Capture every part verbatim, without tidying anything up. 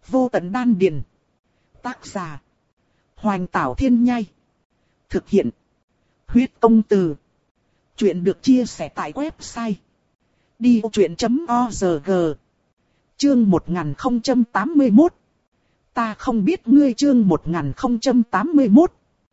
Vô tận đan điền. Tác giả. Hoành Tảo Thiên Nhai. Thực hiện. Huyết Công Từ. Chuyện được chia sẻ tại website đi vô chuyện chấm org. Chương một nghìn không trăm tám mươi mốt. Ta không biết ngươi. Chương một nghìn không trăm tám mươi mốt.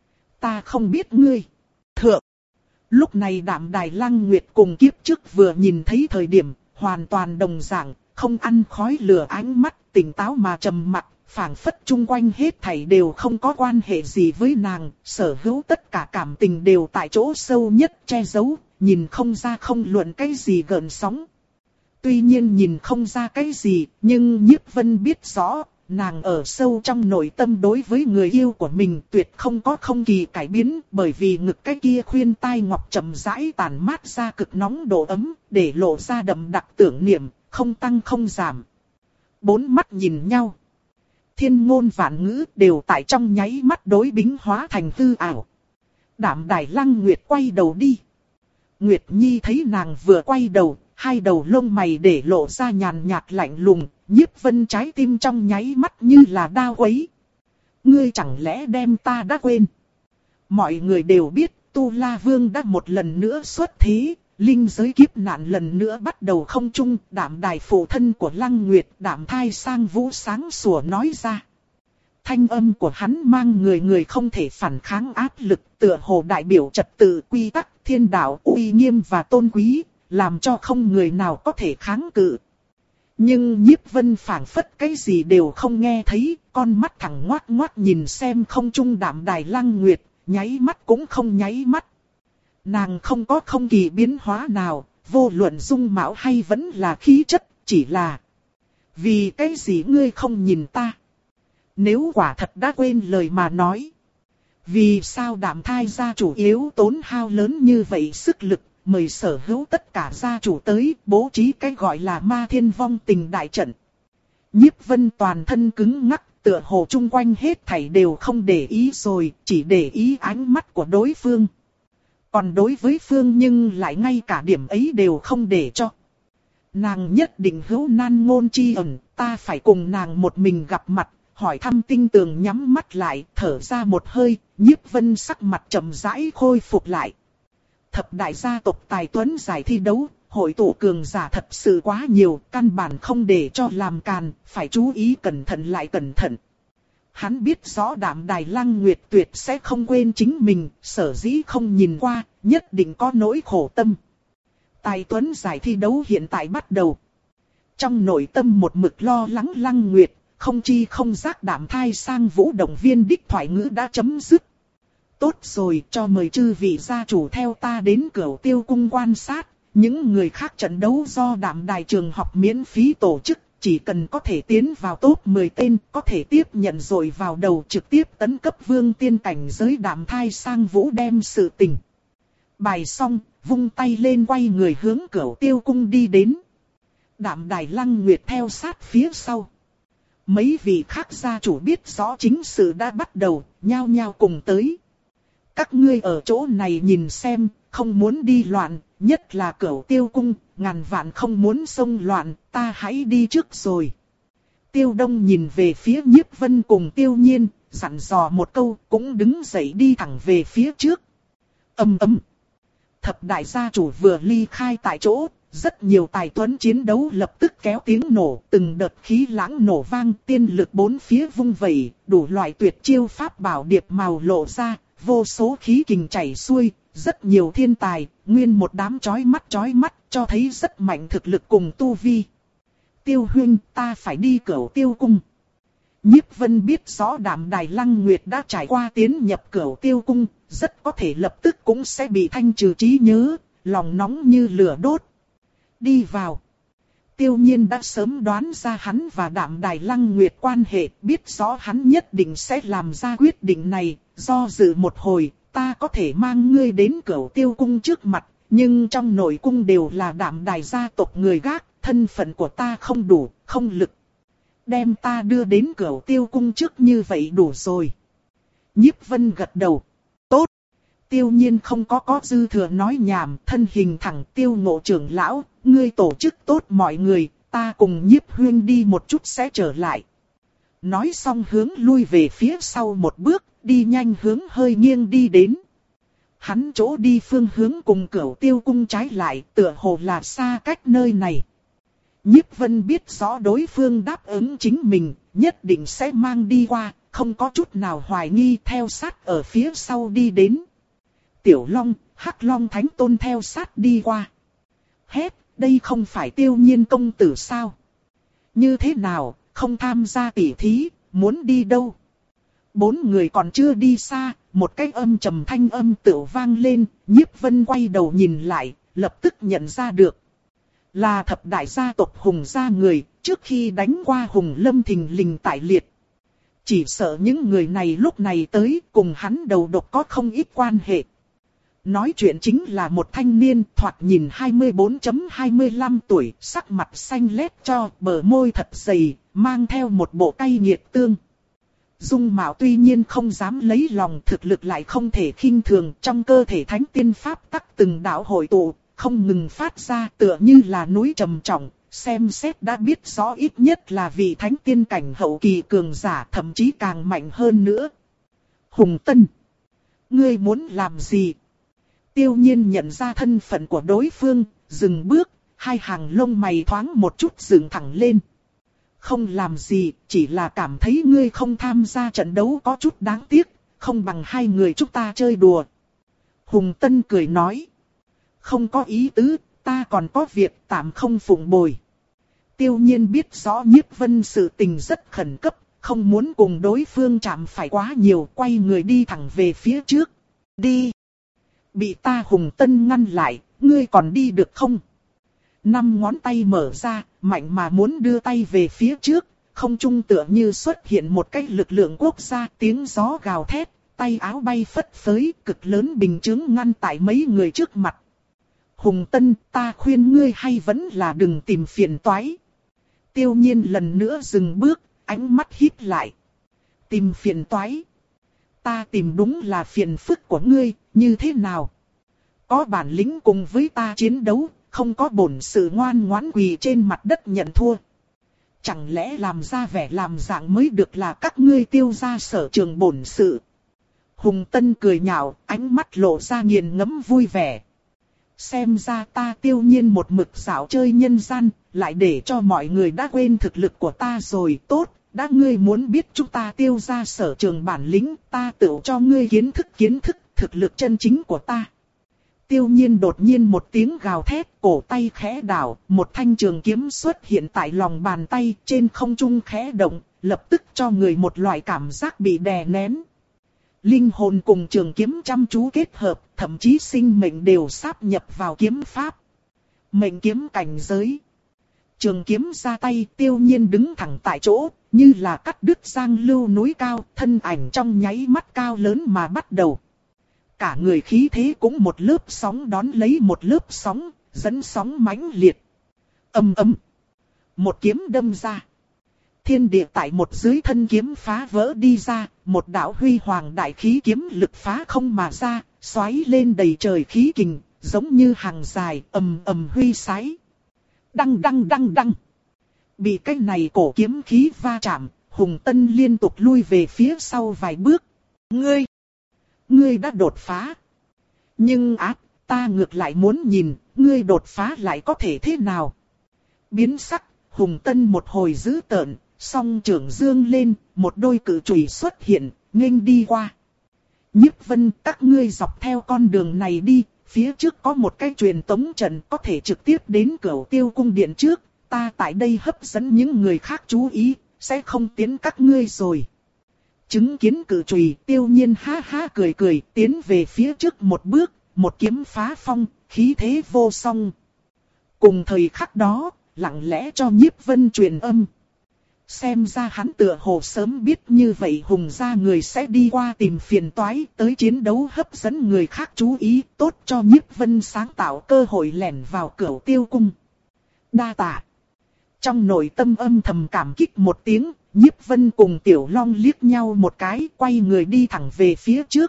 Ta không biết ngươi. Thượng. Lúc này Đạm Đài Lăng Nguyệt cùng kiếp trước vừa nhìn thấy thời điểm, hoàn toàn đồng dạng, không ăn khói lửa, ánh mắt tỉnh táo mà trầm mặc, phảng phất chung quanh hết thảy đều không có quan hệ gì với nàng, sở hữu tất cả cảm tình đều tại chỗ sâu nhất che giấu, nhìn không ra không luận cái gì gợn sóng. Tuy nhiên nhìn không ra cái gì, nhưng Nhiếp Vân biết rõ, nàng ở sâu trong nội tâm đối với người yêu của mình tuyệt không có không kỳ cải biến, bởi vì ngực cái kia khuyên tai ngọc chậm rãi tản mát ra cực nóng độ ấm, để lộ ra đậm đặc tưởng niệm, không tăng không giảm. Bốn mắt nhìn nhau. Thiên ngôn vạn ngữ đều tại trong nháy mắt đối bính hóa thành hư ảo. Đạm Đài Lăng Nguyệt quay đầu đi. Nguyệt Nhi thấy nàng vừa quay đầu, hai đầu lông mày để lộ ra nhàn nhạt lạnh lùng, Nhiếp Vân trái tim trong nháy mắt như là đao quấy. Ngươi chẳng lẽ đem ta đã quên? Mọi người đều biết, Tu La Vương đã một lần nữa xuất thế, linh giới kiếp nạn lần nữa bắt đầu không chung, Đạm Đài phụ thân của Lăng Nguyệt, Đạm Thai Sang Vũ sáng sủa nói ra. Thanh âm của hắn mang người người không thể phản kháng áp lực, tựa hồ đại biểu trật tự, quy tắc, thiên đạo, uy nghiêm và tôn quý, làm cho không người nào có thể kháng cự. Nhưng Nhiếp Vân phảng phất cái gì đều không nghe thấy, con mắt thẳng ngoác ngoác nhìn xem không trung Đạm Đài Lăng Nguyệt, nháy mắt cũng không nháy mắt. Nàng không có không kỳ biến hóa nào, vô luận dung mạo hay vẫn là khí chất, chỉ là vì cái gì ngươi không nhìn ta? Nếu quả thật đã quên lời mà nói, vì sao Đạm Thai gia chủ yếu tốn hao lớn như vậy sức lực, mời sở hữu tất cả gia chủ tới bố trí cái gọi là Ma Thiên Vong Tình đại trận. Nhiếp Vân toàn thân cứng ngắc, tựa hồ chung quanh hết thảy đều không để ý rồi, chỉ để ý ánh mắt của đối phương. Còn đối với Phương nhưng lại ngay cả điểm ấy đều không để cho. Nàng nhất định hữu nan ngôn chi ẩn, ta phải cùng nàng một mình gặp mặt, hỏi thăm tinh tường, nhắm mắt lại, thở ra một hơi, Nhiếp Vân sắc mặt chậm rãi khôi phục lại. Thập đại gia tộc tài tuấn giải thi đấu, hội tụ cường giả thật sự quá nhiều, căn bản không để cho làm càn, phải chú ý cẩn thận lại cẩn thận. Hắn biết rõ Đạm Đài Lăng Nguyệt tuyệt sẽ không quên chính mình, sở dĩ không nhìn qua, nhất định có nỗi khổ tâm. Tài tuấn giải thi đấu hiện tại bắt đầu. Trong nội tâm một mực lo lắng Lăng Nguyệt, không chi không giác Đạm Thai Sang Vũ động viên đích thoại ngữ đã chấm dứt. Tốt rồi, cho mời chư vị gia chủ theo ta đến Cửu Tiêu Cung quan sát, những người khác trận đấu do Đạm Đài trường học miễn phí tổ chức, chỉ cần có thể tiến vào top mười tên, có thể tiếp nhận rồi vào đầu trực tiếp tấn cấp vương tiên cảnh giới. Đạm Thai Sang Vũ đem sự tình bài xong, vung tay lên quay người hướng Cửu Tiêu Cung đi đến. Đạm Đài Lăng Nguyệt theo sát phía sau. Mấy vị khác gia chủ biết rõ chính sự đã bắt đầu, nhao nhao cùng tới. Các ngươi ở chỗ này nhìn xem, không muốn đi loạn, nhất là Cửu Tiêu Cung, ngàn vạn không muốn xông loạn, ta hãy đi trước rồi. Tiêu Đông nhìn về phía Nhiếp Vân cùng Tiêu Nhiên, dặn dò một câu, cũng đứng dậy đi thẳng về phía trước. Ầm ầm. Thập đại gia chủ vừa ly khai tại chỗ, rất nhiều tài tuấn chiến đấu lập tức kéo tiếng nổ, từng đợt khí lãng nổ vang, tiên lực bốn phía vung vẩy, đủ loại tuyệt chiêu pháp bảo điệp màu lộ ra, vô số khí kình chảy xuôi, rất nhiều thiên tài, nguyên một đám chói mắt chói mắt, cho thấy rất mạnh thực lực cùng tu vi. Tiêu huynh, ta phải đi Cửu Tiêu Cung. Nhiếp Vân biết rõ Đạm Đài Lăng Nguyệt đã trải qua tiến nhập Cửu Tiêu Cung, rất có thể lập tức cũng sẽ bị thanh trừ trí nhớ, lòng nóng như lửa đốt. Đi vào. Tiêu Nhiên đã sớm đoán ra hắn và Đạm Đài Lăng Nguyệt quan hệ, biết rõ hắn nhất định sẽ làm ra quyết định này, do dự một hồi, ta có thể mang ngươi đến Cửu Tiêu Cung trước mặt, nhưng trong nội cung đều là Đạm Đài gia tộc người gác, thân phận của ta không đủ, không lực. Đem ta đưa đến Cửu Tiêu Cung trước như vậy đủ rồi. Nhiếp Vân gật đầu. Tốt. Tiêu Nhiên không có có dư thừa nói nhảm, thân hình thẳng Tiêu Ngộ trưởng lão, ngươi tổ chức tốt mọi người, ta cùng Nhiếp huynh đi một chút sẽ trở lại. nói xong hướng lui về phía sau một bước, đi nhanh hướng hơi nghiêng đi đến. Hắn chỗ đi phương hướng cùng Cửu Tiêu cung trái lại, tựa hồ là xa cách nơi này. Nhiếp Vân biết rõ đối phương đáp ứng chính mình, nhất định sẽ mang đi qua, không có chút nào hoài nghi, theo sát ở phía sau đi đến. Tiểu Long, Hắc Long Thánh Tôn theo sát đi qua. Hét, đây không phải Tiêu Nhiên công tử sao? Như thế nào, không tham gia tỉ thí, muốn đi đâu? Bốn người còn chưa đi xa, một cái âm trầm thanh âm tựu vang lên, Nhiếp Vân quay đầu nhìn lại, lập tức nhận ra được. Là thập đại gia tộc Hùng gia người, trước khi đánh qua Hùng Lâm thình lình tại liệt. Chỉ sợ những người này lúc này tới cùng hắn đầu độc có không ít quan hệ. Nói chuyện chính là một thanh niên thoạt nhìn hai mươi bốn hai mươi lăm tuổi, sắc mặt xanh lét cho, bờ môi thật dày, mang theo một bộ cay nghiệt tương. Dung mạo tuy nhiên không dám lấy lòng, thực lực lại không thể khinh thường, trong cơ thể thánh tiên pháp tắc từng đạo hội tụ, không ngừng phát ra tựa như là núi trầm trọng, xem xét đã biết rõ ít nhất là vị thánh tiên cảnh hậu kỳ cường giả, thậm chí càng mạnh hơn nữa. Hùng Tân, ngươi muốn làm gì? Tiêu Nhiên nhận ra thân phận của đối phương, dừng bước, hai hàng lông mày thoáng một chút dựng thẳng lên. Không làm gì, chỉ là cảm thấy ngươi không tham gia trận đấu có chút đáng tiếc, không bằng hai người chúng ta chơi đùa. Hùng Tân cười nói. Không có ý tứ, ta còn có việc tạm không phụng bồi. Tiêu Nhiên biết rõ Nhiếp Vân sự tình rất khẩn cấp, không muốn cùng đối phương chạm phải quá nhiều, quay người đi thẳng về phía trước. Đi! Bị ta Hùng Tân ngăn lại, ngươi còn đi được không? Năm ngón tay mở ra, mạnh mà muốn đưa tay về phía trước, không trung tựa như xuất hiện một cái lực lượng quốc gia, tiếng gió gào thét, tay áo bay phất phới, cực lớn bình chứng ngăn tại mấy người trước mặt. Hùng Tân, ta khuyên ngươi hay vẫn là đừng tìm phiền toái. Tiêu Nhiên lần nữa dừng bước, ánh mắt híp lại. Tìm phiền toái? Ta tìm đúng là phiền phức của ngươi, như thế nào? Có bản lĩnh cùng với ta chiến đấu, không có bổn sự ngoan ngoãn quỳ trên mặt đất nhận thua. Chẳng lẽ làm ra vẻ làm dạng mới được là các ngươi Tiêu gia sở trường bổn sự? Hùng Tân cười nhạo, ánh mắt lộ ra nghiền ngẫm vui vẻ. Xem ra ta Tiêu Nhiên một mực xảo chơi nhân gian, lại để cho mọi người đã quên thực lực của ta rồi. Tốt, đã ngươi muốn biết chúng ta Tiêu gia sở trường bản lĩnh, ta tự cho ngươi kiến thức kiến thức thực lực chân chính của ta. Tiêu Nhiên đột nhiên một tiếng gào thét, cổ tay khẽ đảo, một thanh trường kiếm xuất hiện tại lòng bàn tay, trên không trung khẽ động, lập tức cho người một loại cảm giác bị đè nén. Linh hồn cùng trường kiếm chăm chú kết hợp, thậm chí sinh mệnh đều sáp nhập vào kiếm pháp. Mệnh kiếm cảnh giới. Trường kiếm ra tay, Tiêu Nhiên đứng thẳng tại chỗ, như là cắt đứt giang lưu núi cao, thân ảnh trong nháy mắt cao lớn mà bắt đầu. Cả người khí thế cũng một lớp sóng đón lấy một lớp sóng, dẫn sóng mãnh liệt. Ầm ầm, một kiếm đâm ra. Thiên địa tại một dưới thân kiếm phá vỡ đi ra, một đạo huy hoàng đại khí kiếm lực phá không mà ra, xoáy lên đầy trời khí kình, giống như hàng dài, ầm ầm huy sái. Đăng đăng đăng đăng. Bị cái này cổ kiếm khí va chạm, Hùng Tân liên tục lui về phía sau vài bước. Ngươi! Ngươi đã đột phá. Nhưng ác, ta ngược lại muốn nhìn, ngươi đột phá lại có thể thế nào? Biến sắc, Hùng Tân một hồi dữ tợn, song trưởng dương lên, một đôi cự chùy xuất hiện, nghênh đi qua. Nhiếp Vân, các ngươi dọc theo con đường này đi, phía trước có một cái truyền tống trận có thể trực tiếp đến Cửu Tiêu cung điện trước, ta tại đây hấp dẫn những người khác chú ý, sẽ không tiến các ngươi rồi. Chứng kiến cự chùy, Tiêu Nhiên ha ha cười cười, tiến về phía trước một bước, một kiếm phá phong, khí thế vô song. Cùng thời khắc đó, lặng lẽ cho Nhiếp Vân truyền âm. Xem ra hắn tựa hồ sớm biết như vậy Hùng gia người sẽ đi qua tìm phiền toái, tới chiến đấu hấp dẫn người khác chú ý, tốt cho Nhiếp Vân sáng tạo cơ hội lẻn vào Cửu Tiêu cung. Đa tạ. Trong nội tâm âm thầm cảm kích một tiếng, Nhiếp Vân cùng Tiểu Long liếc nhau một cái, quay người đi thẳng về phía trước.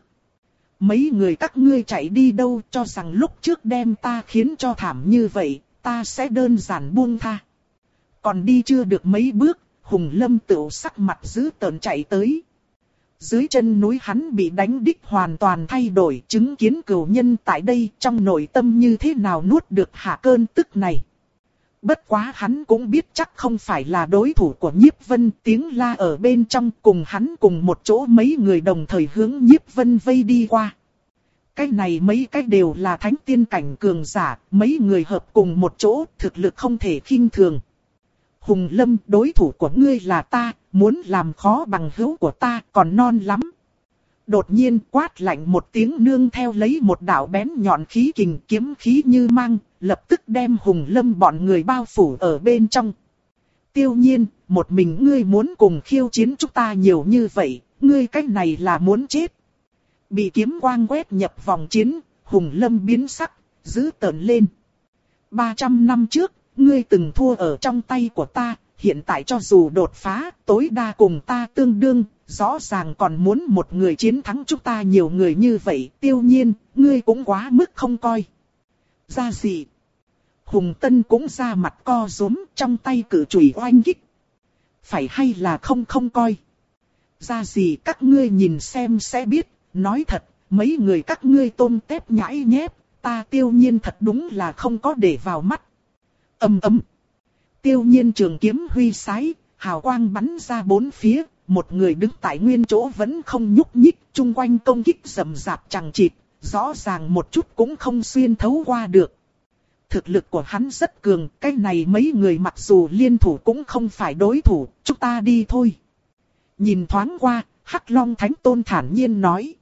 Mấy người các ngươi chạy đi đâu, cho rằng lúc trước đem ta khiến cho thảm như vậy, ta sẽ đơn giản buông tha. Còn đi chưa được mấy bước, Hùng Lâm tựu sắc mặt dữ tợn chạy tới. Dưới chân núi hắn bị đánh đích hoàn toàn thay đổi, chứng kiến cửu nhân tại đây trong nội tâm như thế nào nuốt được hạ cơn tức này. Bất quá hắn cũng biết chắc không phải là đối thủ của Nhiếp Vân, tiếng la ở bên trong cùng hắn cùng một chỗ mấy người đồng thời hướng Nhiếp Vân vây đi qua. Cái này mấy cái đều là thánh tiên cảnh cường giả, mấy người hợp cùng một chỗ, thực lực không thể khinh thường. Hùng Lâm, đối thủ của ngươi là ta, muốn làm khó bằng hữu của ta còn non lắm. Đột nhiên quát lạnh một tiếng nương theo lấy một đạo bén nhọn khí kình kiếm khí như mang, lập tức đem Hùng Lâm bọn người bao phủ ở bên trong. Tiêu Nhiên, một mình ngươi muốn cùng khiêu chiến chúng ta nhiều như vậy, ngươi cách này là muốn chết. Bị kiếm quang quét nhập vòng chiến, Hùng Lâm biến sắc, giữ tợn lên. ba trăm năm trước, ngươi từng thua ở trong tay của ta, hiện tại cho dù đột phá, tối đa cùng ta tương đương, rõ ràng còn muốn một người chiến thắng chúng ta nhiều người như vậy. Tiêu Nhiên, ngươi cũng quá mức không coi ra gì. Hùng Tân cũng ra mặt co rúm, trong tay cử chùy oanh kích. Phải hay là không không coi ra gì, các ngươi nhìn xem sẽ biết. Nói thật, mấy người các ngươi tôm tép nhãi nhép, ta Tiêu Nhiên thật đúng là không có để vào mắt. Ầm ầm. Tiêu Nhiên trường kiếm huy sái, hào quang bắn ra bốn phía, một người đứng tại nguyên chỗ vẫn không nhúc nhích, chung quanh công kích rầm rạp chằng chịt, rõ ràng một chút cũng không xuyên thấu qua được. Thực lực của hắn rất cường, cái này mấy người mặc dù liên thủ cũng không phải đối thủ, chúng ta đi thôi. Nhìn thoáng qua, Hắc Long Thánh Tôn thản nhiên nói.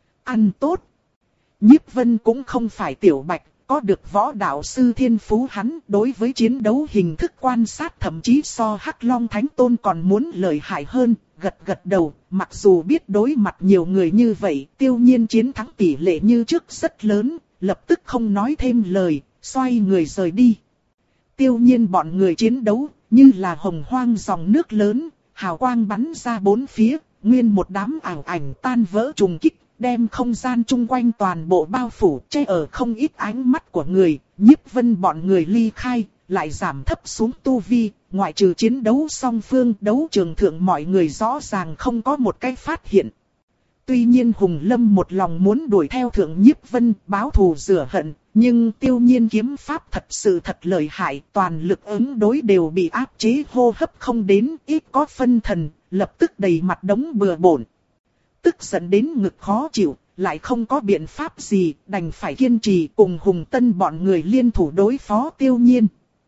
Ăn tốt. Nhiếp Vân cũng không phải tiểu bạch, có được võ đạo sư thiên phú hắn đối với chiến đấu hình thức quan sát thậm chí so Hắc Long Thánh Tôn còn muốn lợi hại hơn, gật gật đầu, mặc dù biết đối mặt nhiều người như vậy, Tiêu Nhiên chiến thắng tỷ lệ như trước rất lớn, lập tức không nói thêm lời, xoay người rời đi. Tiêu Nhiên bọn người chiến đấu, như là hồng hoang dòng nước lớn, hào quang bắn ra bốn phía, nguyên một đám ảo ảnh tan vỡ trùng kích. Đem không gian chung quanh toàn bộ bao phủ che ở không ít ánh mắt của người, Nhiếp Vân bọn người ly khai, lại giảm thấp xuống tu vi, ngoại trừ chiến đấu song phương đấu trường thượng mọi người rõ ràng không có một cái phát hiện. Tuy nhiên Hùng Lâm một lòng muốn đuổi theo thượng Nhiếp Vân báo thù rửa hận, nhưng Tiêu Nhiên kiếm pháp thật sự thật lợi hại, toàn lực ứng đối đều bị áp chế hô hấp không đến, ít có phân thần, lập tức đầy mặt đống bừa bộn. Tức giận đến ngực khó chịu, lại không có biện pháp gì, đành phải kiên trì cùng Hùng Tân bọn người liên thủ đối phó Tiêu Nhiên.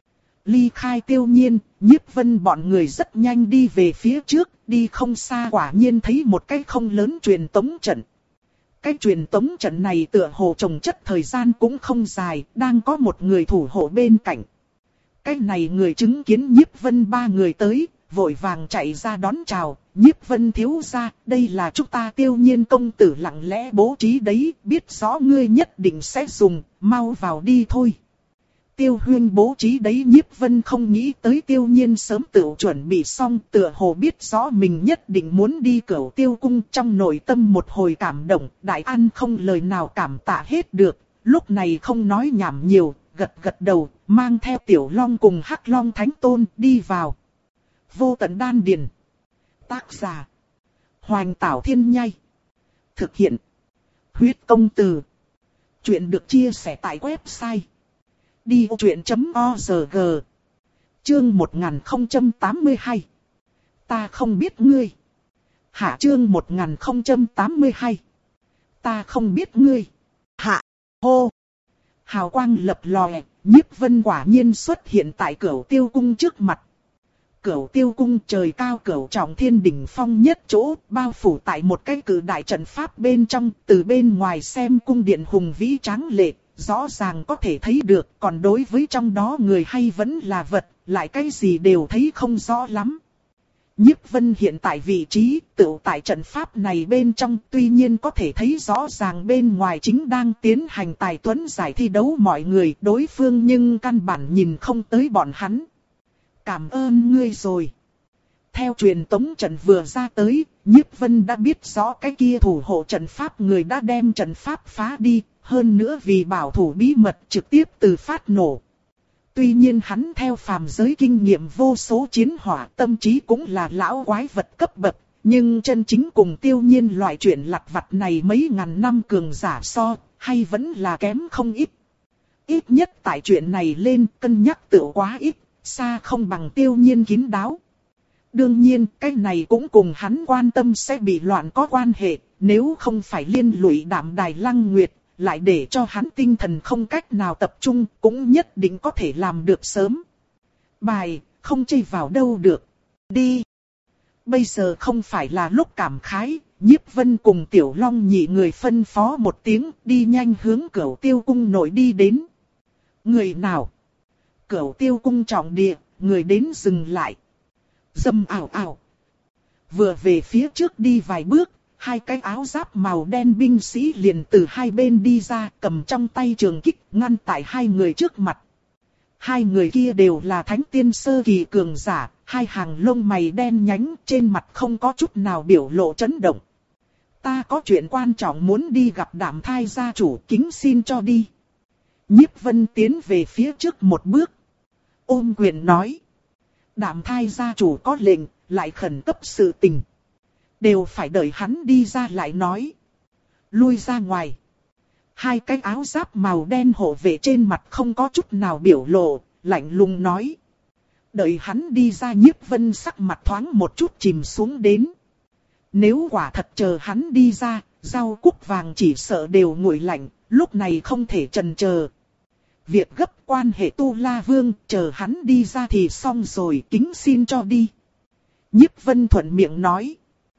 Ly khai Tiêu Nhiên, Nhiếp Vân bọn người rất nhanh đi về phía trước, đi không xa quả nhiên thấy một cái không lớn truyền tống trận. Cái truyền tống trận này tựa hồ trồng chất thời gian cũng không dài, đang có một người thủ hộ bên cạnh. Cái này người chứng kiến Nhiếp Vân ba người tới, vội vàng chạy ra đón chào. Nhiếp Vân thiếu gia, đây là chúng ta Tiêu Nhiên công tử lặng lẽ bố trí đấy, biết rõ ngươi nhất định sẽ dùng, mau vào đi thôi. Tiêu Huyên bố trí đấy, Nhiếp Vân không nghĩ tới Tiêu Nhiên sớm tự chuẩn bị xong, tựa hồ biết rõ mình nhất định muốn đi Cửu Tiêu cung, trong nội tâm một hồi cảm động, Đại An không lời nào cảm tạ hết được, lúc này không nói nhảm nhiều, gật gật đầu, mang theo Tiểu Long cùng Hắc Long Thánh Tôn đi vào. Vô Tận Đan Điền. Tác giả Hoành Tảo Thiên Nhai. Thực hiện Huyết Công Từ. Chuyện được chia sẻ tại website đi vô chuyện chấm org. Chương một nghìn không trăm tám mươi hai. Ta không biết ngươi. Hạ chương một nghìn không trăm tám mươi hai. Ta không biết ngươi. Hạ. Hô. Hào quang lập lòe, Nhiếp Vân quả nhiên xuất hiện tại Cửu Tiêu cung trước mặt. Cửu Tiêu cung trời cao cửu trọng thiên đỉnh phong nhất chỗ, bao phủ tại một cái cử đại trận pháp bên trong, từ bên ngoài xem cung điện hùng vĩ tráng lệ, rõ ràng có thể thấy được, còn đối với trong đó người hay vẫn là vật, lại cái gì đều thấy không rõ lắm. Nhiếp Vân hiện tại vị trí, tự tại trận pháp này bên trong, tuy nhiên có thể thấy rõ ràng bên ngoài chính đang tiến hành tài tuấn giải thi đấu mọi người, đối phương nhưng căn bản nhìn không tới bọn hắn. Cảm ơn ngươi rồi. Theo truyền tống trận vừa ra tới, Nhiếp Vân đã biết rõ cái kia thủ hộ trận pháp người đã đem trận pháp phá đi, hơn nữa vì bảo thủ bí mật trực tiếp từ phát nổ. Tuy nhiên hắn theo phàm giới kinh nghiệm vô số chiến hỏa, tâm trí cũng là lão quái vật cấp bậc, nhưng chân chính cùng Tiêu Nhiên loại chuyện lặt vặt này mấy ngàn năm cường giả so, hay vẫn là kém không ít. Ít nhất tại chuyện này lên cân nhắc tựu quá ít, xa không bằng Tiêu Nhiên kín đáo. Đương nhiên, cái này cũng cùng hắn quan tâm sẽ bị loạn có quan hệ, nếu không phải liên lụy Đạm Đài Lăng Nguyệt, lại để cho hắn tinh thần không cách nào tập trung, cũng nhất định có thể làm được sớm. Bài, không chây vào đâu được. Đi. Bây giờ không phải là lúc cảm khái, Nhiếp Vân cùng Tiểu Long nhị người phân phó một tiếng, đi nhanh hướng Cửu Tiêu Cung nội đi đến. Người nào? Cửu Tiêu Cung trọng địa, người đến dừng lại. Dầm ảo ảo. Vừa về phía trước đi vài bước, hai cái áo giáp màu đen binh sĩ liền từ hai bên đi ra, cầm trong tay trường kích ngăn tại hai người trước mặt. Hai người kia đều là thánh tiên sơ kỳ cường giả, hai hàng lông mày đen nhánh, trên mặt không có chút nào biểu lộ chấn động. Ta có chuyện quan trọng muốn đi gặp Đạm Thai gia chủ, kính xin cho đi. Nhiếp Vân tiến về phía trước một bước. Ôm quyền nói. Đạm Thai gia chủ có lệnh, lại khẩn cấp sự tình. Đều phải đợi hắn đi ra lại nói. Lui ra ngoài. Hai cái áo giáp màu đen hộ vệ trên mặt không có chút nào biểu lộ, lạnh lùng nói. Đợi hắn đi ra, Nhiếp Vân sắc mặt thoáng một chút chìm xuống đến. Nếu quả thật chờ hắn đi ra, rau cúc vàng chỉ sợ đều nguội lạnh, lúc này không thể chần chờ. Việc gấp quan hệ Tu La Vương, chờ hắn đi ra thì xong rồi, kính xin cho đi. Nhiếp Vân thuận miệng nói.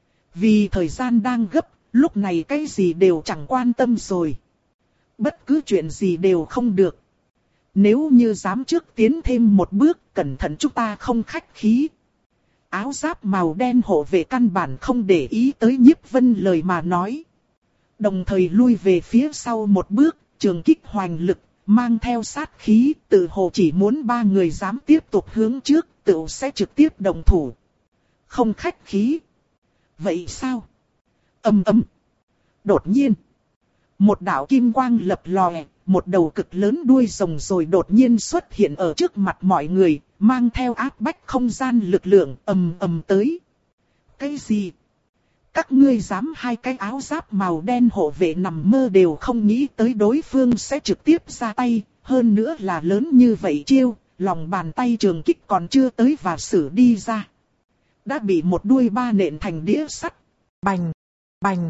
Vì thời gian đang gấp, lúc này cái gì đều chẳng quan tâm rồi. Bất cứ chuyện gì đều không được. Nếu như dám trước tiến thêm một bước, cẩn thận chúng ta không khách khí. Áo giáp màu đen hộ vệ căn bản không để ý tới Nhiếp Vân lời mà nói. Đồng thời lui về phía sau một bước, trường kích hoành lực, mang theo sát khí, tự hồ chỉ muốn ba người dám tiếp tục hướng trước, tự sẽ trực tiếp động thủ. Không khách khí. Vậy sao? Ầm ầm. Đột nhiên, một đạo kim quang lập lòe, một đầu cực lớn đuôi rồng rồi đột nhiên xuất hiện ở trước mặt mọi người, mang theo áp bách không gian lực lượng ầm ầm tới. Cái gì? Các ngươi dám? Hai cái áo giáp màu đen hộ vệ nằm mơ đều không nghĩ tới đối phương sẽ trực tiếp ra tay, hơn nữa là lớn như vậy chiêu, lòng bàn tay trường kích còn chưa tới và sử đi ra. Đã bị một đuôi ba nện thành đĩa sắt. Bành! Bành!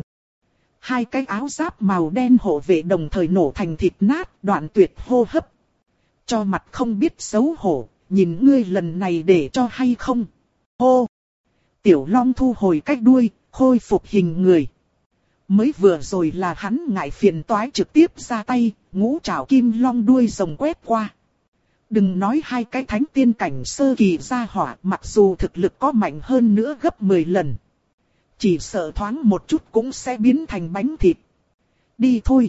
Hai cái áo giáp màu đen hộ vệ đồng thời nổ thành thịt nát, đoạn tuyệt hô hấp. Cho mặt không biết xấu hổ, nhìn ngươi lần này để cho hay không? Hô! Tiểu Long thu hồi cái đuôi, khôi phục hình người. Mới vừa rồi là hắn ngại phiền toái trực tiếp ra tay, ngũ trảo kim long đuôi rồng quét qua. Đừng nói hai cái thánh tiên cảnh sơ kỳ gia hỏa, mặc dù thực lực có mạnh hơn nữa gấp mười lần. Chỉ sợ thoáng một chút cũng sẽ biến thành bánh thịt. Đi thôi.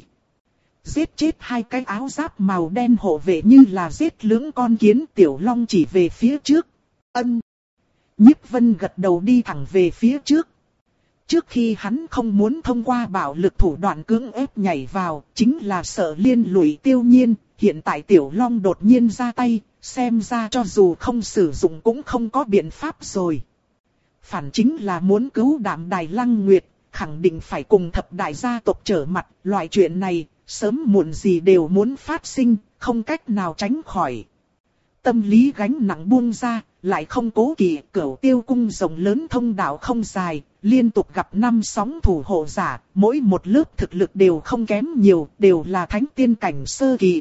Giết chết hai cái áo giáp màu đen hộ vệ như là giết lưỡng con kiến. Tiểu Long chỉ về phía trước. Ân. Nhiếp Vân gật đầu đi thẳng về phía trước. Trước khi hắn không muốn thông qua bạo lực thủ đoạn cưỡng ép nhảy vào, chính là sợ liên lụy Tiêu Nhiên. Hiện tại Tiểu Long đột nhiên ra tay, xem ra cho dù không sử dụng cũng không có biện pháp rồi. Phản chính là muốn cứu Đạm Đài Lăng Nguyệt, khẳng định phải cùng thập đại gia tộc trở mặt. Loại chuyện này, sớm muộn gì đều muốn phát sinh, không cách nào tránh khỏi. Tâm lý gánh nặng buông ra, lại không cố kỵ. Cửu Tiêu Cung rộng lớn thông đạo không dài, liên tục gặp năm sóng thủ hộ giả, mỗi một lớp thực lực đều không kém nhiều, đều là thánh tiên cảnh sơ kỳ.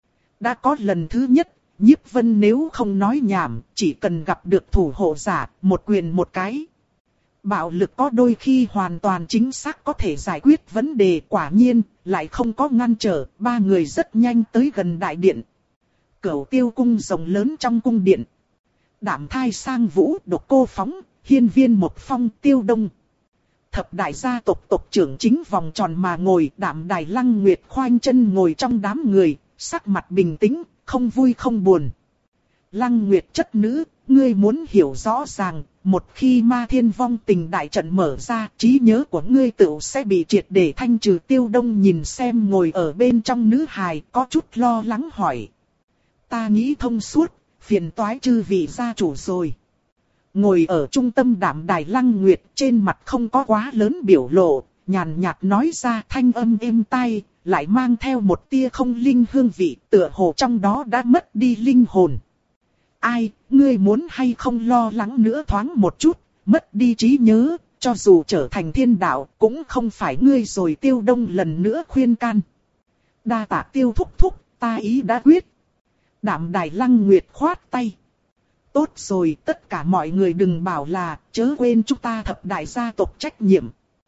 Đã có lần thứ nhất, Nhiếp Vân nếu không nói nhảm, chỉ cần gặp được thủ hộ giả, một quyền một cái. Bạo lực có đôi khi hoàn toàn chính xác có thể giải quyết vấn đề, quả nhiên, lại không có ngăn trở, ba người rất nhanh tới gần đại điện. Cửu Tiêu Cung rộng lớn trong cung điện. Đạm Thai Sang Vũ, Độc Cô Phóng, Hiên Viên Một Phong, Tiêu Đông. Thập đại gia tộc tộc trưởng chính vòng tròn mà ngồi, Đạm Đài Lăng Nguyệt khoanh chân ngồi trong đám người, sắc mặt bình tĩnh, không vui không buồn. Lăng Nguyệt chất nữ, ngươi muốn hiểu rõ ràng, một khi Ma Thiên Vong Tình đại trận mở ra, trí nhớ của ngươi tựu sẽ bị triệt để thanh trừ. Tiêu Đông nhìn xem ngồi ở bên trong nữ hài, có chút lo lắng hỏi. ta nghĩ thông suốt, phiền toái chư vị gia chủ rồi. Ngồi ở trung tâm đạm đài Lăng Nguyệt, trên mặt không có quá lớn biểu lộ, nhàn nhạt nói ra, thanh âm êm tai, lại mang theo một tia không linh hương vị, tựa hồ trong đó đã mất đi linh hồn. Ai, ngươi muốn hay không lo lắng nữa thoáng một chút, mất đi trí nhớ, cho dù trở thành thiên đạo, cũng không phải ngươi rồi. Tiêu Đông lần nữa khuyên can. Đa tạ Tiêu thúc thúc, ta ý đã quyết. Đạm đài Lăng Nguyệt khoát tay. Tốt rồi, tất cả mọi người đừng bảo là, chớ quên chúng ta thập đại gia tộc trách nhiệm.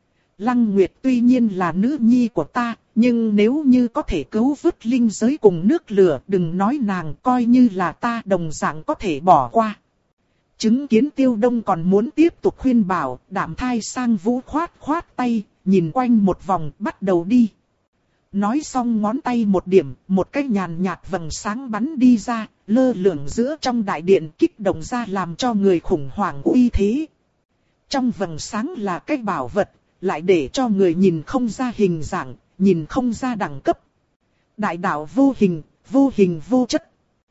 Lăng Nguyệt tuy nhiên là nữ nhi của ta, nhưng nếu như có thể cứu vớt linh giới cùng nước lửa, đừng nói nàng, coi như là ta đồng dạng có thể bỏ qua. Chứng kiến Tiêu Đông còn muốn tiếp tục khuyên bảo, Đạm Thai Sang Vũ khoát khoát tay, nhìn quanh một vòng, bắt đầu đi. Nói xong ngón tay một điểm, một cái nhàn nhạt vầng sáng bắn đi ra, lơ lửng giữa trong đại điện, kích động ra làm cho người khủng hoảng uy thế. Trong vầng sáng là cái bảo vật, lại để cho người nhìn không ra hình dạng, nhìn không ra đẳng cấp. Đại đạo vô hình, vô hình vô chất.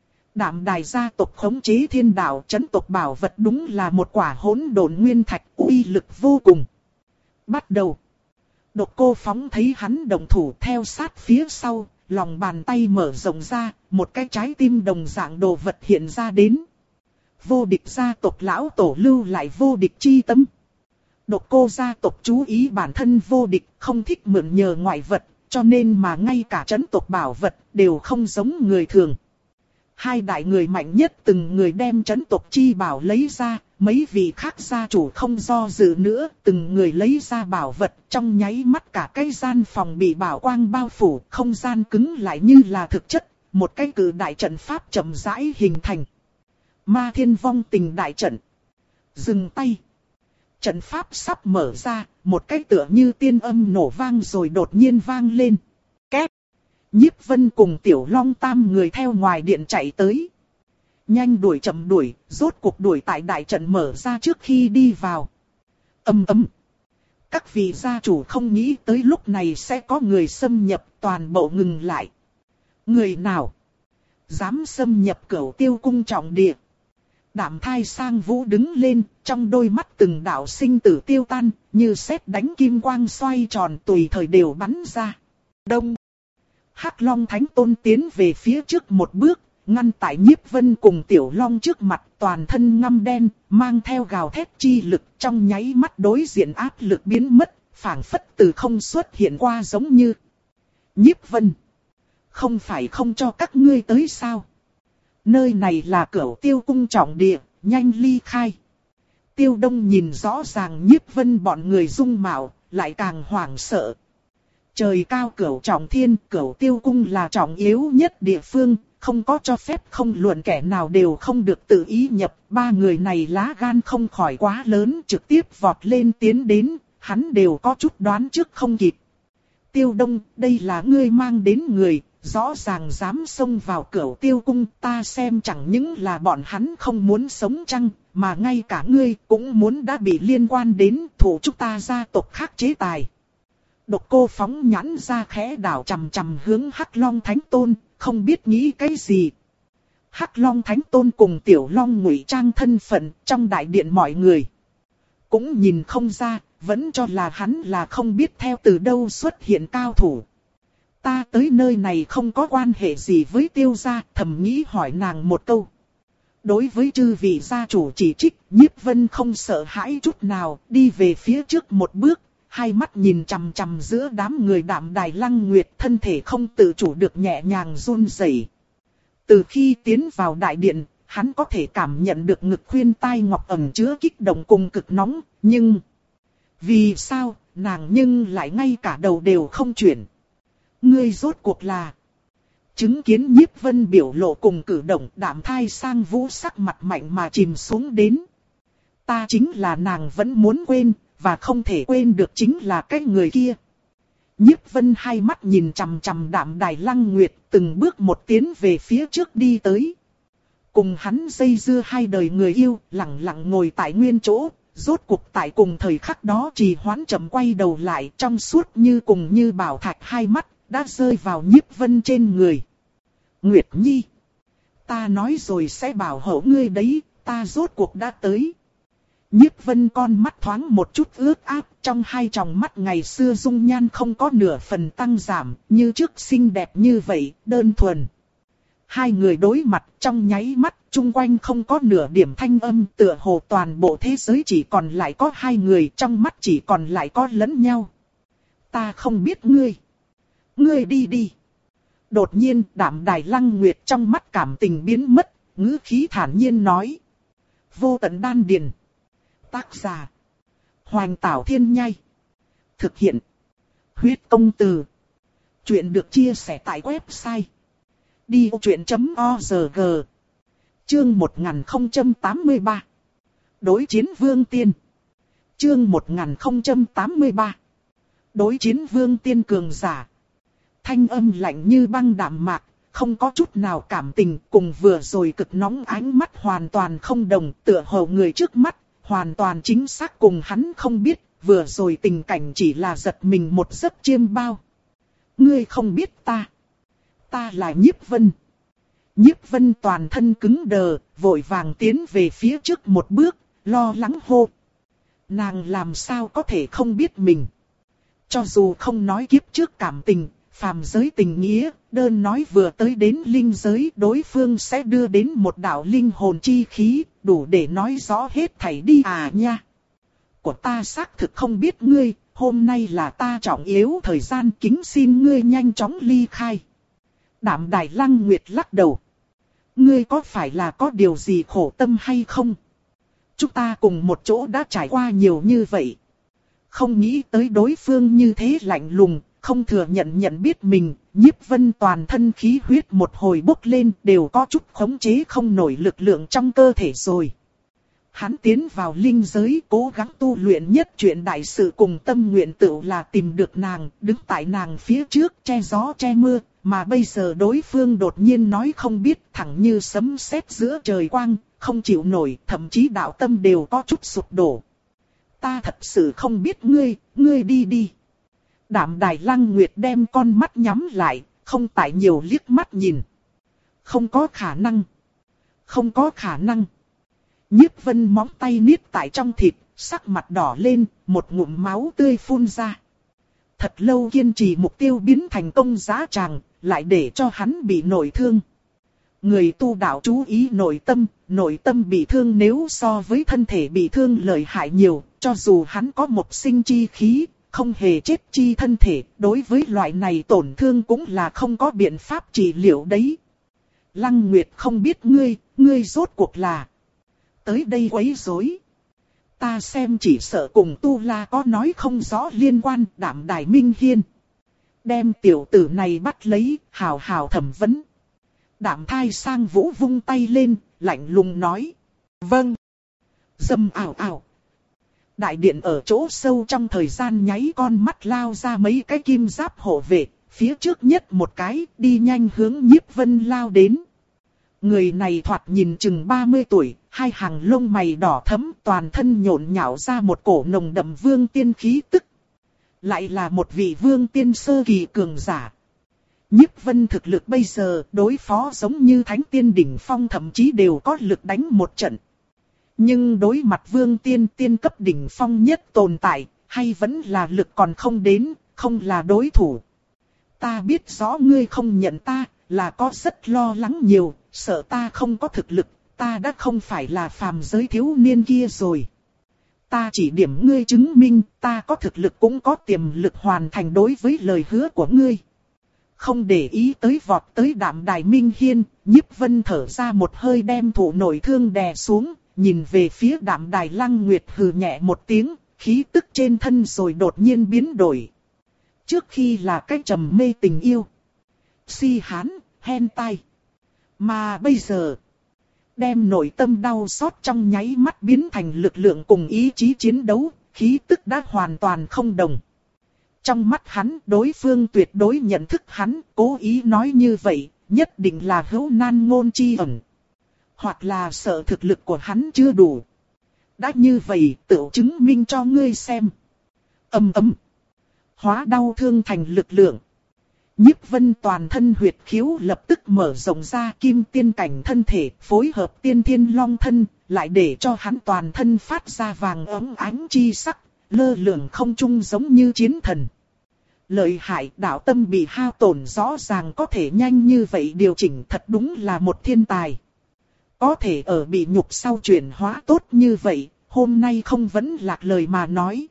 Đạm đài gia tộc khống chế thiên đạo, chấn tộc bảo vật đúng là một quả hỗn độn nguyên thạch, uy lực vô cùng. Bắt đầu. Độc Cô Phóng thấy hắn động thủ theo sát phía sau, lòng bàn tay mở rộng ra, một cái trái tim đồng dạng đồ vật hiện ra đến. Vô địch gia tộc lão tổ lưu lại vô địch chi tâm. Độc Cô gia tộc chú ý bản thân vô địch, không thích mượn nhờ ngoại vật, cho nên mà ngay cả chấn tộc bảo vật đều không giống người thường. Hai đại người mạnh nhất từng người đem chấn tộc chi bảo lấy ra, mấy vị khác gia chủ không do dự nữa, từng người lấy ra bảo vật, trong nháy mắt cả cái gian phòng bị bảo quang bao phủ, không gian cứng lại như là thực chất, một cái cử đại trận pháp chậm rãi hình thành. Ma Thiên Vong Tình đại trận. Dừng tay. Trận pháp sắp mở ra, một cái tựa như tiên âm nổ vang rồi đột nhiên vang lên. Két. Nhiếp Vân cùng Tiểu Long tam người theo ngoài điện chạy tới. Nhanh đuổi chậm đuổi, rốt cuộc đuổi tại đại trận mở ra trước khi đi vào. Ầm ầm. Các vị gia chủ không nghĩ tới lúc này sẽ có người xâm nhập, toàn bộ ngừng lại. Người nào dám xâm nhập Cửu Tiêu cung trọng địa? Đạm Thai Sang Vũ đứng lên, trong đôi mắt từng đạo sinh tử tiêu tan, như sét đánh kim quang xoay tròn tùy thời đều bắn ra. Đông. Hắc Long Thánh Tôn tiến về phía trước một bước, ngăn tại Nhiếp Vân cùng Tiểu Long trước mặt, toàn thân ngăm đen, mang theo gào thét chi lực, trong nháy mắt đối diện áp lực biến mất, phảng phất từ không xuất hiện qua giống như. Nhiếp Vân, không phải không cho các ngươi tới sao? Nơi này là Cửu Tiêu cung trọng địa, nhanh ly khai. Tiêu Đông nhìn rõ ràng Nhiếp Vân bọn người dung mạo, lại càng hoảng sợ. Trời cao Cửu Trọng Thiên, Cửu Tiêu cung là trọng yếu nhất địa phương, không có cho phép không luận kẻ nào đều không được tự ý nhập. Ba người này lá gan không khỏi quá lớn, trực tiếp vọt lên tiến đến, hắn đều có chút đoán trước không kịp. Tiêu Đông, đây là ngươi mang đến người, rõ ràng dám xông vào Cửu Tiêu cung, ta xem chẳng những là bọn hắn không muốn sống chăng, mà ngay cả ngươi cũng muốn đã bị liên quan đến thủ chúng ta gia tộc khác chế tài. Độc Cô Phóng nhãn ra khẽ đảo chằm chằm hướng Hắc Long Thánh Tôn, không biết nghĩ cái gì. Hắc Long Thánh Tôn cùng Tiểu Long ngụy trang thân phận, trong đại điện mọi người cũng nhìn không ra, vẫn cho là hắn là không biết theo từ đâu xuất hiện cao thủ. Ta tới nơi này không có quan hệ gì với Tiêu gia, thầm nghĩ hỏi nàng một câu. Đối với chư vị gia chủ chỉ trích, Nhiếp Vân không sợ hãi chút nào, đi về phía trước một bước, hai mắt nhìn chằm chằm giữa đám người Đạm đài Lăng Nguyệt, thân thể không tự chủ được nhẹ nhàng run rẩy. Từ khi tiến vào đại điện, hắn có thể cảm nhận được ngực khuyên tai ngọc ẩn chứa kích động cùng cực nóng, nhưng vì sao nàng nhưng lại ngay cả đầu đều không chuyển? Ngươi rốt cuộc là? Chứng kiến Nhiếp Vân biểu lộ cùng cử động, Đạm Thai Sang Vũ sắc mặt mạnh mà chìm xuống đến. Ta chính là nàng vẫn muốn quên, và không thể quên được chính là cái người kia. Nhiếp Vân hai mắt nhìn chằm chằm Đạm đài Lăng Nguyệt, từng bước một tiến về phía trước đi tới. Cùng hắn dây dưa hai đời người yêu, lặng lặng ngồi tại nguyên chỗ, rốt cuộc tại cùng thời khắc đó trì hoãn chậm quay đầu lại, trong suốt như cùng như bảo thạch hai mắt, đã rơi vào Nhiếp Vân trên người. Nguyệt Nhi, Ta nói rồi sẽ bảo hộ ngươi đấy, ta rốt cuộc đã tới. Nhiếp Vân con mắt thoáng một chút ướt át, trong hai tròng mắt ngày xưa dung nhan không có nửa phần tăng giảm, như trước xinh đẹp như vậy, đơn thuần. Hai người đối mặt trong nháy mắt, chung quanh không có nửa điểm thanh âm, tựa hồ toàn bộ thế giới chỉ còn lại có hai người, trong mắt chỉ còn lại có lẫn nhau. Ta không biết ngươi. Ngươi đi đi. Đột nhiên Đạm Đài Lăng Nguyệt trong mắt cảm tình biến mất, ngữ khí thản nhiên nói. Vô Tận Đan Điền. Tác giả. Hoành Tảo Thiên Nhai. Thực hiện. Huyết Công Từ. Chuyện được chia sẻ tại website. đi ô chuyện chấm o rờ giê. Chương một nghìn không trăm tám mươi ba. Đối chiến Vương Tiên. Chương một nghìn không trăm tám mươi ba. Đối chiến Vương Tiên cường giả. Thanh âm lạnh như băng đạm mạc, không có chút nào cảm tình, cùng vừa rồi cực nóng ánh mắt hoàn toàn không đồng, tựa hồ người trước mắt, hoàn toàn chính xác cùng hắn không biết, vừa rồi tình cảnh chỉ là giật mình một giấc chiêm bao. Ngươi không biết ta. Ta là Nhiếp Vân. Nhiếp Vân toàn thân cứng đờ, vội vàng tiến về phía trước một bước, lo lắng hô. Nàng làm sao có thể không biết mình. Cho dù không nói kiếp trước cảm tình, phàm giới tình nghĩa, đơn nói vừa tới đến linh giới đối phương sẽ đưa đến một đạo linh hồn chi khí, đủ để nói rõ hết thảy đi à nha. Của ta xác thực không biết ngươi, hôm nay là ta trọng yếu thời gian, kính xin ngươi nhanh chóng ly khai. Đạm Đài Lăng Nguyệt lắc đầu. Ngươi có phải là có điều gì khổ tâm hay không? Chúng ta cùng một chỗ đã trải qua nhiều như vậy. Không nghĩ tới đối phương như thế lạnh lùng, không thừa nhận nhận biết mình, Nhiếp Vân toàn thân khí huyết một hồi bốc lên, đều có chút khống chế không nổi lực lượng trong cơ thể rồi. Hắn tiến vào linh giới cố gắng tu luyện nhất chuyện đại sự cùng tâm nguyện tựu là tìm được nàng, đứng tại nàng phía trước che gió che mưa, mà bây giờ đối phương đột nhiên nói không biết, thẳng như sấm sét giữa trời quang, không chịu nổi, thậm chí đạo tâm đều có chút sụp đổ. Ta thật sự không biết ngươi, ngươi đi đi. Đạm Đài Lăng Nguyệt đem con mắt nhắm lại, không tại nhiều liếc mắt nhìn. Không có khả năng. Không có khả năng. Nhiếp Vân móng tay niết tại trong thịt, sắc mặt đỏ lên, một ngụm máu tươi phun ra. Thật lâu kiên trì mục tiêu biến thành công giá tràng, lại để cho hắn bị nội thương. Người tu đạo chú ý nội tâm, nội tâm bị thương nếu so với thân thể bị thương lợi hại nhiều, cho dù hắn có một sinh chi khí, không hề chết chi thân thể, đối với loại này tổn thương cũng là không có biện pháp trị liệu đấy. Lăng Nguyệt không biết ngươi, ngươi rốt cuộc là tới đây quấy rối. Ta xem chỉ sợ cùng Tu La có nói không rõ liên quan. Đạm Đài Minh Hiên đem tiểu tử này bắt lấy, hào hào thẩm vấn. Đạm Thai Sang Vũ vung tay lên, lạnh lùng nói. Vâng. Dầm ảo ảo. Đại điện ở chỗ sâu trong thời gian nháy con mắt lao ra mấy cái kim giáp hộ vệ, phía trước nhất một cái, đi nhanh hướng Nhiếp Vân lao đến. Người này thoạt nhìn chừng ba mươi tuổi, hai hàng lông mày đỏ thẫm, toàn thân nhộn nhạo ra một cổ nồng đậm vương tiên khí tức. Lại là một vị vương tiên sơ kỳ cường giả. Nhiếp Vân thực lực bây giờ đối phó giống như thánh tiên đỉnh phong thậm chí đều có lực đánh một trận. Nhưng đối mặt vương tiên tiên cấp đỉnh phong nhất tồn tại, hay vẫn là lực còn không đến, không là đối thủ. Ta biết rõ ngươi không nhận ta, là có rất lo lắng nhiều, sợ ta không có thực lực, ta đã không phải là phàm giới thiếu niên kia rồi. Ta chỉ điểm ngươi chứng minh, ta có thực lực cũng có tiềm lực hoàn thành đối với lời hứa của ngươi. Không để ý tới vọt tới Đạm Đài Minh Hiên, Nhiếp Vân thở ra một hơi đem thủ nội thương đè xuống, nhìn về phía Đạm Đài Lăng Nguyệt hừ nhẹ một tiếng, khí tức trên thân rồi đột nhiên biến đổi. Trước khi là cái trầm mê tình yêu, si hán, hentai. Mà bây giờ, đem nội tâm đau xót trong nháy mắt biến thành lực lượng cùng ý chí chiến đấu, khí tức đã hoàn toàn không đồng. Trong mắt hắn, đối phương tuyệt đối nhận thức hắn, cố ý nói như vậy, nhất định là hữu nan ngôn chi ẩn. Hoặc là sợ thực lực của hắn chưa đủ. Đã như vậy, tự chứng minh cho ngươi xem. Ầm ầm. Hóa đau thương thành lực lượng. Nhiếp Vân toàn thân huyệt khiếu lập tức mở rộng ra, kim tiên cảnh thân thể phối hợp tiên thiên long thân, lại để cho hắn toàn thân phát ra vàng óng ánh chi sắc, lơ lửng không trung giống như chiến thần. Lợi hại, đạo tâm bị hao tổn rõ ràng có thể nhanh như vậy điều chỉnh, thật đúng là một thiên tài. Có thể ở bị nhục sau chuyển hóa tốt như vậy, hôm nay không vẫn lạc lời mà nói.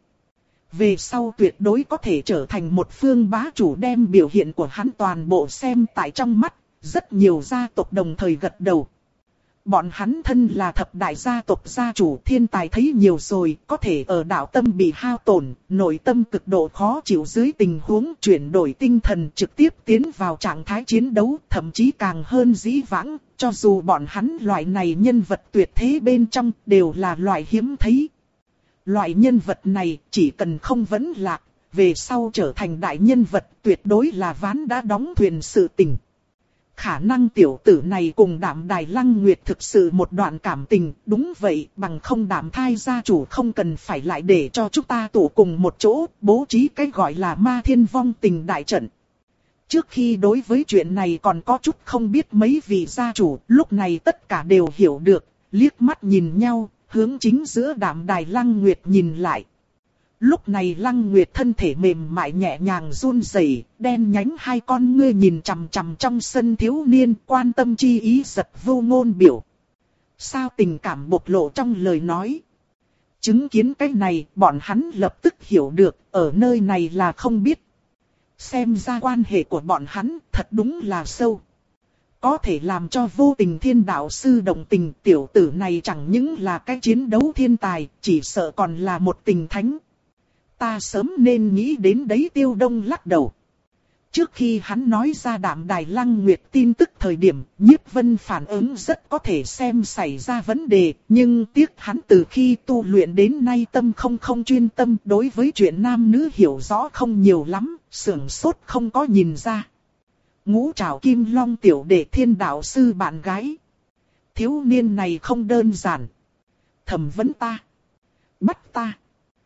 Về sau tuyệt đối có thể trở thành một phương bá chủ, đem biểu hiện của hắn toàn bộ xem tại trong mắt, rất nhiều gia tộc đồng thời gật đầu. Bọn hắn thân là thập đại gia tộc gia chủ, thiên tài thấy nhiều rồi, có thể ở đạo tâm bị hao tổn, nội tâm cực độ khó chịu dưới tình huống chuyển đổi tinh thần trực tiếp tiến vào trạng thái chiến đấu, thậm chí càng hơn dĩ vãng, cho dù bọn hắn loại này nhân vật tuyệt thế bên trong đều là loại hiếm thấy. Loại nhân vật này chỉ cần không vẫn lạc, về sau trở thành đại nhân vật tuyệt đối là ván đã đóng thuyền sự tình. Khả năng tiểu tử này cùng Đạm Đài Lăng Nguyệt thực sự một đoạn cảm tình, đúng vậy, bằng không Đạm Thai gia chủ không cần phải lại để cho chúng ta tụ cùng một chỗ, bố trí cái gọi là ma thiên vong tình đại trận. Trước khi đối với chuyện này còn có chút không biết mấy vị gia chủ, lúc này tất cả đều hiểu được, liếc mắt nhìn nhau, hướng chính giữa Đạm Đài Lăng Nguyệt nhìn lại. Lúc này Lăng Nguyệt thân thể mềm mại nhẹ nhàng run rẩy, đen nhánh hai con ngươi nhìn chằm chằm trong sân thiếu niên, quan tâm chi ý giật vô ngôn biểu. Sao tình cảm bộc lộ trong lời nói. Chứng kiến cái này, bọn hắn lập tức hiểu được, ở nơi này là không biết. Xem ra quan hệ của bọn hắn thật đúng là sâu. Có thể làm cho vô tình thiên đạo sư đồng tình, tiểu tử này chẳng những là cái chiến đấu thiên tài, chỉ sợ còn là một tình thánh. Ta sớm nên nghĩ đến đấy. Tiêu Đông lắc đầu. Trước khi hắn nói ra Đạm Đài Lăng Nguyệt tin tức thời điểm, Nhiếp Vân phản ứng rất có thể xem xảy ra vấn đề, nhưng tiếc hắn từ khi tu luyện đến nay tâm không không chuyên tâm, đối với chuyện nam nữ hiểu rõ không nhiều lắm, sưởng sốt không có nhìn ra. Ngũ Trảo Kim Long tiểu đệ thiên đạo sư bạn gái. Thiếu niên này không đơn giản. Thẩm vấn ta. Bắt ta.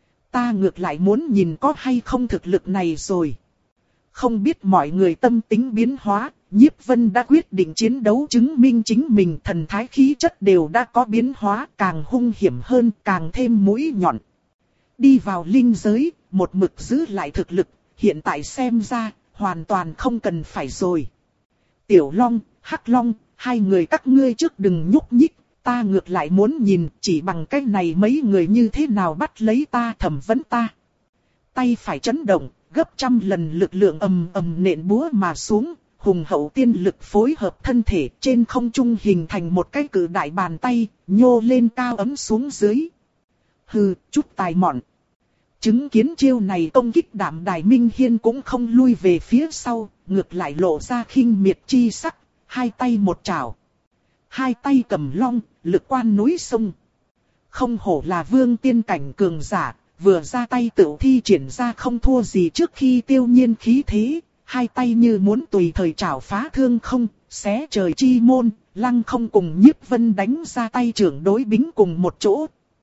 Ta ngược lại muốn nhìn có hay không thực lực này rồi. Không biết mọi người tâm tính biến hóa, Nhiếp Vân đã quyết định chiến đấu chứng minh chính mình, thần thái khí chất đều đã có biến hóa, càng hung hiểm hơn, càng thêm mũi nhọn. Đi vào linh giới, một mực giữ lại thực lực, hiện tại xem ra, hoàn toàn không cần phải rồi. Tiểu Long, Hắc Long, hai người các ngươi trước đừng nhúc nhích. Ta ngược lại muốn nhìn chỉ bằng cách này mấy người như thế nào bắt lấy ta, thẩm vấn ta. Tay phải chấn động, gấp trăm lần lực lượng ầm ầm nện búa mà xuống, hùng hậu tiên lực phối hợp thân thể trên không trung hình thành một cái cự đại bàn tay, nhô lên cao ấm xuống dưới. Hừ, chút tài mọn. Chứng kiến chiêu này công kích Đạm Đài Minh Hiên cũng không lui về phía sau, ngược lại lộ ra khinh miệt chi sắc, hai tay một chảo. Hai tay cầm long, lực quan núi sông. Không hổ là vương tiên cảnh cường giả, vừa ra tay tự thi triển ra không thua gì trước khi tiêu nhiên khí thế. Hai tay như muốn tùy thời trảo phá thương không, xé trời chi môn, lăng không cùng Nhiếp Vân đánh ra tay trưởng đối bính cùng một chỗ.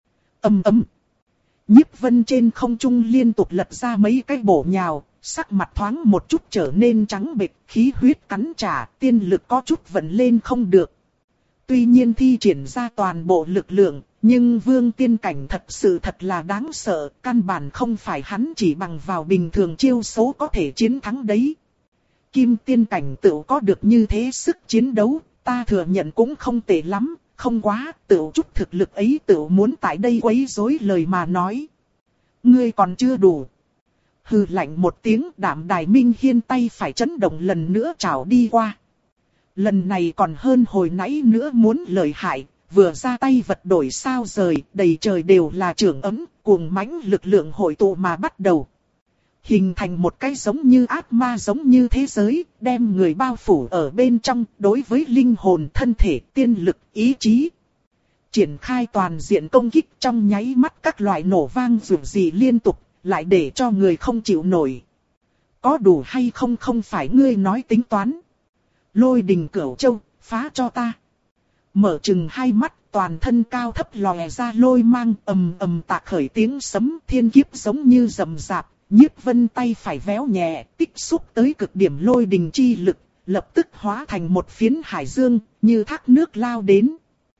Ầm ầm. Nhiếp Vân trên không trung liên tục lật ra mấy cái bổ nhào, sắc mặt thoáng một chút trở nên trắng bệch, khí huyết cắn trả, tiên lực có chút vận lên không được. Tuy nhiên thi triển ra toàn bộ lực lượng, nhưng vương tiên cảnh thật sự thật là đáng sợ, căn bản không phải hắn chỉ bằng vào bình thường chiêu số có thể chiến thắng đấy. Kim tiên cảnh tự có được như thế sức chiến đấu, ta thừa nhận cũng không tệ lắm, không quá, tự chút thực lực ấy tự muốn tại đây quấy rối lời mà nói. Ngươi còn chưa đủ. Hừ lạnh một tiếng, Đạm Đài Minh Hiên tay phải chấn động lần nữa trảo đi qua. Lần này còn hơn hồi nãy nữa muốn lợi hại, vừa ra tay vật đổi sao rời, đầy trời đều là trường ấm, cuồng mãnh lực lượng hội tụ mà bắt đầu. Hình thành một cái giống như ác ma giống như thế giới, đem người bao phủ ở bên trong, đối với linh hồn, thân thể, tiên lực, ý chí. Triển khai toàn diện công kích trong nháy mắt các loại nổ vang rủi gì liên tục, lại để cho người không chịu nổi. Có đủ hay không không phải ngươi nói tính toán. Lôi đình cửu châu, phá cho ta. Mở chừng hai mắt, toàn thân cao thấp lòe ra lôi mang, ầm ầm tạc khởi tiếng sấm, thiên kiếp giống như rầm rạp, Nhiếp Vân tay phải véo nhẹ, tích xúc tới cực điểm lôi đình chi lực, lập tức hóa thành một phiến hải dương, như thác nước lao đến.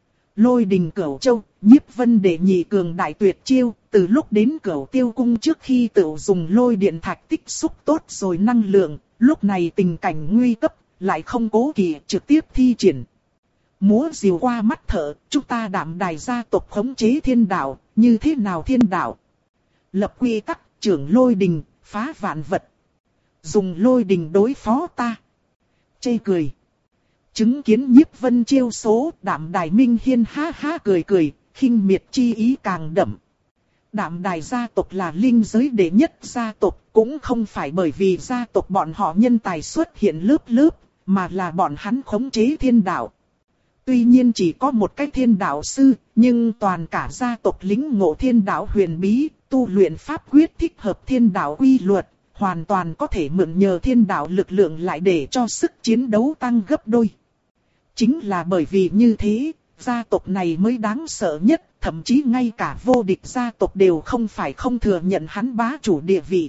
Lôi đình Cửu Châu, Nhiếp Vân đệ nhị cường đại tuyệt chiêu, từ lúc đến Cửu Tiêu cung trước khi tự dùng lôi điện thạch tích xúc tốt rồi năng lượng, lúc này tình cảnh nguy cấp, lại không cố kỵ trực tiếp thi triển. Múa diều qua mắt thợ, chúng ta Đạm Đài gia tộc khống chế thiên đạo, như thế nào thiên đạo? Lập quy tắc, trưởng lôi đình, phá vạn vật. Dùng lôi đình đối phó ta. Chê cười. Chứng kiến Nhiếp Vân chiêu số, Đạm Đài Minh Hiên ha ha cười cười, khinh miệt chi ý càng đậm. Đạm Đài gia tộc là linh giới đệ nhất gia tộc, cũng không phải bởi vì gia tộc bọn họ nhân tài xuất hiện lớp lớp, mà là bọn hắn khống chế thiên đạo. Tuy nhiên chỉ có một cái thiên đạo sư, nhưng toàn cả gia tộc lính ngộ thiên đạo huyền bí, tu luyện pháp quyết thích hợp thiên đạo quy luật, hoàn toàn có thể mượn nhờ thiên đạo lực lượng lại để cho sức chiến đấu tăng gấp đôi. Chính là bởi vì như thế, gia tộc này mới đáng sợ nhất, thậm chí ngay cả vô địch gia tộc đều không phải không thừa nhận hắn bá chủ địa vị.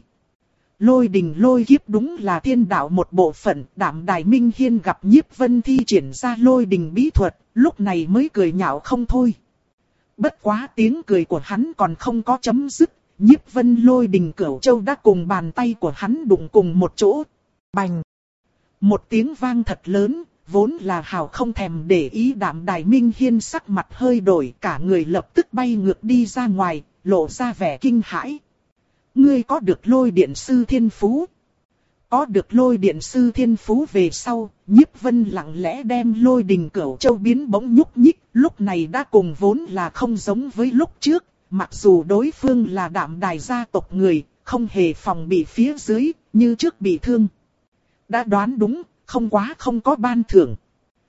Lôi đình lôi kiếp đúng là thiên đạo một bộ phận, Đạm Đài Minh Hiên gặp Nhiếp Vân thi triển ra lôi đình bí thuật, lúc này mới cười nhạo không thôi. Bất quá tiếng cười của hắn còn không có chấm dứt, Nhiếp Vân lôi đình Cửu Châu đã cùng bàn tay của hắn đụng cùng một chỗ. Bành! Một tiếng vang thật lớn, vốn là hào không thèm để ý Đạm Đài Minh Hiên sắc mặt hơi đổi, cả người lập tức bay ngược đi ra ngoài, lộ ra vẻ kinh hãi. Ngươi có được lôi điện sư thiên phú. Có được lôi điện sư thiên phú về sau, Nhiếp Vân lặng lẽ đem lôi đình Cửu Châu biến bỗng nhúc nhích, lúc này đã cùng vốn là không giống với lúc trước, mặc dù đối phương là Đạm Đài gia tộc người, không hề phòng bị phía dưới, như trước bị thương. Đã đoán đúng, không quá không có ban thưởng.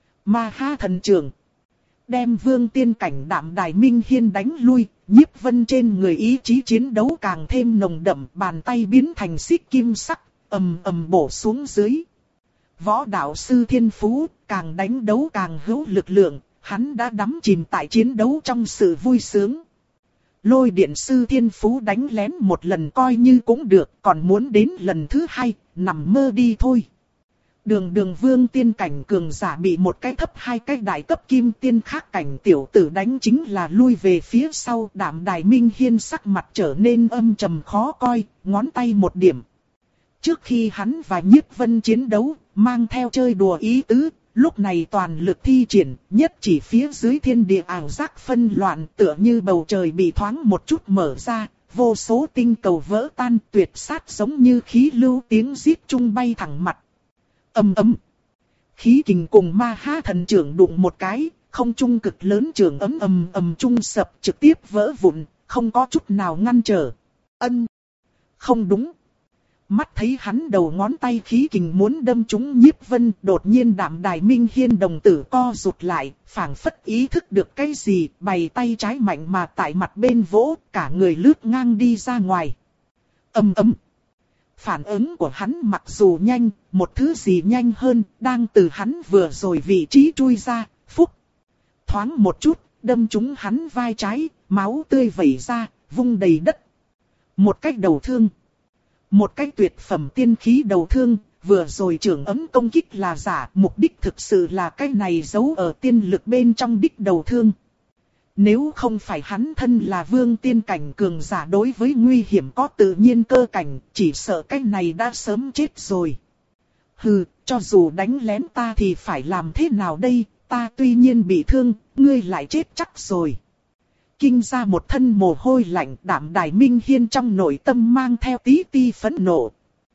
Ma Ha thần trưởng. Đem vương tiên cảnh Đạm Đài Minh Hiên đánh lui, Nhiếp Vân trên người ý chí chiến đấu càng thêm nồng đậm, bàn tay biến thành xích kim sắc, ầm ầm bổ xuống dưới. Võ đạo sư thiên phú, càng đánh đấu càng hữu lực lượng, hắn đã đắm chìm tại chiến đấu trong sự vui sướng. Lôi điện sư thiên phú đánh lén một lần coi như cũng được, còn muốn đến lần thứ hai, nằm mơ đi thôi. Đường đường vương tiên cảnh cường giả bị một cái thấp hai cái đại cấp kim tiên khác cảnh tiểu tử đánh chính là lui về phía sau. Đạm Đài Minh Hiên sắc mặt trở nên âm trầm khó coi, ngón tay một điểm. Trước khi hắn và Nhiếp Vân chiến đấu, mang theo chơi đùa ý tứ, lúc này toàn lực thi triển, nhất chỉ phía dưới thiên địa ảo giác phân loạn, tựa như bầu trời bị thoáng một chút mở ra, vô số tinh cầu vỡ tan, tuyệt sát giống như khí lưu tiếng rít trung bay thẳng mặt. Ầm ầm. Khí kình cùng Ma Ha thần trưởng đụng một cái, không trung cực lớn trường ấm ầm ầm trung sập trực tiếp vỡ vụn, không có chút nào ngăn trở. Ân. Không đúng. Mắt thấy hắn đầu ngón tay khí kình muốn đâm trúng Nhiếp Vân, đột nhiên Đạm Đài Minh Hiên đồng tử co rụt lại, phảng phất ý thức được cái gì, bày tay trái mạnh mà tại mặt bên vỗ, cả người lướt ngang đi ra ngoài. Ầm ầm. Phản ứng của hắn mặc dù nhanh, một thứ gì nhanh hơn, đang từ hắn vừa rồi vị trí chui ra, phúc. Thoáng một chút, đâm trúng hắn vai trái, máu tươi vẩy ra, vung đầy đất. Một cách đầu thương. Một cách tuyệt phẩm tiên khí đầu thương, vừa rồi trưởng ấm công kích là giả, mục đích thực sự là cái này giấu ở tiên lực bên trong đích đầu thương. Nếu không phải hắn thân là vương tiên cảnh cường giả đối với nguy hiểm có tự nhiên cơ cảnh, chỉ sợ cái này đã sớm chết rồi. Hừ, cho dù đánh lén ta thì phải làm thế nào đây, ta tuy nhiên bị thương, ngươi lại chết chắc rồi. Kinh ra một thân mồ hôi lạnh, Đạm Đài Minh Hiên trong nội tâm mang theo tí ti phẫn nộ.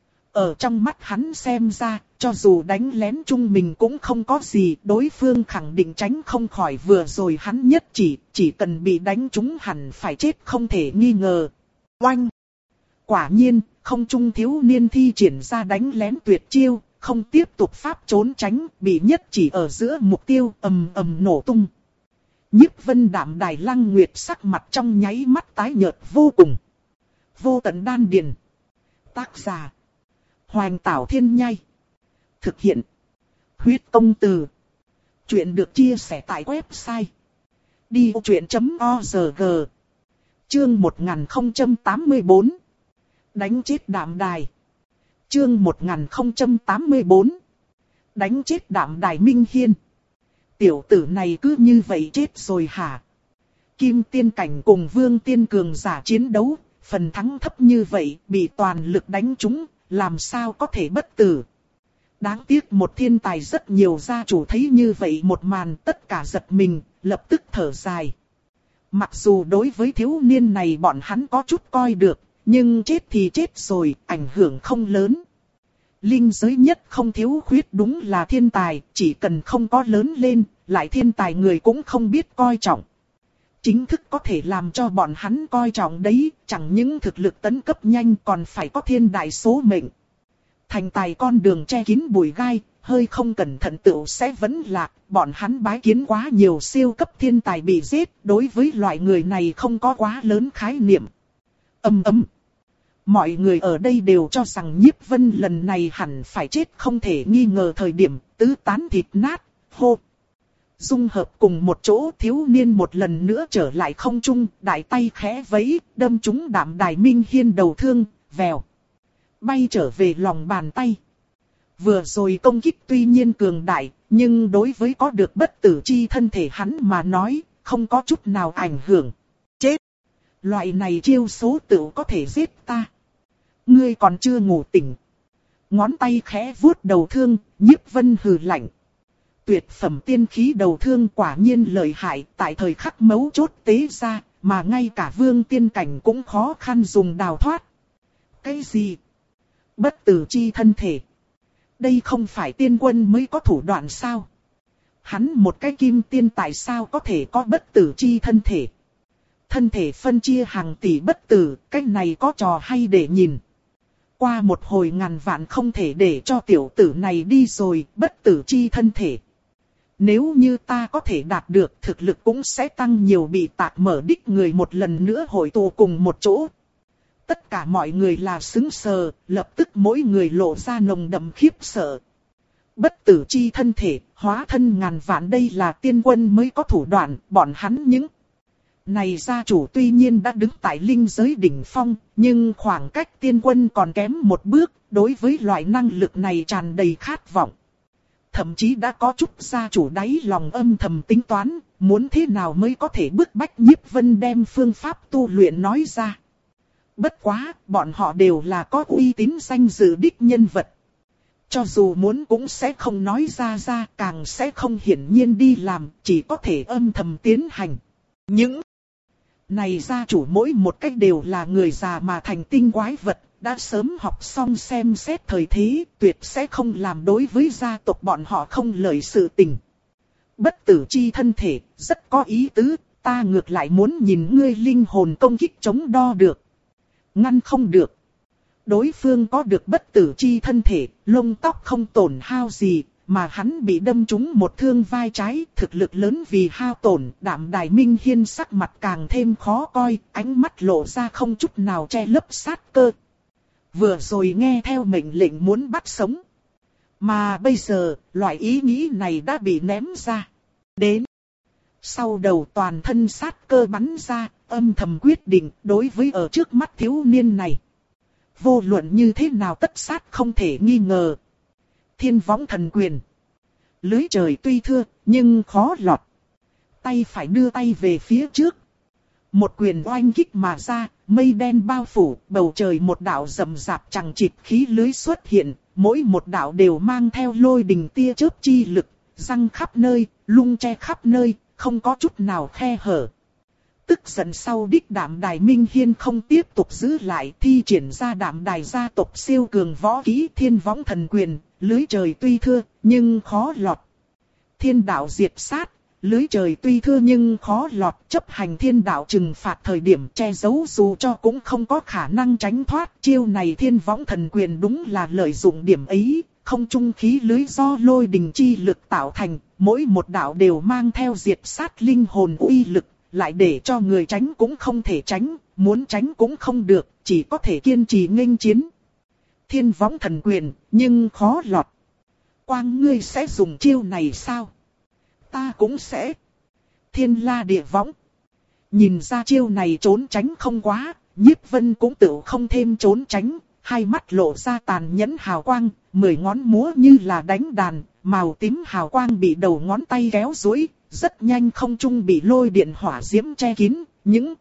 Ở trong mắt hắn xem ra, cho dù đánh lén chung mình cũng không có gì, đối phương khẳng định tránh không khỏi vừa rồi hắn nhất chỉ, chỉ cần bị đánh trúng hẳn phải chết không thể nghi ngờ. Oanh! Quả nhiên, không trung thiếu niên thi triển ra đánh lén tuyệt chiêu, không tiếp tục pháp trốn tránh, bị nhất chỉ ở giữa mục tiêu ầm ầm nổ tung. Nhiếp Vân Đạm Đài Lăng Nguyệt sắc mặt trong nháy mắt tái nhợt vô cùng. Vô tận đan điền. Tác giả Hoành Tảo Thiên Nhai. Thực hiện Huyết Công Từ. Chuyện được chia sẻ tại website đi vô chuyện chấm org. Chương một nghìn không trăm tám mươi bốn. Đánh chết Đạm Đài. Chương một nghìn không trăm tám mươi tư. Đánh chết Đạm Đài Minh Hiên. Tiểu tử này cứ như vậy chết rồi hả? Kim Tiên Cảnh cùng Vương Tiên Cường giả chiến đấu, phần thắng thấp như vậy, bị toàn lực đánh trúng, làm sao có thể bất tử? Đáng tiếc một thiên tài rất nhiều gia chủ thấy như vậy một màn, tất cả giật mình, lập tức thở dài. Mặc dù đối với thiếu niên này bọn hắn có chút coi được, nhưng chết thì chết rồi, ảnh hưởng không lớn. Linh giới nhất không thiếu khuyết đúng là thiên tài, chỉ cần không có lớn lên, lại thiên tài người cũng không biết coi trọng. Chính thức có thể làm cho bọn hắn coi trọng đấy, chẳng những thực lực tấn cấp nhanh còn phải có thiên đại số mệnh. Thành tài con đường che kín bụi gai, hơi không cẩn thận tựu sẽ vấn lạc, bọn hắn bái kiến quá nhiều siêu cấp thiên tài bị giết, đối với loại người này không có quá lớn khái niệm. Âm ấm. Mọi người ở đây đều cho rằng Nhiếp Vân lần này hẳn phải chết không thể nghi ngờ thời điểm tứ tán thịt nát, hô. Dung hợp cùng một chỗ thiếu niên một lần nữa trở lại không trung, đại tay khẽ vẫy, đâm trúng Đạm Đài Minh Hiên đầu thương, vèo. Bay trở về lòng bàn tay. Vừa rồi công kích tuy nhiên cường đại, nhưng đối với có được bất tử chi thân thể hắn mà nói, không có chút nào ảnh hưởng. Chết! Loại này chiêu số tựu có thể giết ta. Ngươi còn chưa ngủ tỉnh. Ngón tay khẽ vuốt đầu thương, Nhiếp Vân hừ lạnh. Tuyệt phẩm tiên khí đầu thương quả nhiên lợi hại, tại thời khắc mấu chốt tế ra, mà ngay cả Vương Tiên Cảnh cũng khó khăn dùng đào thoát. Cái gì? Bất tử chi thân thể. Đây không phải tiên quân mới có thủ đoạn sao? Hắn một cái kim tiên tại sao có thể có bất tử chi thân thể? Thân thể phân chia hàng tỷ bất tử, cái này có trò hay để nhìn. Qua một hồi ngàn vạn không thể để cho tiểu tử này đi rồi, bất tử chi thân thể. Nếu như ta có thể đạt được, thực lực cũng sẽ tăng nhiều, bị tạc mở đích người một lần nữa hội tụ cùng một chỗ. Tất cả mọi người là sững sờ, lập tức mỗi người lộ ra nồng đậm khiếp sợ. Bất tử chi thân thể, hóa thân ngàn vạn, đây là tiên quân mới có thủ đoạn, bọn hắn những này gia chủ tuy nhiên đã đứng tại linh giới đỉnh phong, nhưng khoảng cách tiên quân còn kém một bước, đối với loại năng lực này tràn đầy khát vọng. Thậm chí đã có chút gia chủ đáy lòng âm thầm tính toán, muốn thế nào mới có thể bức bách Nhiếp Vân đem phương pháp tu luyện nói ra. Bất quá, bọn họ đều là có uy tín danh dự đích nhân vật. Cho dù muốn cũng sẽ không nói ra ra, càng sẽ không hiển nhiên đi làm, chỉ có thể âm thầm tiến hành. Những này gia chủ mỗi một cách đều là người già mà thành tinh quái vật, đã sớm học xong xem xét thời thế, tuyệt sẽ không làm đối với gia tộc bọn họ không lợi sự tình. Bất tử chi thân thể, rất có ý tứ, ta ngược lại muốn nhìn ngươi linh hồn công kích chống đo được. Ngăn không được. Đối phương có được bất tử chi thân thể, lông tóc không tổn hao gì, mà hắn bị đâm trúng một thương vai trái, thực lực lớn vì hao tổn. Đạm Đài Minh Hiên sắc mặt càng thêm khó coi, ánh mắt lộ ra không chút nào che lấp sát cơ. Vừa rồi nghe theo mệnh lệnh muốn bắt sống, mà bây giờ, loại ý nghĩ này đã bị ném ra. Đến sau đầu toàn thân sát cơ bắn ra, âm thầm quyết định đối với ở trước mắt thiếu niên này. Vô luận như thế nào tất sát không thể nghi ngờ. Thiên võng thần quyền. Lưới trời tuy thưa, nhưng khó lọt. Tay phải đưa tay về phía trước. Một quyền oanh kích mà ra, mây đen bao phủ, bầu trời một đạo rậm rạp chằng chịt khí lưới xuất hiện. Mỗi một đạo đều mang theo lôi đình tia chớp chi lực, răng khắp nơi, lung che khắp nơi, không có chút nào khe hở. Tức giận sau đích Đạm Đài Minh Hiên không tiếp tục giữ lại, thi triển ra Đạm Đài gia tộc siêu cường võ kỹ thiên võng thần quyền, lưới trời tuy thưa, nhưng khó lọt. Thiên đạo diệt sát, lưới trời tuy thưa nhưng khó lọt, chấp hành thiên đạo trừng phạt thời điểm che giấu dù cho cũng không có khả năng tránh thoát. Chiêu này thiên võng thần quyền đúng là lợi dụng điểm ấy, không trung khí lưới do lôi đình chi lực tạo thành, mỗi một đạo đều mang theo diệt sát linh hồn uy lực. Lại để cho người tránh cũng không thể tránh, muốn tránh cũng không được, chỉ có thể kiên trì nghênh chiến. Thiên võng thần quyền, nhưng khó lọt. Quang ngươi sẽ dùng chiêu này sao? Ta cũng sẽ. Thiên la địa võng. Nhìn ra chiêu này trốn tránh không quá, Nhiếp Vân cũng tự không thêm trốn tránh, hai mắt lộ ra tàn nhẫn hào quang, mười ngón múa như là đánh đàn, màu tím hào quang bị đầu ngón tay kéo duỗi, rất nhanh không trung bị lôi điện hỏa diễm che kín, những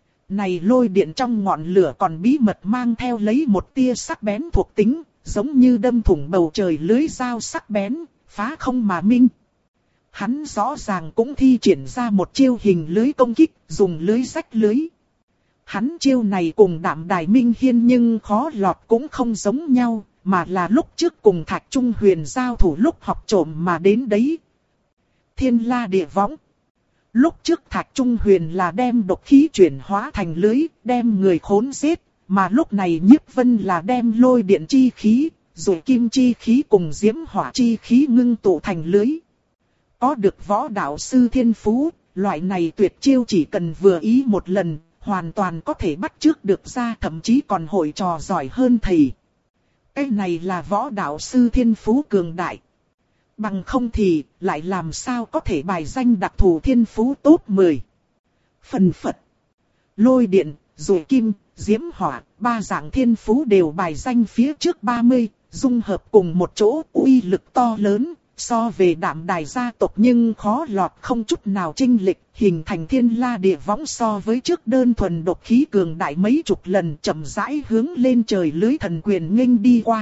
này lôi điện trong ngọn lửa còn bí mật mang theo lấy một tia sắc bén thuộc tính, giống như đâm thủng bầu trời lưới dao sắc bén, phá không mà minh. Hắn rõ ràng cũng thi triển ra một chiêu hình lưới công kích, dùng lưới rách lưới. Hắn chiêu này cùng Đạm Đài Minh Hiên nhưng khó lọt cũng không giống nhau, mà là lúc trước cùng Thạch Trung Huyền giao thủ lúc học trộm mà đến đấy. Thiên La Địa Võng. Lúc trước Thạch Trung Huyền là đem độc khí chuyển hóa thành lưới, đem người khốn giết, mà lúc này Nhiếp Vân là đem lôi điện chi khí, rồi kim chi khí cùng diễm hỏa chi khí ngưng tụ thành lưới. Có được võ đạo sư thiên phú, loại này tuyệt chiêu chỉ cần vừa ý một lần, hoàn toàn có thể bắt chước được ra, thậm chí còn hội trò giỏi hơn thầy. Cái này là võ đạo sư thiên phú cường đại. Bằng không thì, lại làm sao có thể bài danh đặc thù thiên phú top mười. Phần phật, lôi điện, rồi kim, diễm hỏa, ba dạng thiên phú đều bài danh phía trước ba mươi, dung hợp cùng một chỗ uy lực to lớn, so về Đạm Đài gia tộc nhưng khó lọt không chút nào chênh lệch, hình thành Thiên La Địa Võng so với trước đơn thuần độc khí cường đại mấy chục lần, chậm rãi hướng lên trời lưới thần quyền nghênh đi qua.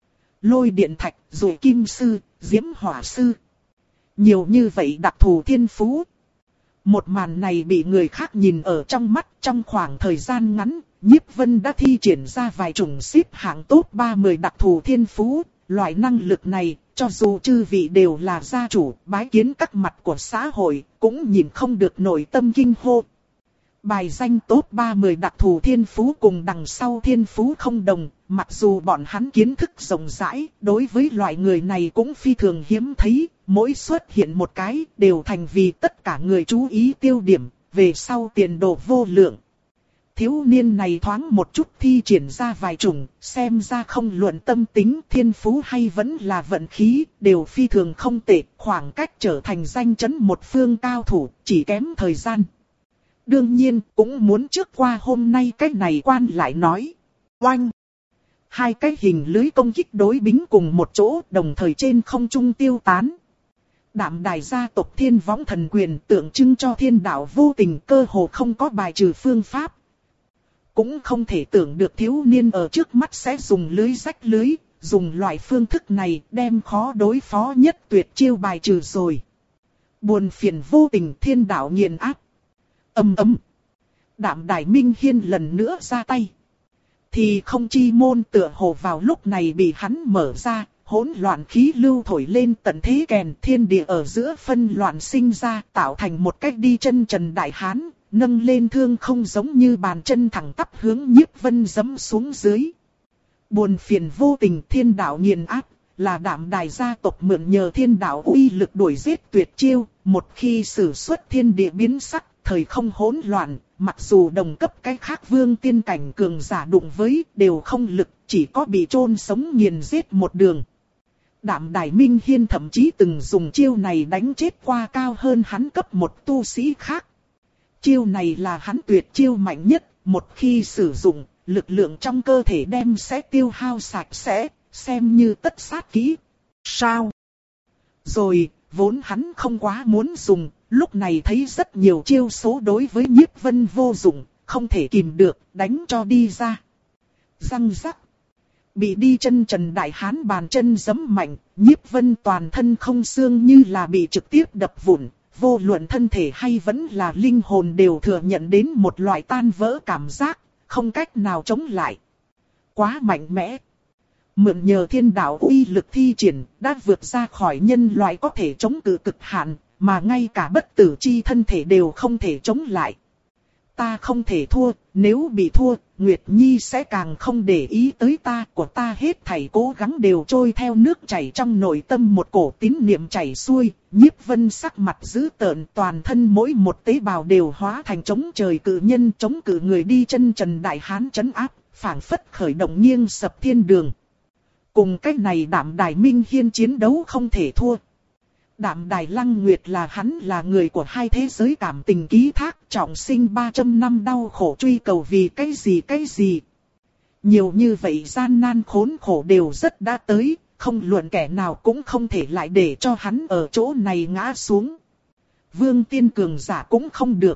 Lôi điện thạch, rồi kim sư, diễm hỏa sư. Nhiều như vậy đặc thù thiên phú. Một màn này bị người khác nhìn ở trong mắt, trong khoảng thời gian ngắn, Nhiếp Vân đã thi triển ra vài chủng xếp hạng top ba mươi đặc thù thiên phú. Loại năng lực này, cho dù chư vị đều là gia chủ, bái kiến các mặt của xã hội, cũng nhìn không được nội tâm kinh hô. Bài danh top ba mươi đặc thù thiên phú cùng đằng sau thiên phú không đồng, mặc dù bọn hắn kiến thức rộng rãi, đối với loại người này cũng phi thường hiếm thấy, mỗi xuất hiện một cái đều thành vì tất cả người chú ý tiêu điểm, về sau tiền đồ vô lượng. Thiếu niên này thoáng một chút thi triển ra vài chủng, xem ra không luận tâm tính, thiên phú hay vẫn là vận khí, đều phi thường không tệ, khoảng cách trở thành danh chấn một phương cao thủ, chỉ kém thời gian. Đương nhiên, cũng muốn trước qua hôm nay cái này quan lại nói. Oanh! Hai cái hình lưới công kích đối bính cùng một chỗ, đồng thời trên không trung tiêu tán. Đạm Đài gia tộc Thiên Võng thần quyền tượng trưng cho thiên đạo vô tình, cơ hồ không có bài trừ phương pháp. Cũng không thể tưởng được thiếu niên ở trước mắt sẽ dùng lưới rách lưới, dùng loại phương thức này đem khó đối phó nhất tuyệt chiêu bài trừ rồi. Buồn phiền vô tình, thiên đạo nghiền áp. Âm ấm. Đạm Đài Minh Hiên lần nữa ra tay. Thì không chi môn tựa hồ vào lúc này bị hắn mở ra, hỗn loạn khí lưu thổi lên tận thế kèn, thiên địa ở giữa phân loạn sinh ra, tạo thành một cách đi chân trần đại hán, nâng lên thương không giống như bàn chân thẳng tắp hướng Nhiếp Vân giẫm xuống dưới. Buồn phiền vô tình, thiên đạo nghiền áp, là Đạm Đài gia tộc mượn nhờ thiên đạo uy lực đuổi giết tuyệt chiêu, một khi sử xuất thiên địa biến sắc, thời không hỗn loạn, mặc dù đồng cấp cái khác vương tiên cảnh cường giả đụng với, đều không lực, chỉ có bị chôn sống nghiền giết một đường. Đạm Đài Minh Hiên thậm chí từng dùng chiêu này đánh chết qua cao hơn hắn cấp một tu sĩ khác. Chiêu này là hắn tuyệt chiêu mạnh nhất, một khi sử dụng, lực lượng trong cơ thể đem sẽ tiêu hao sạch sẽ, xem như tất sát kỹ. Sao? Rồi, vốn hắn không quá muốn dùng, lúc này thấy rất nhiều chiêu số đối với Nhiếp Vân vô dụng, không thể kìm được, đánh cho đi ra. Răng rắc. Bị đi chân trần đại hán bàn chân giẫm mạnh, Nhiếp Vân toàn thân không xương như là bị trực tiếp đập vụn. Vô luận thân thể hay vẫn là linh hồn đều thừa nhận đến một loại tan vỡ cảm giác, không cách nào chống lại. Quá mạnh mẽ. Mượn nhờ thiên đạo uy lực thi triển, đã vượt ra khỏi nhân loại có thể chống cự cực hạn, mà ngay cả bất tử chi thân thể đều không thể chống lại. Ta không thể thua, nếu bị thua, Nguyệt Nhi sẽ càng không để ý tới ta, của ta hết thảy cố gắng đều trôi theo nước chảy trong nội tâm, một cổ tín niệm chảy xuôi. Nhiếp Vân sắc mặt dữ tợn, toàn thân mỗi một tế bào đều hóa thành chống trời cự nhân, chống cự người đi chân trần đại hán trấn áp, phảng phất khởi động nghiêng sập thiên đường. Cùng cách này Đạm Đài Minh Hiên chiến đấu không thể thua. Đạm Đài Lăng Nguyệt là hắn là người của hai thế giới cảm tình ký thác, trọng sinh ba trăm năm đau khổ truy cầu vì cái gì cái gì. Nhiều như vậy gian nan khốn khổ đều rất đã tới, không luận kẻ nào cũng không thể lại để cho hắn ở chỗ này ngã xuống. Vương tiên cường giả cũng không được.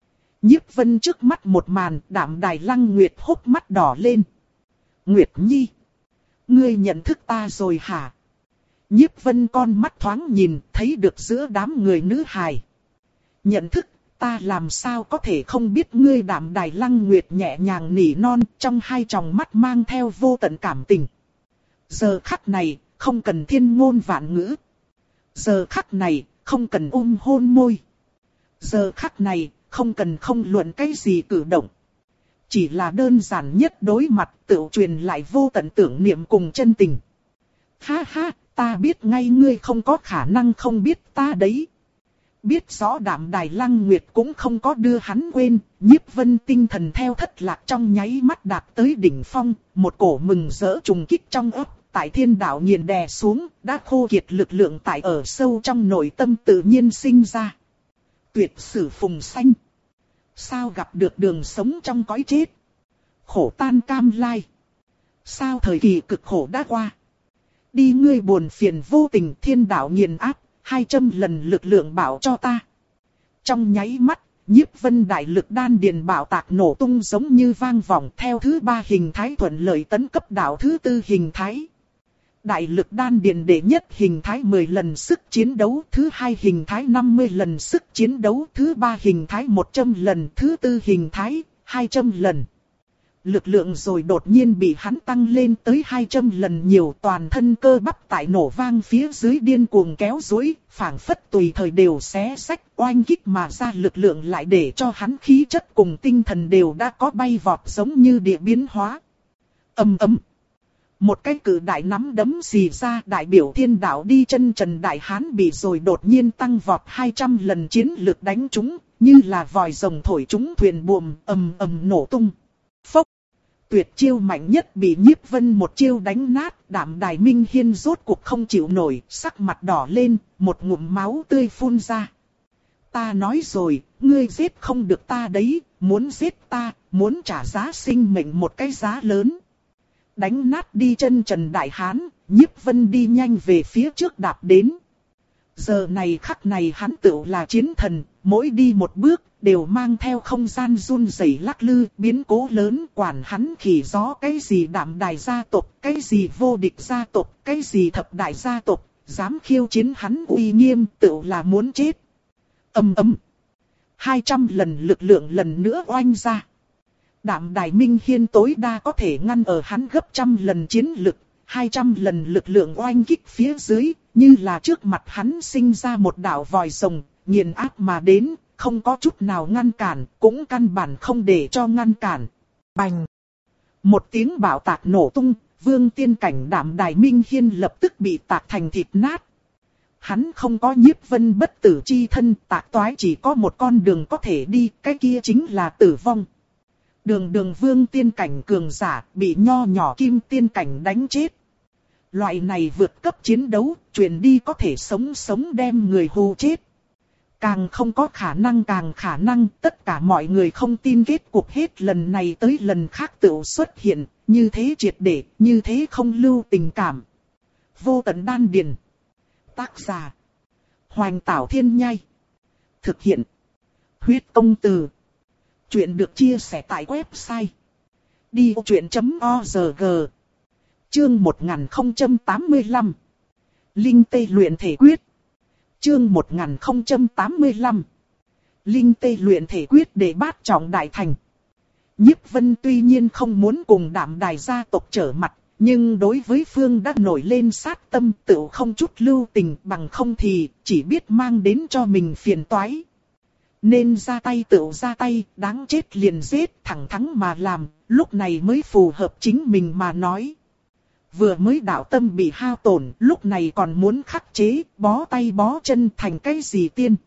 Nhiếp Vân trước mắt một màn, Đạm Đài Lăng Nguyệt hốc mắt đỏ lên. Nguyệt Nhi, ngươi nhận thức ta rồi hả? Nhiếp Vân con mắt thoáng nhìn, thấy được giữa đám người nữ hài. Nhận thức, ta làm sao có thể không biết ngươi? Đạm Đài Lăng Nguyệt nhẹ nhàng nỉ non, trong hai tròng mắt mang theo vô tận cảm tình. Giờ khắc này, không cần thiên ngôn vạn ngữ. Giờ khắc này, không cần ôm hôn môi. Giờ khắc này, không cần không luận cái gì cử động. Chỉ là đơn giản nhất đối mặt tự truyền lại vô tận tưởng niệm cùng chân tình. Ha ha, ta biết ngay ngươi không có khả năng không biết ta đấy. Biết rõ Đạm Đài Lăng Nguyệt cũng không có đưa hắn quên, Nhiếp Vân tinh thần theo thất lạc trong nháy mắt đạt tới đỉnh phong, một cổ mừng rỡ trùng kích trong ấp, tại thiên đạo nghiền đè xuống, đã khô kiệt lực lượng tại ở sâu trong nội tâm tự nhiên sinh ra. Tuyệt sử phùng xanh. Sao gặp được đường sống trong cõi chết? Khổ tan cam lai. Sao thời kỳ cực khổ đã qua? Đi ngươi buồn phiền vô tình, thiên đạo nghiền áp, hai trăm lần lực lượng bảo cho ta. Trong nháy mắt, Nhiếp Vân đại lực đan điền bảo tạc nổ tung giống như vang vọng, theo thứ ba hình thái thuận lợi tấn cấp đạo thứ tư hình thái. Đại lực đan điền đệ nhất hình thái mười lần sức chiến đấu, thứ hai hình thái năm mươi lần sức chiến đấu, thứ ba hình thái một trăm lần, thứ tư hình thái hai trăm lần. Lực lượng rồi đột nhiên bị hắn tăng lên tới hai trăm lần nhiều, toàn thân cơ bắp tại nổ vang phía dưới điên cuồng kéo duỗi, phảng phất tùy thời đều xé xách oanh kích mà ra, lực lượng lại để cho hắn khí chất cùng tinh thần đều đã có bay vọt giống như địa biến hóa. Ầm ầm. Một cái cử đại nắm đấm xì ra, đại biểu thiên đạo đi chân trần đại hán bị rồi đột nhiên tăng vọt hai trăm lần chiến lực đánh trúng, như là vòi rồng thổi trúng thuyền buồm, ầm ầm nổ tung. Phốc. Tuyệt chiêu mạnh nhất bị Nhiếp Vân một chiêu đánh nát, Đạm Đài Minh Hiên rốt cuộc không chịu nổi, sắc mặt đỏ lên, một ngụm máu tươi phun ra. Ta nói rồi, ngươi giết không được ta đấy, muốn giết ta, muốn trả giá sinh mệnh một cái giá lớn. Đánh nát đi chân trần đại hán, Nhiếp Vân đi nhanh về phía trước đạp đến. Giờ này khắc này hắn tựu là chiến thần, mỗi đi một bước đều mang theo không gian run rẩy lắc lư, biến cố lớn, quản hắn khỉ gió cái gì Đạm Đài gia tộc, cái gì vô địch gia tộc, cái gì thập đại gia tộc, dám khiêu chiến hắn uy nghiêm, tựu là muốn chết. Ầm ầm. hai trăm lần lực lượng lần nữa oanh ra. Đạm Đài Minh Hiên tối đa có thể ngăn ở hắn gấp trăm lần chiến lực, hai trăm lần lực lượng oanh kích phía dưới, như là trước mặt hắn sinh ra một đạo vòi rồng, nghiền áp mà đến, không có chút nào ngăn cản, cũng căn bản không để cho ngăn cản. Bành! Một tiếng bạo tạc nổ tung, vương tiên cảnh Đạm Đài Minh Hiên lập tức bị tạc thành thịt nát. Hắn không có Nhiếp Vân bất tử chi thân, tạc toái chỉ có một con đường có thể đi, cái kia chính là tử vong. Đường đường vương tiên cảnh cường giả, bị nho nhỏ kim tiên cảnh đánh chết. Loại này vượt cấp chiến đấu, truyền đi có thể sống sống đem người hù chết. Càng không có khả năng càng khả năng, tất cả mọi người không tin kết cục hết lần này tới lần khác tự xuất hiện, như thế triệt để, như thế không lưu tình cảm. Vô tận đan điền. Tác giả. Hoành Tảo Thiên Nhai. Thực hiện. Huyết Công Từ. Chuyện được chia sẻ tại website đi vô chuyện chấm org. Chương một nghìn không trăm tám mươi lăm. Linh Tê luyện thể quyết. Chương một nghìn không trăm tám mươi lăm. Linh Tê luyện thể quyết để bát trọng đại thành. Nhiếp Vân tuy nhiên không muốn cùng Đạm Đài gia tộc trở mặt, nhưng đối với phương đã nổi lên sát tâm, tự không chút lưu tình, bằng không thì chỉ biết mang đến cho mình phiền toái. Nên ra tay tự ra tay, đáng chết liền giết, thẳng thắn mà làm, lúc này mới phù hợp chính mình mà nói. Vừa mới đạo tâm bị hao tổn, lúc này còn muốn khắc chế, bó tay bó chân thành cái gì tiên.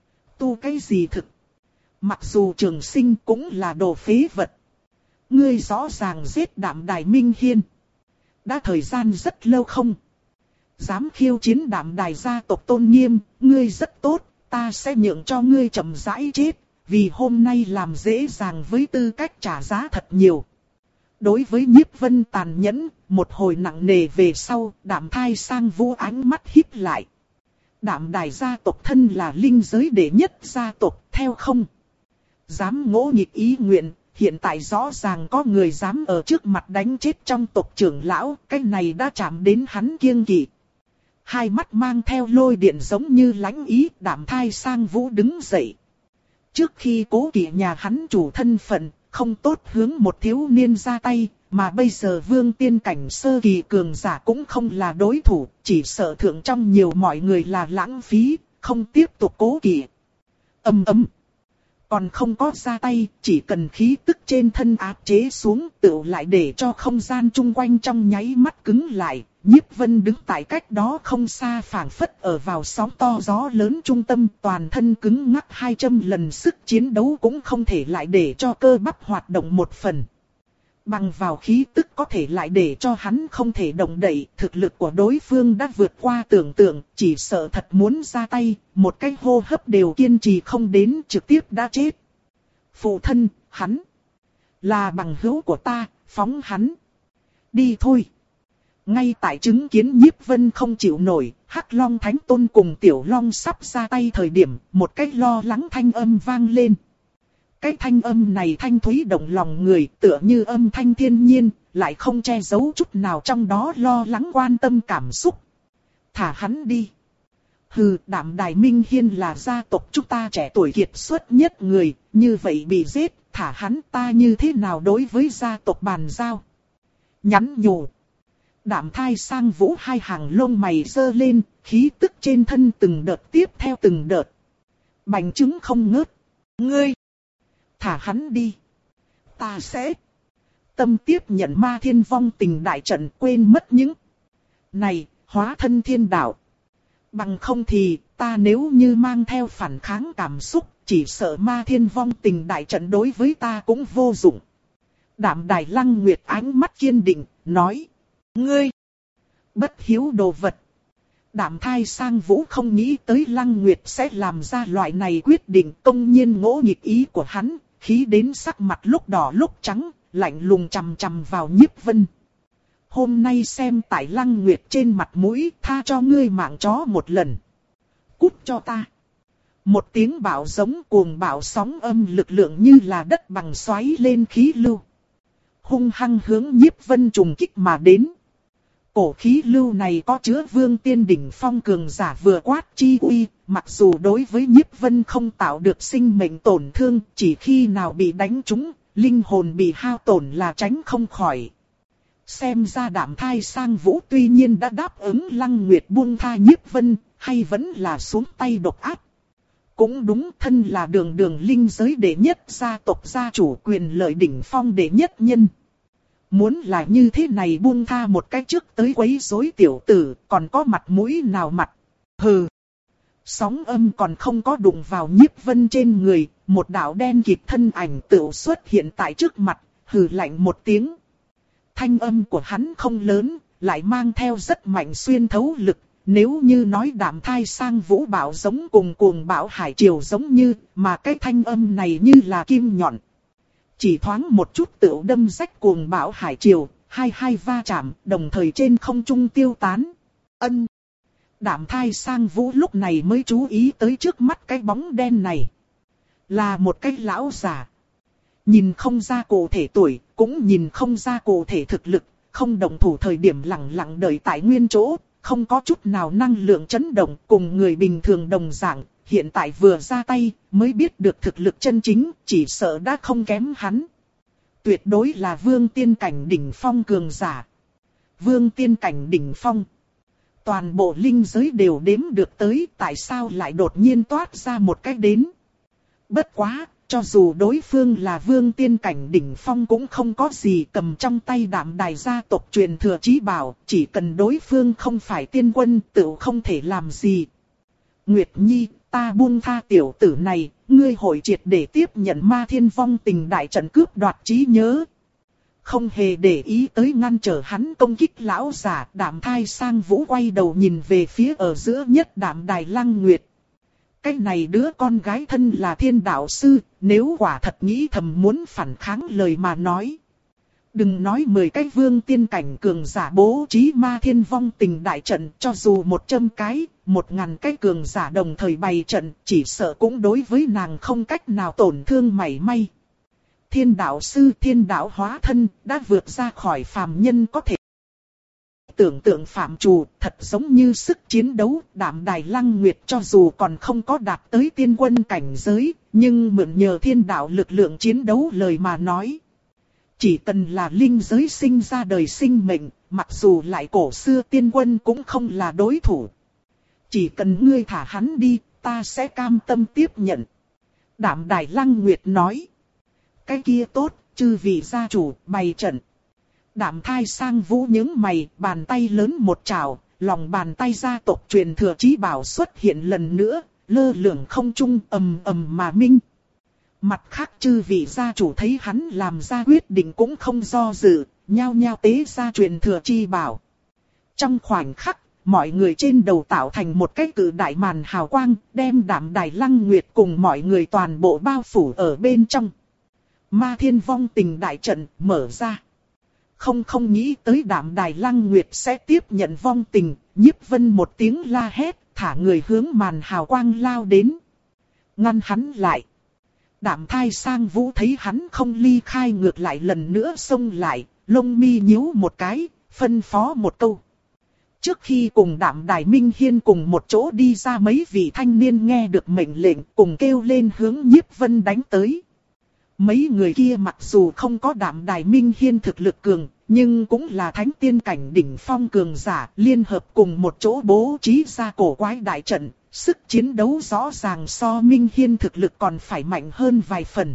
Tu cái gì thực. Mặc dù trường sinh cũng là đồ phế vật. Ngươi rõ ràng giết Đạm Đài Minh Hiên. Đã thời gian rất lâu không? Dám khiêu chiến Đạm Đài gia tộc tôn nghiêm, ngươi rất tốt, ta sẽ nhượng cho ngươi chậm rãi chết, vì hôm nay làm dễ dàng với tư cách trả giá thật nhiều. Đối với Nhiếp Vân tàn nhẫn, một hồi nặng nề về sau, Đạm Thai Sang Vũ ánh mắt híp lại. Đạm Đài gia tộc thân là linh giới đệ nhất gia tộc, theo không dám ngỗ nghịch ý nguyện, hiện tại rõ ràng có người dám ở trước mặt đánh chết trong tộc trưởng lão, cái này đã chạm đến hắn kiêng kỵ. Hai mắt mang theo lôi điện giống như lãnh ý, Đạm Thai Sang Vũ đứng dậy. Trước khi cố kỵ nhà hắn chủ thân phận, không tốt hướng một thiếu niên ra tay, mà bây giờ vương tiên cảnh sơ kỳ cường giả cũng không là đối thủ, chỉ sợ thượng trong nhiều mọi người là lãng phí, không tiếp tục cố kỵ. Âm ấm. Còn không có ra tay, chỉ cần khí tức trên thân áp chế xuống, tựu lại để cho không gian chung quanh trong nháy mắt cứng lại. Nhiếp Vân đứng tại cách đó không xa, phảng phất ở vào sóng to gió lớn trung tâm, toàn thân cứng ngắc hai trăm lần sức chiến đấu cũng không thể lại để cho cơ bắp hoạt động một phần. Bằng vào khí tức có thể lại để cho hắn không thể động đậy, thực lực của đối phương đã vượt qua tưởng tượng, chỉ sợ thật muốn ra tay, một cái hô hấp đều kiên trì không đến, trực tiếp đã chết. Phụ thân, hắn là bằng hữu của ta, phóng hắn đi thôi. Ngay tại chứng kiến Nhiếp Vân không chịu nổi, Hắc Long Thánh Tôn cùng Tiểu Long sắp ra tay thời điểm, một cái lo lắng thanh âm vang lên. Cái thanh âm này thanh thúy động lòng người, tựa như âm thanh thiên nhiên, lại không che giấu chút nào trong đó lo lắng quan tâm cảm xúc. Thả hắn đi. Hừ, Đạm Đài Minh Hiên là gia tộc chúng ta trẻ tuổi kiệt xuất nhất người, như vậy bị giết, thả hắn ta như thế nào đối với gia tộc bàn giao. Nhắn nhủ. Đạm Thai Sang Vũ hai hàng lông mày giơ lên, khí tức trên thân từng đợt tiếp theo từng đợt. Bành trướng không ngớt. Ngươi! Thả hắn đi. Ta sẽ tâm tiếp nhận Ma Thiên Vong Tình đại trận, quên mất những này, hóa thân thiên đạo. Bằng không thì, ta nếu như mang theo phản kháng cảm xúc, chỉ sợ Ma Thiên Vong Tình đại trận đối với ta cũng vô dụng. Đạm Đài Lăng Nguyệt ánh mắt kiên định, nói. Ngươi! Bất hiếu đồ vật. Đạm Thai Sang Vũ không nghĩ tới Lăng Nguyệt sẽ làm ra loại này quyết định, công nhiên ngỗ nghịch ý của hắn, khí đến sắc mặt lúc đỏ lúc trắng, lạnh lùng chằm chằm vào Nhiếp Vân. Hôm nay xem tại Lăng Nguyệt trên mặt mũi, tha cho ngươi mạng chó một lần. Cút cho ta. Một tiếng bạo giống cuồng bạo sóng âm lực lượng như là đất bằng xoáy lên khí lưu. Hung hăng hướng Nhiếp Vân trùng kích mà đến. Cổ khí lưu này có chứa vương tiên đỉnh phong cường giả vừa quát chi uy, mặc dù đối với Nhiếp Vân không tạo được sinh mệnh tổn thương, chỉ khi nào bị đánh trúng, linh hồn bị hao tổn là tránh không khỏi. Xem ra Đạm Thai Sang Vũ tuy nhiên đã đáp ứng Lăng Nguyệt buông tha Nhiếp Vân, hay vẫn là xuống tay độc ác. Cũng đúng, thân là đường đường linh giới đệ nhất gia tộc gia chủ quyền lợi đỉnh phong đệ nhất nhân. Muốn là như thế này buông tha một cái trước tới quấy rối tiểu tử, còn có mặt mũi nào mặt. Hừ. Sóng âm còn không có đụng vào Nhiếp Vân trên người, một đạo đen kịt thân ảnh tựu xuất hiện tại trước mặt, hừ lạnh một tiếng. Thanh âm của hắn không lớn, lại mang theo rất mạnh xuyên thấu lực. Nếu như nói Đạm Thai Sang Vũ bạo giống cùng cuồng bạo hải triều giống như, mà cái thanh âm này như là kim nhọn. Chỉ thoáng một chút tựu đâm rách cuồng bão hải triều, hai hai va chạm, đồng thời trên không trung tiêu tán. Ân. Đạm Thai Sang Vũ lúc này mới chú ý tới trước mắt cái bóng đen này. Là một cái lão già. Nhìn không ra cụ thể tuổi, cũng nhìn không ra cụ thể thực lực, không động thủ thời điểm lặng lặng đợi tại nguyên chỗ, không có chút nào năng lượng chấn động, cùng người bình thường đồng dạng. Hiện tại vừa ra tay, mới biết được thực lực chân chính, chỉ sợ đã không kém hắn. Tuyệt đối là vương tiên cảnh đỉnh phong cường giả. Vương tiên cảnh đỉnh phong. Toàn bộ linh giới đều đếm được tới, tại sao lại đột nhiên toát ra một cách đến. Bất quá, cho dù đối phương là vương tiên cảnh đỉnh phong cũng không có gì, cầm trong tay Đạm Đài gia tộc truyền thừa chí bảo, chỉ cần đối phương không phải tiên quân, tự không thể làm gì. Nguyệt Nhi, ta buông tha tiểu tử này, ngươi hội triệt để tiếp nhận Ma Thiên Vong Tình đại trận cướp đoạt trí nhớ. không hề để ý tới ngăn trở hắn công kích lão giả. Đạm Thai Sang Vũ quay đầu nhìn về phía ở giữa nhất Đạm Đài Lăng Nguyệt. Cái này đứa con gái thân là thiên đạo sư, nếu quả thật nghĩ thầm muốn phản kháng lời mà nói. Đừng nói mười cái vương tiên cảnh cường giả bố trí ma thiên vong tình đại trận, cho dù một trăm cái, một ngàn cái cường giả đồng thời bày trận, chỉ sợ cũng đối với nàng không cách nào tổn thương mảy may. Thiên đạo sư thiên đạo hóa thân đã vượt ra khỏi phàm nhân có thể tưởng tượng phạm trù, thật giống như sức chiến đấu. Đạm Đài Lăng Nguyệt cho dù còn không có đạt tới tiên quân cảnh giới, nhưng mượn nhờ thiên đạo lực lượng chiến đấu lời mà nói. Chỉ cần là linh giới sinh ra đời sinh mệnh, mặc dù lại cổ xưa tiên quân cũng không là đối thủ. Chỉ cần ngươi thả hắn đi, ta sẽ cam tâm tiếp nhận. Đạm Đài Lăng Nguyệt nói. Cái kia tốt, chư vị gia chủ, bày trận. Đạm Thai Sang Vũ nhướng mày, bàn tay lớn một trào, lòng bàn tay gia tộc truyền thừa chí bảo xuất hiện lần nữa, lơ lửng không trung ầm ầm mà minh. Mặt khác chư vị gia chủ thấy hắn làm ra quyết định cũng không do dự, nhao nhao tế ra truyền thừa chi bảo. Trong khoảnh khắc, mọi người trên đầu tạo thành một cái cự đại màn hào quang, đem Đạm Đài Lăng Nguyệt cùng mọi người toàn bộ bao phủ ở bên trong. Ma thiên vong tình đại trận mở ra. Không không nghĩ tới Đạm Đài Lăng Nguyệt sẽ tiếp nhận vong tình, Nhiếp Vân một tiếng la hét, thả người hướng màn hào quang lao đến. Ngăn hắn lại. Đạm Thai Sang Vũ thấy hắn không ly khai ngược lại lần nữa xông lại, lông mi nhíu một cái, phân phó một câu. Trước khi cùng Đạm Đài Minh Hiên cùng một chỗ đi ra mấy vị thanh niên nghe được mệnh lệnh cùng kêu lên hướng Nhiếp Vân đánh tới. Mấy người kia mặc dù không có Đạm Đài Minh Hiên thực lực cường, nhưng cũng là thánh tiên cảnh đỉnh phong cường giả, liên hợp cùng một chỗ bố trí ra cổ quái đại trận, sức chiến đấu rõ ràng so Minh Hiên thực lực còn phải mạnh hơn vài phần.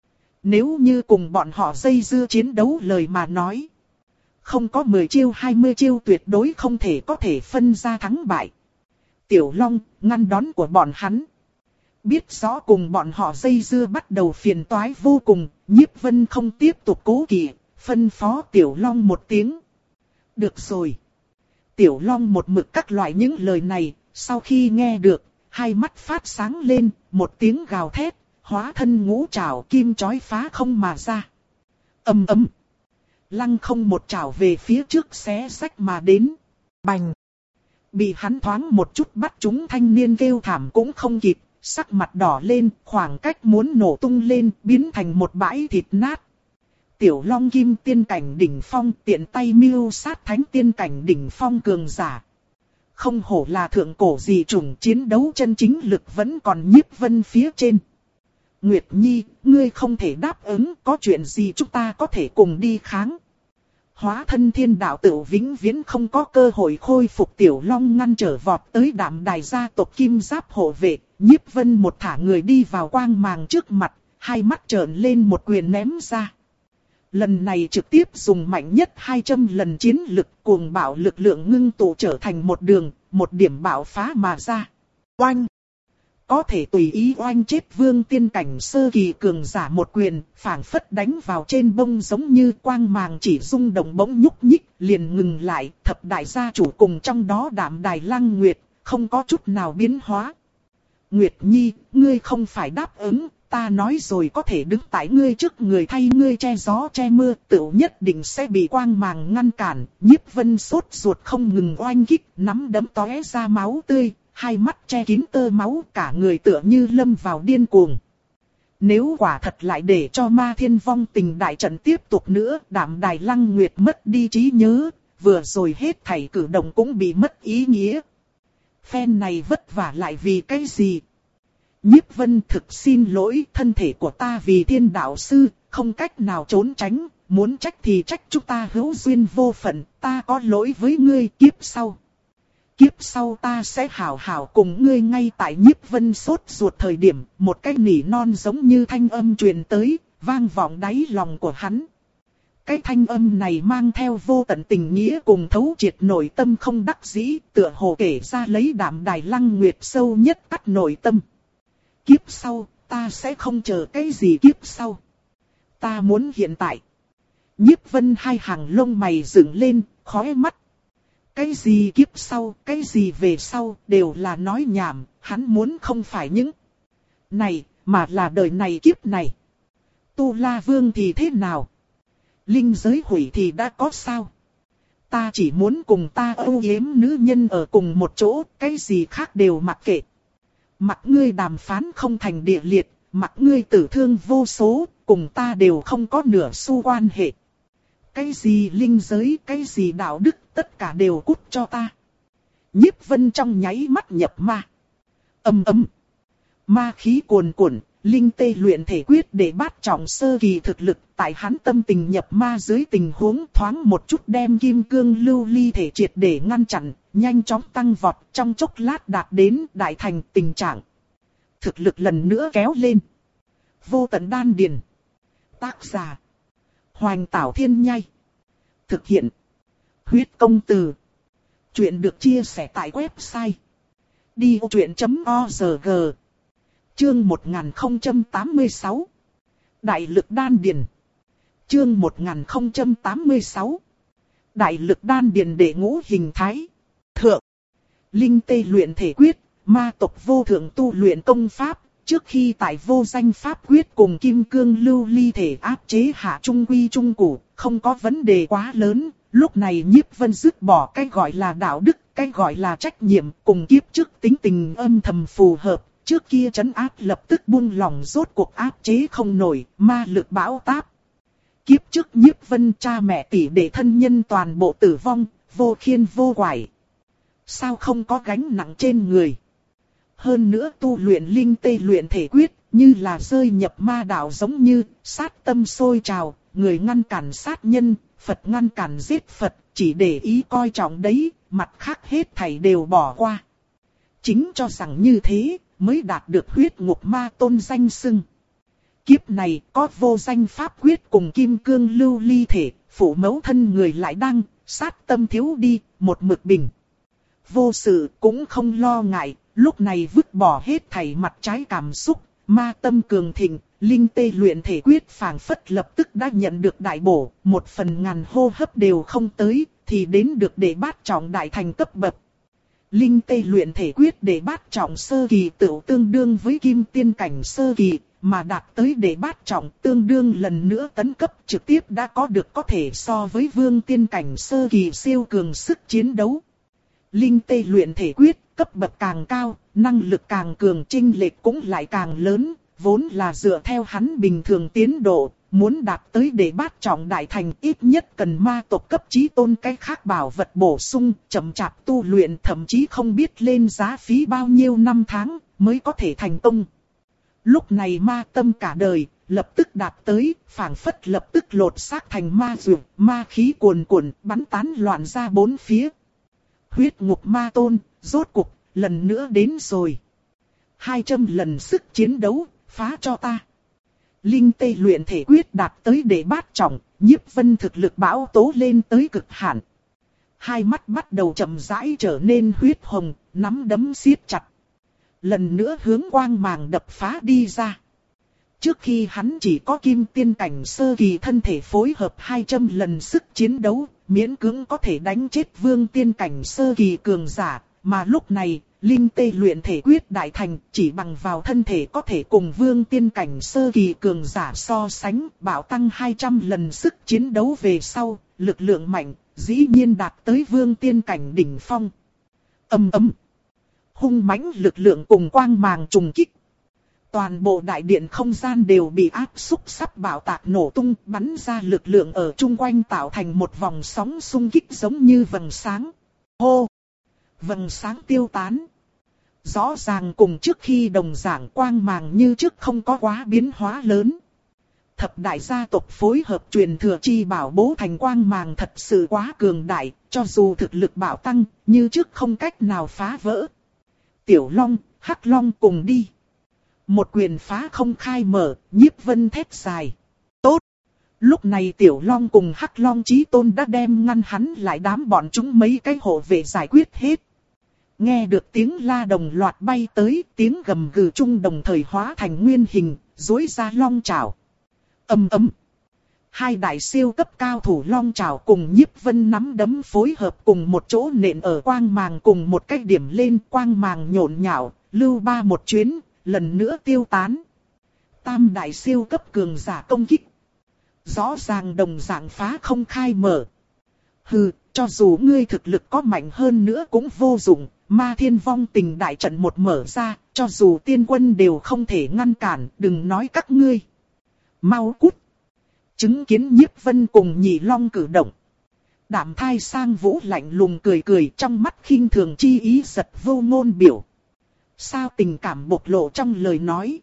Nếu như cùng bọn họ dây dưa chiến đấu lời mà nói, không có mười chiêu hai mươi chiêu tuyệt đối không thể có thể phân ra thắng bại. Tiểu Long, ngăn đón của bọn hắn. Biết rõ cùng bọn họ dây dưa bắt đầu phiền toái vô cùng, Nhiếp Vân không tiếp tục cố kỵ, phân phó Tiểu Long một tiếng. Được rồi. Tiểu Long một mực các loại những lời này, sau khi nghe được, hai mắt phát sáng lên, một tiếng gào thét, hóa thân ngũ trảo kim chói phá không mà ra. Ầm ầm. Lăng không một trảo về phía trước xé xách mà đến. Bành. Bị hắn thoáng một chút bắt chúng thanh niên kêu thảm cũng không kịp. Sắc mặt đỏ lên, khoảng cách muốn nổ tung lên, biến thành một bãi thịt nát. Tiểu Long kim tiên cảnh đỉnh phong tiện tay mưu sát thánh tiên cảnh đỉnh phong cường giả. Không hổ là thượng cổ dị chủng, chiến đấu chân chính lực vẫn còn Nhiếp Vân phía trên. Nguyệt Nhi, ngươi không thể đáp ứng, có chuyện gì chúng ta có thể cùng đi kháng. Hóa thân thiên đạo tự vĩnh viễn không có cơ hội khôi phục. Tiểu Long ngăn trở vọt tới Đạm Đài gia tộc kim giáp hộ vệ. Nhiếp Vân một thả người đi vào quang màng trước mặt, hai mắt trợn lên một quyền ném ra. Lần này trực tiếp dùng mạnh nhất hai trăm lần chiến lực, cuồng bạo lực lượng ngưng tụ trở thành một đường, một điểm bạo phá mà ra. Oanh! Có thể tùy ý oanh chết vương tiên cảnh sơ kỳ cường giả một quyền, phảng phất đánh vào trên bông giống như quang màng chỉ rung động bỗng nhúc nhích, liền ngừng lại. Thập đại gia chủ cùng trong đó Đạm Đài Lăng Nguyệt, không có chút nào biến hóa. Nguyệt Nhi, ngươi không phải đáp ứng, ta nói rồi có thể đứng tại ngươi trước người thay ngươi che gió che mưa, tựu nhất định sẽ bị quang màng ngăn cản. Nhiếp Vân sốt ruột không ngừng oanh kích, nắm đấm tóe ra máu tươi, hai mắt che kín tơ máu, cả người tựa như lâm vào điên cuồng. Nếu quả thật lại để cho ma thiên vong tình đại trận tiếp tục nữa, Đạm Đài Lăng Nguyệt mất đi trí nhớ, vừa rồi hết thảy cử động cũng bị mất ý nghĩa. Phen này vất vả lại vì cái gì? Nhiếp Vân thực xin lỗi, thân thể của ta vì thiên đạo sư, không cách nào trốn tránh, muốn trách thì trách chúng ta hữu duyên vô phận, ta có lỗi với ngươi. Kiếp sau. Kiếp sau ta sẽ hảo hảo cùng ngươi. Ngay tại Nhiếp Vân sốt ruột thời điểm, một cái nỉ non giống như thanh âm truyền tới, vang vọng đáy lòng của hắn. Cái thanh âm này mang theo vô tận tình nghĩa cùng thấu triệt nội tâm không đắc dĩ, tựa hồ kể ra lấy Đạm Đài Lăng Nguyệt sâu nhất cắt nội tâm. Kiếp sau, ta sẽ không chờ cái gì kiếp sau. Ta muốn hiện tại. Nhiếp Vân hai hàng lông mày dựng lên, khóe mắt. Cái gì kiếp sau, cái gì về sau, đều là nói nhảm, hắn muốn không phải những này, mà là đời này kiếp này. Tu La Vương thì thế nào? Linh giới hủy thì đã có sao? Ta chỉ muốn cùng ta âu yếm nữ nhân ở cùng một chỗ, cái gì khác đều mặc kệ. Mặc ngươi đàm phán không thành địa liệt, mặc ngươi tử thương vô số, cùng ta đều không có nửa xu quan hệ. Cái gì linh giới, cái gì đạo đức, tất cả đều cút cho ta. Nhiếp Vân trong nháy mắt nhập ma. Ầm ầm. Ma khí cuồn cuộn, linh tê luyện thể quyết để bát trọng sơ kỳ thực lực, tại hắn tâm tình nhập ma dưới tình huống thoáng một chút đem kim cương lưu ly thể triệt để ngăn chặn, nhanh chóng tăng vọt, trong chốc lát đạt đến đại thành tình trạng. Thực lực lần nữa kéo lên. Vô tận đan điền. Tác giả: Hoành Tảo Thiên Nhai. Thực hiện: Huyết Công Từ. Chuyện được chia sẻ tại website đi ô truyện chấm org. Chương một nghìn không trăm tám mươi sáu. Đại lực đan điền. Chương một nghìn không trăm tám mươi sáu. Đại lực đan điền đệ ngũ hình thái. Thượng. Linh tê luyện thể quyết, ma tộc vô thượng tu luyện công pháp. Trước khi tại vô danh pháp quyết cùng kim cương lưu ly thể áp chế hạ trung quy trung cụ, không có vấn đề quá lớn. Lúc này Nhiếp Vân dứt bỏ cái gọi là đạo đức, cái gọi là trách nhiệm, cùng kiếp trước tính tình âm thầm phù hợp. Trước kia trấn áp lập tức buông lỏng, rốt cuộc áp chế không nổi, ma lực bão táp. Kiếp trước Nhiếp Vân cha mẹ tỷ đệ thân nhân toàn bộ tử vong, vô khiên vô quải. Sao không có gánh nặng trên người? Hơn nữa tu luyện linh tê luyện thể quyết, như là rơi nhập ma đạo, giống như sát tâm sôi trào, người ngăn cản sát nhân, Phật ngăn cản giết Phật, chỉ để ý coi trọng đấy, mặt khác hết thảy đều bỏ qua. Chính cho rằng như thế, mới đạt được huyết ngục ma tôn danh xưng. Kiếp này có vô danh pháp quyết cùng kim cương lưu ly thể, phụ mẫu thân người lại đang sát tâm thiếu đi, một mực bình. Vô sự cũng không lo ngại, lúc này vứt bỏ hết thảy mặt trái cảm xúc, ma tâm cường thịnh, linh tê luyện thể quyết phảng phất lập tức đã nhận được đại bổ, một phần ngàn hô hấp đều không tới, thì đến được để bát trọng đại thành cấp bậc. Linh tê luyện thể quyết để bát trọng sơ kỳ tựu tương đương với kim tiên cảnh sơ kỳ, mà đạt tới để bát trọng tương đương lần nữa tấn cấp, trực tiếp đã có được có thể so với vương tiên cảnh sơ kỳ siêu cường sức chiến đấu. Linh tê luyện thể quyết, cấp bậc càng cao, năng lực càng cường, chênh lệch cũng lại càng lớn, vốn là dựa theo hắn bình thường tiến độ, muốn đạt tới để bát trọng đại thành ít nhất cần ma tộc cấp chí tôn cái khác bảo vật bổ sung, chậm chạp tu luyện, thậm chí không biết lên giá phí bao nhiêu năm tháng mới có thể thành công. Lúc này ma tâm cả đời, lập tức đạt tới, phảng phất lập tức lột xác thành ma dược, ma khí cuồn cuộn bắn tán loạn ra bốn phía. Huyết ngục ma tôn, rốt cuộc, lần nữa đến rồi. Hai trăm lần sức chiến đấu, phá cho ta. Linh tê luyện thể quyết đạt tới để bát trọng, Nhiếp Vân thực lực bão tố lên tới cực hạn. Hai mắt bắt đầu chậm rãi trở nên huyết hồng, nắm đấm siết chặt. Lần nữa hướng quang màng đập phá đi ra. Trước khi hắn chỉ có kim tiên cảnh sơ kỳ thân thể phối hợp hai trăm lần sức chiến đấu, miễn cưỡng có thể đánh chết vương tiên cảnh sơ kỳ cường giả, mà lúc này, linh tê luyện thể quyết đại thành, chỉ bằng vào thân thể có thể cùng vương tiên cảnh sơ kỳ cường giả so sánh, bảo tăng hai trăm lần sức chiến đấu về sau, lực lượng mạnh, dĩ nhiên đạt tới vương tiên cảnh đỉnh phong. Ầm ầm, hung mãnh lực lượng cùng quang màng trùng kích. Toàn bộ đại điện không gian đều bị áp xúc sắp bạo tạc nổ tung, bắn ra lực lượng ở chung quanh tạo thành một vòng sóng xung kích giống như vầng sáng. Hô! Vầng sáng tiêu tán. Rõ ràng cùng trước khi đồng dạng, quang màng như trước không có quá biến hóa lớn. Thập đại gia tộc phối hợp truyền thừa chi bảo bố thành quang màng thật sự quá cường đại, cho dù thực lực bạo tăng, như trước không cách nào phá vỡ. Tiểu Long, Hắc Long cùng đi. Một quyền phá không khai mở, Nhiếp Vân thét dài. Tốt! Lúc này Tiểu Long cùng Hắc Long Chí Tôn đã đem ngăn hắn lại, đám bọn chúng mấy cái hộ vệ giải quyết hết. Nghe được tiếng la đồng loạt bay tới, tiếng gầm gừ chung đồng thời hóa thành nguyên hình, duỗi ra long chảo. Ầm ầm. hai đại siêu cấp cao thủ Long Chảo cùng Nhiếp Vân nắm đấm phối hợp cùng một chỗ nện ở quang màng cùng một cách điểm lên, quang màng nhộn nhạo, lưu ba một chuyến, lần nữa tiêu tán. Tam đại siêu cấp cường giả công kích. Rõ ràng đồng dạng phá không khai mở. Hừ, cho dù ngươi thực lực có mạnh hơn nữa cũng vô dụng, Ma Thiên Vong Tình đại trận một mở ra, cho dù tiên quân đều không thể ngăn cản, đừng nói các ngươi. Mau cút. Chứng kiến Nhiếp Vân cùng Nhị Long cử động. Đạm Thai Sang Vũ lạnh lùng cười cười, trong mắt khinh thường chi ý giật vô ngôn biểu. Sao tình cảm bộc lộ trong lời nói.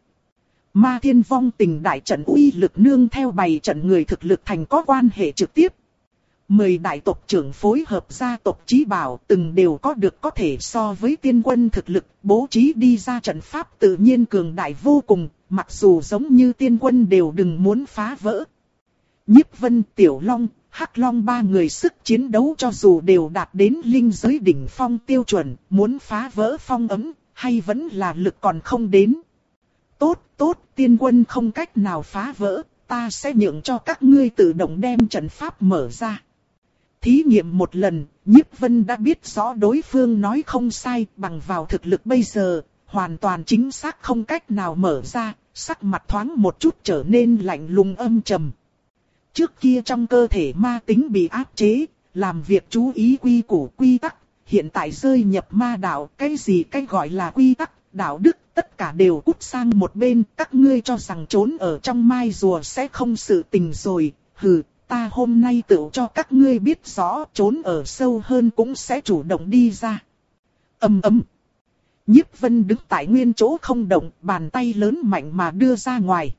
Ma Thiên Vong Tình đại trận uy lực nương theo bày trận người thực lực thành có quan hệ trực tiếp. Mười đại tộc trưởng phối hợp gia tộc chí bảo từng đều có được có thể so với tiên quân thực lực, bố trí đi ra trận pháp tự nhiên cường đại vô cùng, mặc dù giống như tiên quân đều đừng muốn phá vỡ. Nhiếp Vân, Tiểu Long, Hắc Long ba người sức chiến đấu cho dù đều đạt đến linh giới đỉnh phong tiêu chuẩn, muốn phá vỡ phong ấm, hay vẫn là lực còn không đến. Tốt, tốt, tiên quân không cách nào phá vỡ, ta sẽ nhượng cho các ngươi tự động đem trận pháp mở ra. Thí nghiệm một lần, Nhiếp Vân đã biết rõ đối phương nói không sai, bằng vào thực lực bây giờ, hoàn toàn chính xác không cách nào mở ra, sắc mặt thoáng một chút trở nên lạnh lùng âm trầm. Trước kia trong cơ thể ma tính bị áp chế, làm việc chú ý quy củ quy tắc, hiện tại rơi nhập ma đạo, cái gì cái gọi là quy tắc, đạo đức, tất cả đều cút sang một bên, các ngươi cho rằng trốn ở trong mai rùa sẽ không sự tình rồi, hừ. Ta hôm nay tự cho các ngươi biết rõ trốn ở sâu hơn cũng sẽ chủ động đi ra. Ầm ầm. Nhiếp Vân đứng tại nguyên chỗ không động, bàn tay lớn mạnh mà đưa ra ngoài.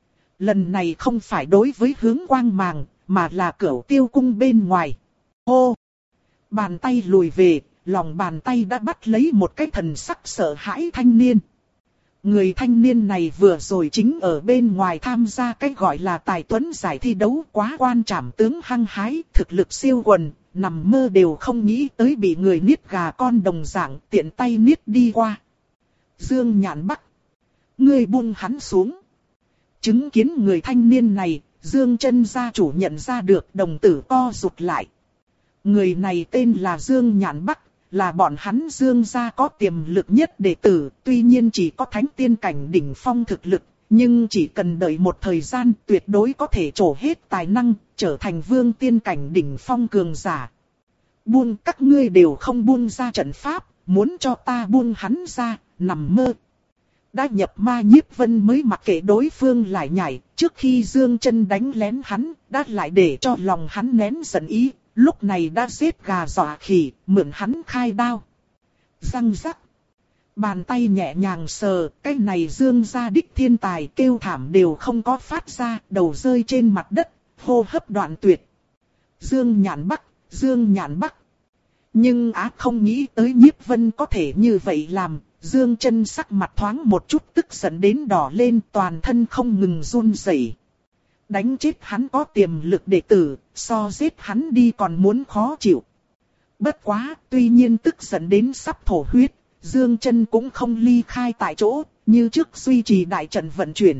Lần này không phải đối với hướng quang màng, mà là Cửu Tiêu cung bên ngoài. Hô! Bàn tay lùi về, lòng bàn tay đã bắt lấy một cái thần sắc sợ hãi thanh niên. Người thanh niên này vừa rồi chính ở bên ngoài tham gia cái gọi là tài tuấn giải thi đấu, quá quan trảm tướng hăng hái, thực lực siêu quần, nằm mơ đều không nghĩ tới bị người niết gà con đồng dạng tiện tay niết đi qua. Dương Nhạn Bắc, ngươi buông hắn xuống. Chứng kiến người thanh niên này, Dương Chân gia chủ nhận ra được, đồng tử co rụt lại. Người này tên là Dương Nhạn Bắc. Là bọn hắn Dương gia có tiềm lực nhất đệ tử, tuy nhiên chỉ có thánh tiên cảnh đỉnh phong thực lực, nhưng chỉ cần đợi một thời gian tuyệt đối có thể trổ hết tài năng, trở thành vương tiên cảnh đỉnh phong cường giả. Buông, các ngươi đều không buông ra trận pháp, muốn cho ta buông hắn ra, nằm mơ. Đã nhập ma Nhiếp Vân mới mặc kệ đối phương lại nhảy, trước khi Dương Chân đánh lén hắn, đã lại để cho lòng hắn nén giận ý. Lúc này đã giết gà dọa khỉ, mượn hắn khai đao. Răng rắc. Bàn tay nhẹ nhàng sờ, cái này Dương gia đích thiên tài kêu thảm đều không có phát ra, đầu rơi trên mặt đất, hô hấp đoạn tuyệt. Dương Nhạn Bắc, Dương Nhạn Bắc. Nhưng á không nghĩ tới Nhiếp Vân có thể như vậy làm, Dương Chân sắc mặt thoáng một chút tức giận đến đỏ lên, toàn thân không ngừng run rẩy. Đánh chết hắn có tiềm lực đệ tử, so giết hắn đi còn muốn khó chịu. Bất quá, tuy nhiên tức giận đến sắp thổ huyết, Dương Chân cũng không ly khai tại chỗ, như trước duy trì đại trận vận chuyển.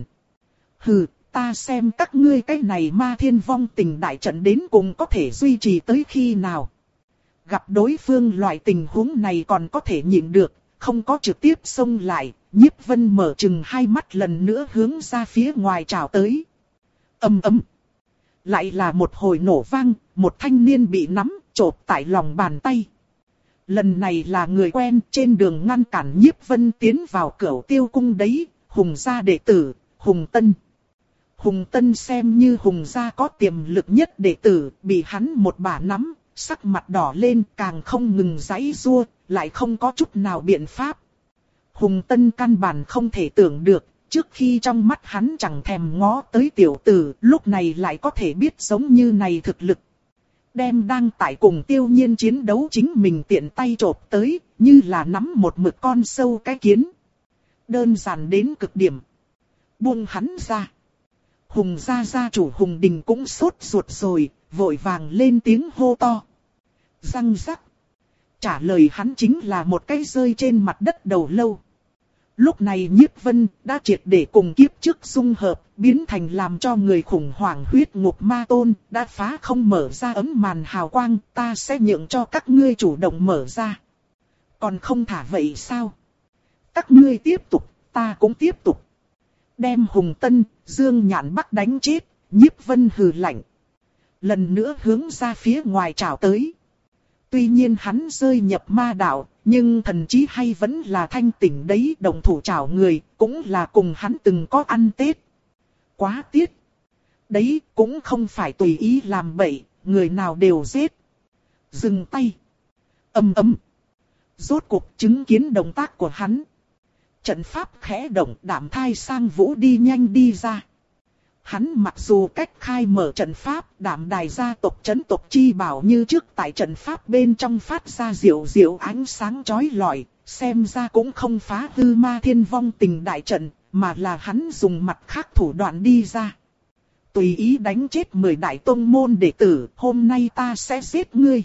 Hừ, ta xem các ngươi cái này Ma Thiên Vong Tình đại trận đến cùng có thể duy trì tới khi nào. Gặp đối phương loại tình huống này còn có thể nhịn được, không có trực tiếp xông lại, Nhiếp Vân mở chừng hai mắt lần nữa hướng ra phía ngoài trào tới. Ầm ầm. Lại là một hồi nổ vang, một thanh niên bị nắm, chộp tại lòng bàn tay. Lần này là người quen, trên đường ngăn cản Nhiếp Vân tiến vào Cửu Tiêu cung đấy, Hùng gia đệ tử, Hùng Tân. Hùng Tân xem như Hùng gia có tiềm lực nhất đệ tử, bị hắn một bà nắm, sắc mặt đỏ lên, càng không ngừng giãy giụa, lại không có chút nào biện pháp. Hùng Tân căn bản không thể tưởng được, trước khi trong mắt hắn chẳng thèm ngó tới tiểu tử, lúc này lại có thể biết giống như này thực lực. Đem đang tại cùng Tiêu Nhiên chiến đấu chính mình tiện tay chộp tới, như là nắm một mực con sâu cái kiến. Đơn giản đến cực điểm. Buông hắn ra. Hùng gia gia chủ Hùng Đình cũng sốt ruột rồi, vội vàng lên tiếng hô to. Răng rắc. Trả lời hắn chính là một cái rơi trên mặt đất đầu lâu. Lúc này Nhiếp Vân đã triệt để cùng kiếp trước dung hợp, biến thành làm cho người khủng hoảng huyết ngục ma tôn, đã phá không mở ra ấm màn hào quang, ta sẽ nhượng cho các ngươi chủ động mở ra. Còn không thả vậy sao? Các ngươi tiếp tục, ta cũng tiếp tục. Đem Hùng Tân, Dương Nhạn Bắc đánh chết, Nhiếp Vân hừ lạnh. Lần nữa hướng ra phía ngoài trảo tới. Tuy nhiên hắn rơi nhập ma đạo, nhưng thần trí hay vẫn là thanh tỉnh đấy, đồng thủ trảo người, cũng là cùng hắn từng có ăn Tết. Quá tiết. Đấy cũng không phải tùy ý làm bậy, người nào đều giết. Dừng tay. Ầm ầm. Rốt cuộc chứng kiến động tác của hắn. Trận pháp khẽ động, Đạm Thai Sang Vũ đi nhanh đi ra. Hắn mặc dù cách khai mở trận pháp, Đạm Đài gia tộc chấn tộc chi bảo như trước tại trận pháp bên trong phát ra diệu diệu ánh sáng chói lọi, xem ra cũng không phá hư ma thiên vong tình đại trận, mà là hắn dùng mặt khác thủ đoạn đi ra. Tùy ý đánh chết mười đại tông môn đệ tử, hôm nay ta sẽ giết ngươi.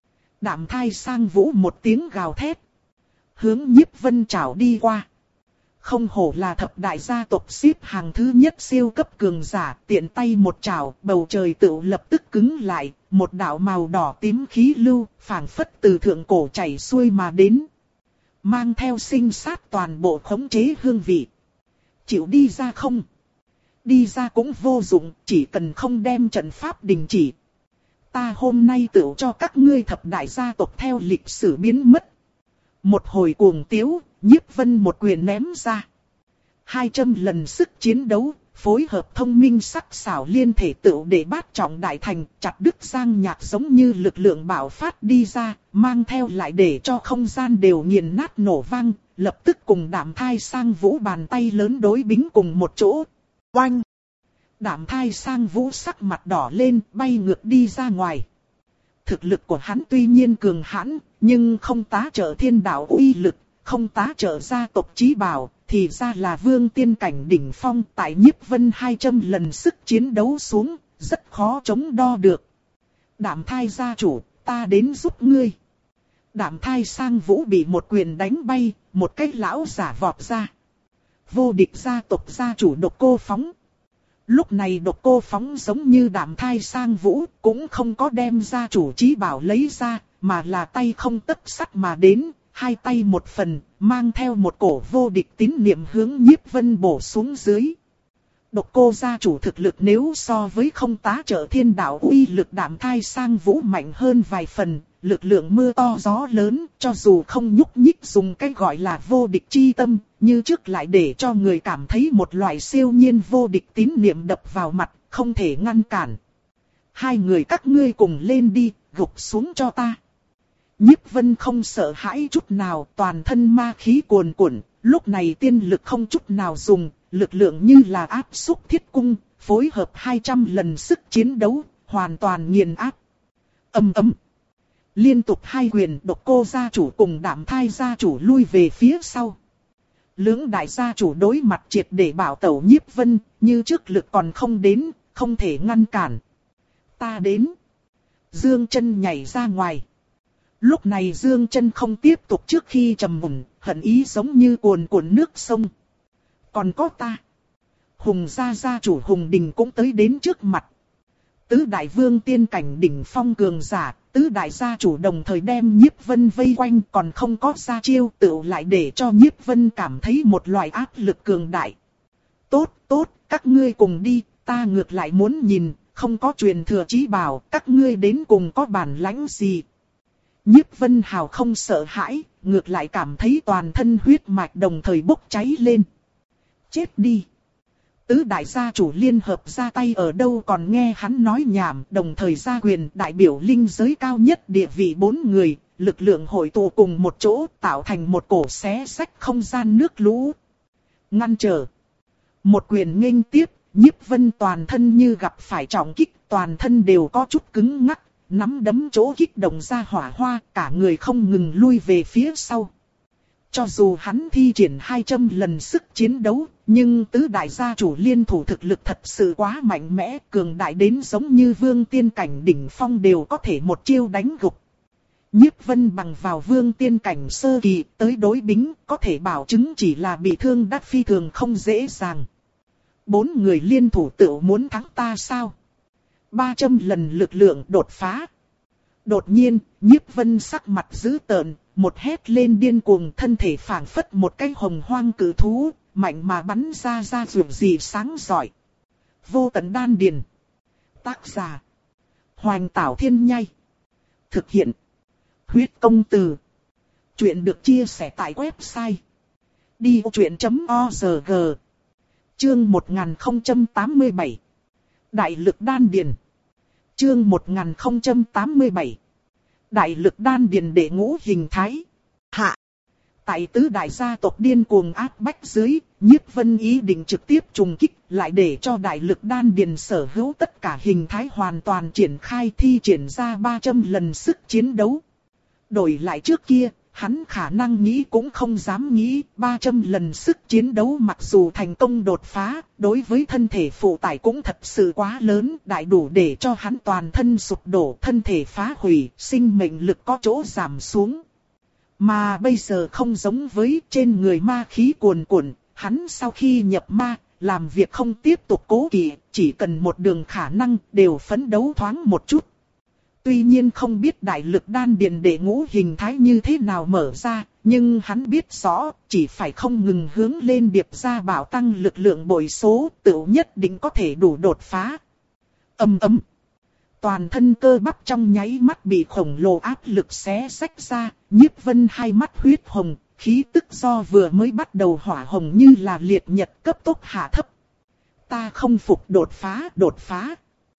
Đạm Thai Sang Vũ một tiếng gào thét, hướng Nhiếp Vân trảo đi qua. Không hổ là thập đại gia tộc xếp hàng thứ nhất siêu cấp cường giả, tiện tay một trảo, bầu trời tựu lập tức cứng lại, một đạo màu đỏ tím khí lưu, phảng phất từ thượng cổ chảy xuôi mà đến. Mang theo sinh sát toàn bộ khống chế hương vị. Chịu đi ra không? Đi ra cũng vô dụng, chỉ cần không đem trận pháp đình chỉ. Ta hôm nay tựu cho các ngươi thập đại gia tộc theo lịch sử biến mất. Một hồi cuồng tiếu, Nhiếp Vân một quyền ném ra. Hai trăm lần sức chiến đấu, phối hợp thông minh sắc sảo liên thể tựu để bát trọng đại thành, chặt đứt giang nhạc giống như lực lượng bạo phát đi ra, mang theo lại để cho không gian đều nghiền nát nổ vang, lập tức cùng Đạm Thai Sang Vũ bàn tay lớn đối bính cùng một chỗ. Oanh! Đạm Thai Sang Vũ sắc mặt đỏ lên, bay ngược đi ra ngoài. Thực lực của hắn tuy nhiên cường hãn, nhưng không tá trợ thiên đạo uy lực, không tá trợ gia tộc chí bảo, thì ra là vương tiên cảnh đỉnh phong, tại Nhiếp Vân hai trăm lần sức chiến đấu xuống, rất khó chống đo được. Đạm Thai gia chủ, ta đến giúp ngươi. Đạm Thai Sang Vũ bị một quyền đánh bay, một cái lão giả vọt ra. Vô địch gia tộc gia chủ Độc Cô Phóng. Lúc này Độc Cô Phóng giống như Đạm Thai Sang Vũ, cũng không có đem gia chủ chí bảo lấy ra, mà là tay không tấc sắt mà đến, hai tay một phần, mang theo một cổ vô địch tín niệm hướng Nhiếp Vân bổ xuống dưới. Độc Cô gia chủ thực lực nếu so với không tá trợ thiên đạo uy lực Đạm Thai Sang Vũ mạnh hơn vài phần, lực lượng mưa to gió lớn, cho dù không nhúc nhích dùng cái gọi là vô địch chi tâm, như trước lại để cho người cảm thấy một loại siêu nhiên vô địch tín niệm đập vào mặt, không thể ngăn cản. Hai người các ngươi cùng lên đi, gục xuống cho ta. Nhiếp Vân không sợ hãi chút nào, toàn thân ma khí cuồn cuộn, lúc này tiên lực không chút nào dùng, lực lượng như là áp xúc thiết cung, phối hợp hai trăm lần sức chiến đấu, hoàn toàn nghiền áp. Ầm ầm. Liên tục hai quyền, Độc Cô gia chủ cùng Đạm Thai gia chủ lui về phía sau. Lưỡng đại gia chủ đối mặt triệt để bảo tẩu Nhiếp Vân, như trước lực còn không đến, không thể ngăn cản. Ta đến. Dương Chân nhảy ra ngoài. Lúc này Dương Chân không tiếp tục trước khi trầm mùn, hận ý giống như cuồn cuộn nước sông. Còn có ta. Hùng gia gia chủ Hùng Đình cũng tới đến trước mặt. Tứ đại vương tiên cảnh đỉnh phong cường giả, tứ đại gia chủ đồng thời đem Nhiếp Vân vây quanh, còn không có ra chiêu, tựu lại để cho Nhiếp Vân cảm thấy một loại áp lực cường đại. Tốt, tốt, các ngươi cùng đi, ta ngược lại muốn nhìn, không có truyền thừa chí bảo, các ngươi đến cùng có bản lãnh gì. Nhiếp Vân hào không sợ hãi, ngược lại cảm thấy toàn thân huyết mạch đồng thời bốc cháy lên. Chết đi. Tứ đại gia chủ liên hợp ra tay ở đâu còn nghe hắn nói nhảm, đồng thời ra quyền đại biểu linh giới cao nhất địa vị bốn người, lực lượng hội tụ cùng một chỗ tạo thành một cổ xé rách không gian nước lũ. Ngăn trở. Một quyền nghênh tiếp, Nhiếp Vân toàn thân như gặp phải trọng kích, toàn thân đều có chút cứng ngắc, nắm đấm chỗ kích động ra hỏa hoa, cả người không ngừng lui về phía sau. Cho dù hắn thi triển hai trăm lần sức chiến đấu, nhưng tứ đại gia chủ liên thủ thực lực thật sự quá mạnh mẽ, cường đại đến giống như vương tiên cảnh đỉnh phong đều có thể một chiêu đánh gục. Nhiếp Vân bằng vào vương tiên cảnh sơ kỳ tới đối bính, có thể bảo chứng chỉ là bị thương đắc phi thường không dễ dàng. Bốn người liên thủ tựu muốn thắng ta sao? ba trăm lần lực lượng đột phá. Đột nhiên, Nhiếp Vân sắc mặt dữ tợn, một hét lên điên cuồng, thân thể phảng phất một cái hồng hoang cử thú, mạnh mà bắn ra ra rượu gì sáng giỏi. Vô tận đan điền. Tác giả: Hoành Tảo Thiên Nhai. Thực hiện: Huyết Công Từ. Chuyện được chia sẻ tại website đi ô chuyện chấm org. Chương một nghìn không trăm tám mươi bảy. Đại lực đan điền. Chương một nghìn không trăm tám mươi bảy. Đại lực đan điền đệ ngũ hình thái. Hạ. Tại tứ đại gia tộc điên cuồng áp bách dưới, Nhiếp Vân ý định trực tiếp trùng kích, lại để cho đại lực đan điền sở hữu tất cả hình thái hoàn toàn triển khai, thi triển ra ba trăm lần sức chiến đấu. Đổi lại trước kia, hắn khả năng nghĩ cũng không dám nghĩ, ba trăm lần sức chiến đấu mặc dù thành công đột phá, đối với thân thể phụ tải cũng thật sự quá lớn, đại đủ để cho hắn toàn thân sụp đổ, thân thể phá hủy, sinh mệnh lực có chỗ giảm xuống. Mà bây giờ không giống với trên người ma khí cuồn cuộn, hắn sau khi nhập ma, làm việc không tiếp tục cố kỵ, chỉ cần một đường khả năng đều phấn đấu thoáng một chút. Tuy nhiên không biết đại lực đan điền đệ ngũ hình thái như thế nào mở ra, nhưng hắn biết rõ, chỉ phải không ngừng hướng lên điệp ra bảo tăng lực lượng bội số, tựu nhất định có thể đủ đột phá. Ầm ầm. Toàn thân cơ bắp trong nháy mắt bị khổng lồ áp lực xé xách ra, Nhiếp Vân hai mắt huyết hồng, khí tức do vừa mới bắt đầu hỏa hồng như là liệt nhật cấp tốc hạ thấp. Ta không phục, đột phá, đột phá.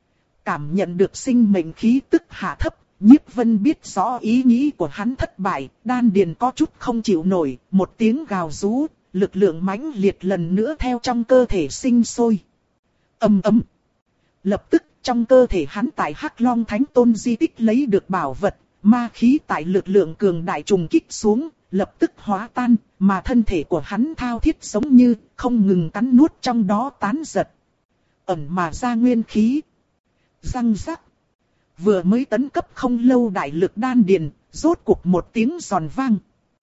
Cảm nhận được sinh mệnh khí tức hạ thấp, Nhiếp Vân biết rõ ý nghĩ của hắn thất bại, đan điền có chút không chịu nổi, một tiếng gào rú, lực lượng mãnh liệt lần nữa theo trong cơ thể sinh sôi. Ầm ầm. Lập tức trong cơ thể hắn tại Hắc Long Thánh Tôn di tích lấy được bảo vật, ma khí tại lực lượng cường đại trùng kích xuống, lập tức hóa tan, mà thân thể của hắn thao thiết giống như không ngừng cắn nuốt trong đó tán giật. Ẩn mà ra nguyên khí. Răng rắc. Vừa mới tấn cấp không lâu đại lực đan điền, rốt cuộc một tiếng giòn vang.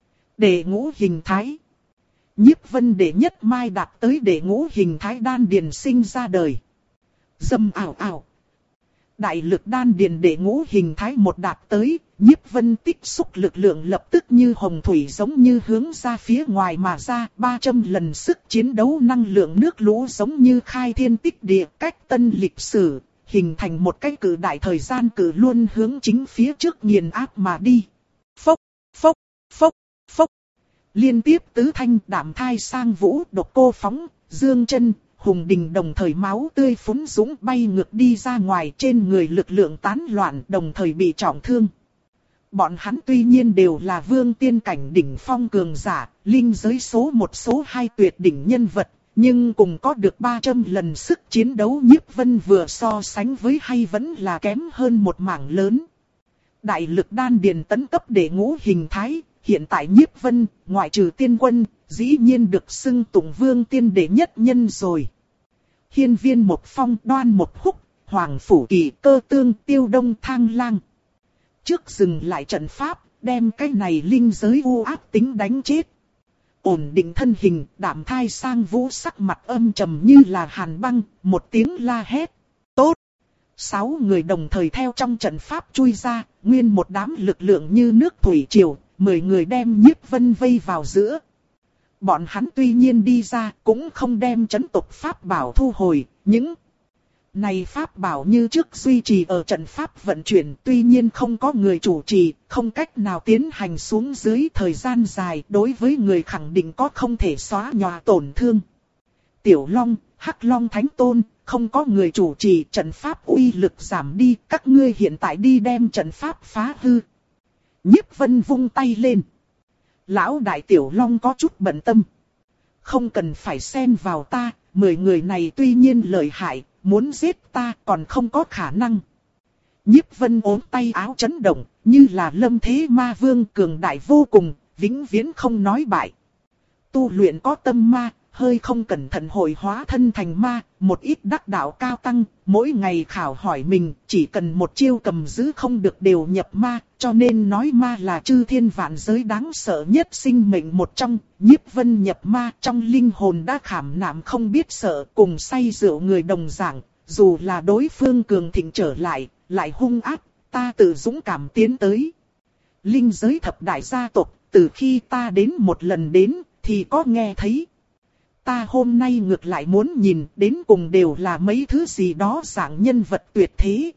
Đệ ngũ hình thái. Nhiếp Vân đệ nhất mai đạt tới đệ ngũ hình thái đan điền sinh ra đời. Dâm ảo ảo. Đại lực đan điền đệ ngũ hình thái một đạt tới, Nhiếp Vân tích xúc lực lượng lập tức như hồng thủy giống như hướng ra phía ngoài mà ra, ba trăm lần sức chiến đấu năng lượng nước lũ giống như khai thiên tích địa, cách tân lịch sử, hình thành một cái cự đại thời gian cự luôn hướng chính phía trước nghiền áp mà đi. Phốc, phốc, phốc, phốc. Liên tiếp tứ thanh đạm thai sang vũ, độc cô phóng, dương chân, hùng đình đồng thời máu tươi phúng dũng bay ngược đi ra ngoài, trên người lực lượng tán loạn, đồng thời bị trọng thương. Bọn hắn tuy nhiên đều là vương tiên cảnh đỉnh phong cường giả, linh giới số một số hai tuyệt đỉnh nhân vật, nhưng cùng có được ba trăm lần sức chiến đấu Nhiếp Vân vừa so sánh với hay vẫn là kém hơn một mảng lớn. Đại lực đan điền tấn cấp đệ ngũ hình thái, hiện tại Nhiếp Vân, ngoại trừ tiên quân, dĩ nhiên được xưng tụng vương tiên đệ nhất nhân rồi. Hiên Viên Một Phong, Đoan Một Húc, Hoàng Phủ Kỳ, Cơ Tương, Tiêu Đông, Thang Lang. Trước dừng lại trận pháp, đem cái này linh giới u ác tính đánh chết. Ổn định thân hình, đạm thai sang vũ sắc mặt âm trầm như là hàn băng, một tiếng la hét. Tốt! Sáu người đồng thời theo trong trận pháp chui ra, nguyên một đám lực lượng như nước thủy triều, mười người đem Nhiếp Vân vây vào giữa. Bọn hắn tuy nhiên đi ra, cũng không đem trấn tộc pháp bảo thu hồi, những này pháp bảo như trước duy trì ở trận pháp vận chuyển, tuy nhiên không có người chủ trì, không cách nào tiến hành xuống dưới thời gian dài, đối với người khẳng định có không thể xóa nhòa tổn thương. Tiểu Long, Hắc Long Thánh Tôn, không có người chủ trì, trận pháp uy lực giảm đi, các ngươi hiện tại đi đem trận pháp phá hư. Nhiếp Vân vung tay lên. Lão đại Tiểu Long có chút bận tâm. Không cần phải xen vào ta, mười người này tuy nhiên lợi hại, muốn giết ta còn không có khả năng. Nhiếp Vân ốm tay áo chấn động, như là lâm thế ma vương cường đại vô cùng, vĩnh viễn không nói bại. Tu luyện có tâm ma, hơi không cẩn thận hội hóa thân thành ma, một ít đắc đạo cao tăng, mỗi ngày khảo hỏi mình, chỉ cần một chiêu cầm giữ không được đều nhập ma, cho nên nói ma là chư thiên vạn giới đáng sợ nhất sinh mệnh một trong. Nhiếp Vân nhập ma trong linh hồn đã khảm nạm không biết sợ, cùng say rượu người đồng dạng, dù là đối phương cường thịnh trở lại, lại hung ác, ta tự dũng cảm tiến tới. Linh giới thập đại gia tộc, từ khi ta đến một lần đến, thì có nghe thấy. Ta hôm nay ngược lại muốn nhìn, đến cùng đều là mấy thứ gì đó dạng nhân vật tuyệt thế.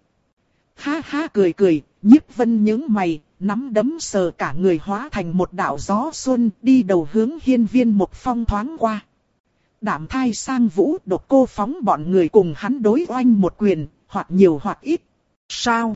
Ha ha cười cười, Nhiếp Vân nhướng mày, nắm đấm sờ cả người hóa thành một đạo gió xuân, đi đầu hướng Hiên Viên Mộc Phong thoáng qua. Đạm Thai Sang Vũ Độc Cô Phóng bọn người cùng hắn đối oanh một quyền, hoặc nhiều hoặc ít. Sao?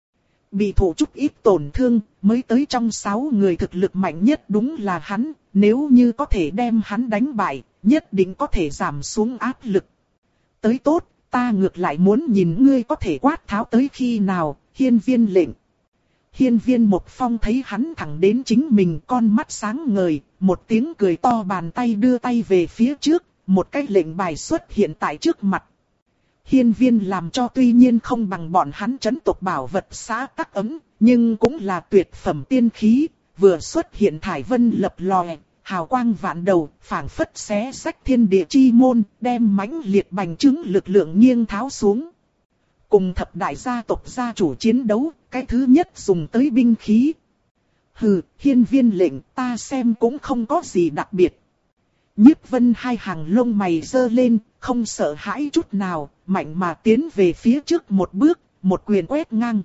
Bị thụ chút ít tổn thương, mới tới trong sáu người thực lực mạnh nhất đúng là hắn, nếu như có thể đem hắn đánh bại, nhất định có thể giảm xuống áp lực. Tới tốt, ta ngược lại muốn nhìn ngươi có thể quát tháo tới khi nào. Hiên Viên lệnh. Hiên Viên Mộc Phong thấy hắn thẳng đến chính mình, con mắt sáng ngời, một tiếng cười to, bàn tay đưa tay về phía trước, một cái lệnh bài xuất hiện tại trước mặt. Hiên Viên làm cho tuy nhiên không bằng bọn hắn trấn tộc bảo vật xã tắc ấm, nhưng cũng là tuyệt phẩm tiên khí, vừa xuất hiện thải vân lập lòe, hào quang vạn đầu, phảng phất xé rách thiên địa chi môn, đem mãnh liệt bành trướng lực lượng nghiêng tháo xuống. Cùng thập đại gia tộc gia chủ chiến đấu, cái thứ nhất dùng tới binh khí. Hừ, Hiên Viên lệnh, ta xem cũng không có gì đặc biệt. Nhiếp Vân hai hàng lông mày giơ lên, không sợ hãi chút nào, mạnh mà tiến về phía trước một bước, một quyền quét ngang.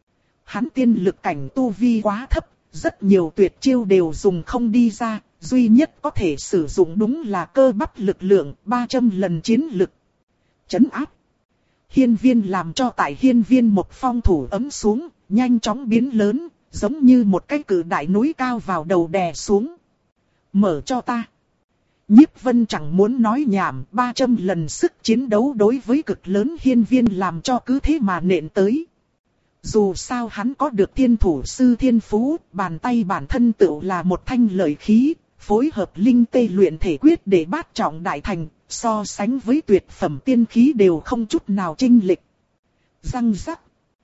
Hắn tiên lực cảnh tu vi quá thấp, rất nhiều tuyệt chiêu đều dùng không đi ra, duy nhất có thể sử dụng đúng là cơ bắp lực lượng, ba trăm lần chiến lực. Chấn áp. Hiên Viên làm cho tại Hiên Viên Mộc Phong thủ ấm xuống, nhanh chóng biến lớn, giống như một cái cự đại núi cao vào đầu đè xuống. Mở cho ta. Nhiếp Vân chẳng muốn nói nhảm, ba trăm lần sức chiến đấu đối với cực lớn Hiên Viên làm cho cứ thế mà nện tới. Dù sao hắn có được thiên thủ sư thiên phú, bàn tay bản thân tựu là một thanh lợi khí, phối hợp linh tê luyện thể quyết để bát trọng đại thành, so sánh với tuyệt phẩm tiên khí đều không chút nào chênh lệch. Răng rắc.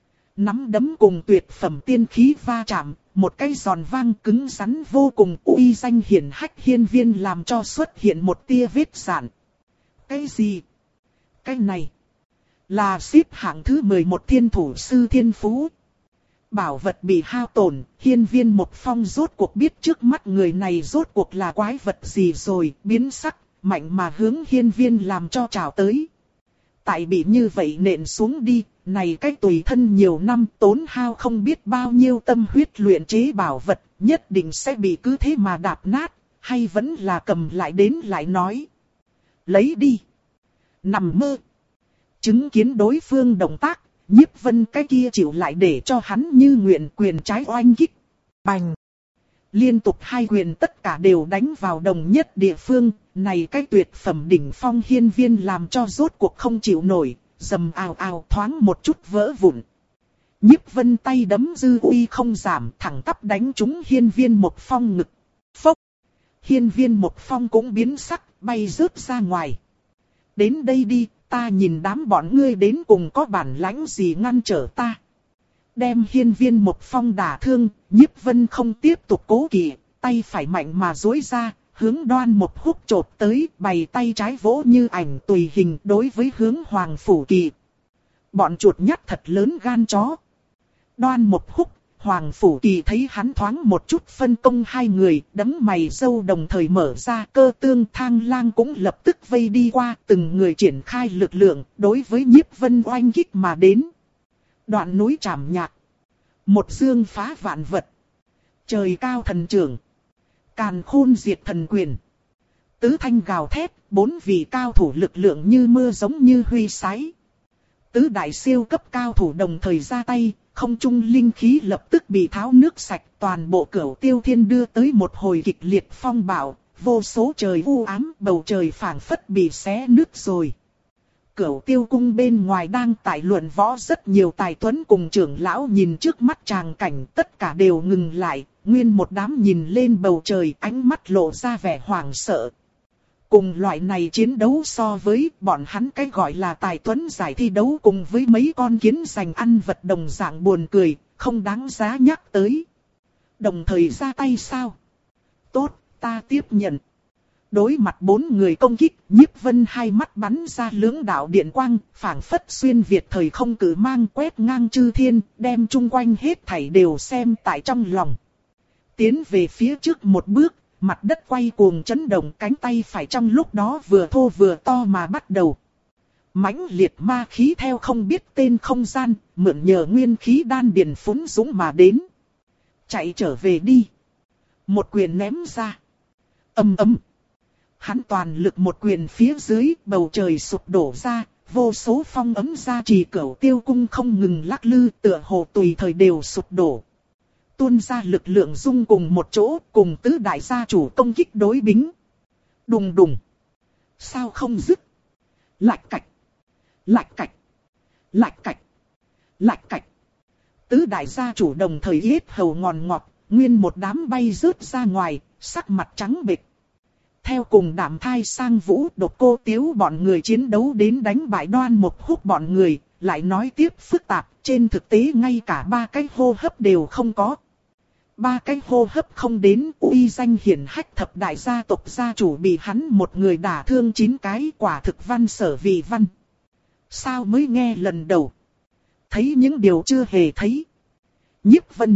Nắm đấm cùng tuyệt phẩm tiên khí va chạm, một cái giòn vang cứng rắn vô cùng, uy danh hiển hách Hiên Viên làm cho xuất hiện một tia vết rạn. Cái gì? Cái này là xếp hạng thứ mười một thiên thủ sư thiên phú. Bảo vật bị hao tổn, Hiên Viên Mộc Phong rốt cuộc biết trước mắt người này rốt cuộc là quái vật gì rồi, biến sắc, mạnh mà hướng Hiên Viên làm cho trào tới. Tại bị như vậy nện xuống đi, này cái tùy thân nhiều năm tốn hao không biết bao nhiêu tâm huyết luyện chế bảo vật, nhất định sẽ bị cứ thế mà đạp nát, hay vẫn là cầm lại đến lại nói. Lấy đi. Nằm mơ. Chứng kiến đối phương động tác, Nhiếp Vân cái kia chịu lại để cho hắn như nguyện quyền trái oanh kích. Bành. Liên tục hai quyền tất cả đều đánh vào đồng nhất địa phương, này cái tuyệt phẩm đỉnh phong Hiên Viên làm cho rốt cuộc không chịu nổi, dầm ào ào thoáng một chút vỡ vụn. Nhiếp Vân tay đấm dư uy không giảm, thẳng tắp đánh trúng Hiên Viên Mộc Phong ngực. Phốc. Hiên Viên Mộc Phong cũng biến sắc, bay rớt ra ngoài. Đến đây đi, ta nhìn đám bọn ngươi đến cùng có bản lãnh gì ngăn trở ta. Đem Hiên Viên Mộc Phong đả thương, Nhiếp Vân không tiếp tục cố kỵ, tay phải mạnh mà duỗi ra, hướng Đoan Mộc Húc chộp tới, bày tay trái vỗ như ảnh tùy hình đối với hướng Hoàng Phủ Kỳ. Bọn chuột nhắt thật lớn gan chó. Đoan Mộc Húc, Hoàng Phủ Kỳ thấy hắn thoáng một chút phân công hai người, đấm mày râu đồng thời mở ra, Cơ Tương Thang Lang cũng lập tức vây đi qua, từng người triển khai lực lượng, đối với Nhiếp Vân oanh kích mà đến. Đoạn núi Trảm Nhạc. Một dương phá vạn vật. Trời cao thần trưởng. Càn khôn diệt thần quyền. Tứ thanh gào thét, bốn vị cao thủ lực lượng như mưa giống như huy sái. Tứ đại siêu cấp cao thủ đồng thời ra tay, không trung linh khí lập tức bị tháo nước sạch, toàn bộ Cửu Tiêu Thiên đưa tới một hồi kịch liệt phong bạo, vô số trời u ám, bầu trời phảng phất bị xé nứt rồi. Cửu Tiêu Cung bên ngoài đang tại luận võ, rất nhiều tài tuấn cùng trưởng lão nhìn trước mắt tràng cảnh, tất cả đều ngừng lại, nguyên một đám nhìn lên bầu trời, ánh mắt lộ ra vẻ hoảng sợ. Cùng loại này chiến đấu so với bọn hắn cái gọi là tài tuấn giải thi đấu cùng với mấy con kiến giành ăn vật đồng dạng buồn cười, không đáng giá nhắc tới. Đồng thời ra tay sao? Tốt, ta tiếp nhận. Đối mặt bốn người công kích, Nhiếp Vân hai mắt bắn ra lưỡng đạo điện quang, phảng phất xuyên việt thời không cử mang quét ngang chư thiên, đem chung quanh hết thảy đều xem tại trong lòng. Tiến về phía trước một bước, mặt đất quay cuồng chấn động, cánh tay phải trong lúc đó vừa thô vừa to mà bắt đầu. Mãnh liệt ma khí theo không biết tên không gian, mượn nhờ nguyên khí đan điền phúng dũng mà đến. Chạy trở về đi. Một quyền ném ra. Ầm ầm. Hắn toàn lực một quyền phía dưới, bầu trời sụp đổ ra, vô số phong ấm ra trì cửu tiêu cung không ngừng lắc lư, tựa hồ tùy thời đều sụp đổ. Tuôn ra lực lượng dung cùng một chỗ, cùng tứ đại gia chủ công kích đối bính. Đùng đùng. Sao không dứt? Lạch cạch. Lạch cạch. Lạch cạch. Lạch cạch. Tứ đại gia chủ đồng thời yết hầu ngòn ngọt, nguyên một đám bay rớt ra ngoài, sắc mặt trắng bệch. Theo cùng Đạm Thai Sang Vũ, Độc Cô Tiếu bọn người chiến đấu đến đánh bại Đoan Mộc Húc bọn người, lại nói tiếp phức tạp, trên thực tế ngay cả ba cái hô hấp đều không có. Ba cái hô hấp không đến, uy danh hiển hách thập đại gia tộc gia chủ bị hắn một người đả thương chín cái, quả thực văn sở vì văn. Sao mới nghe lần đầu? Thấy những điều chưa hề thấy. Nhiếp Vân.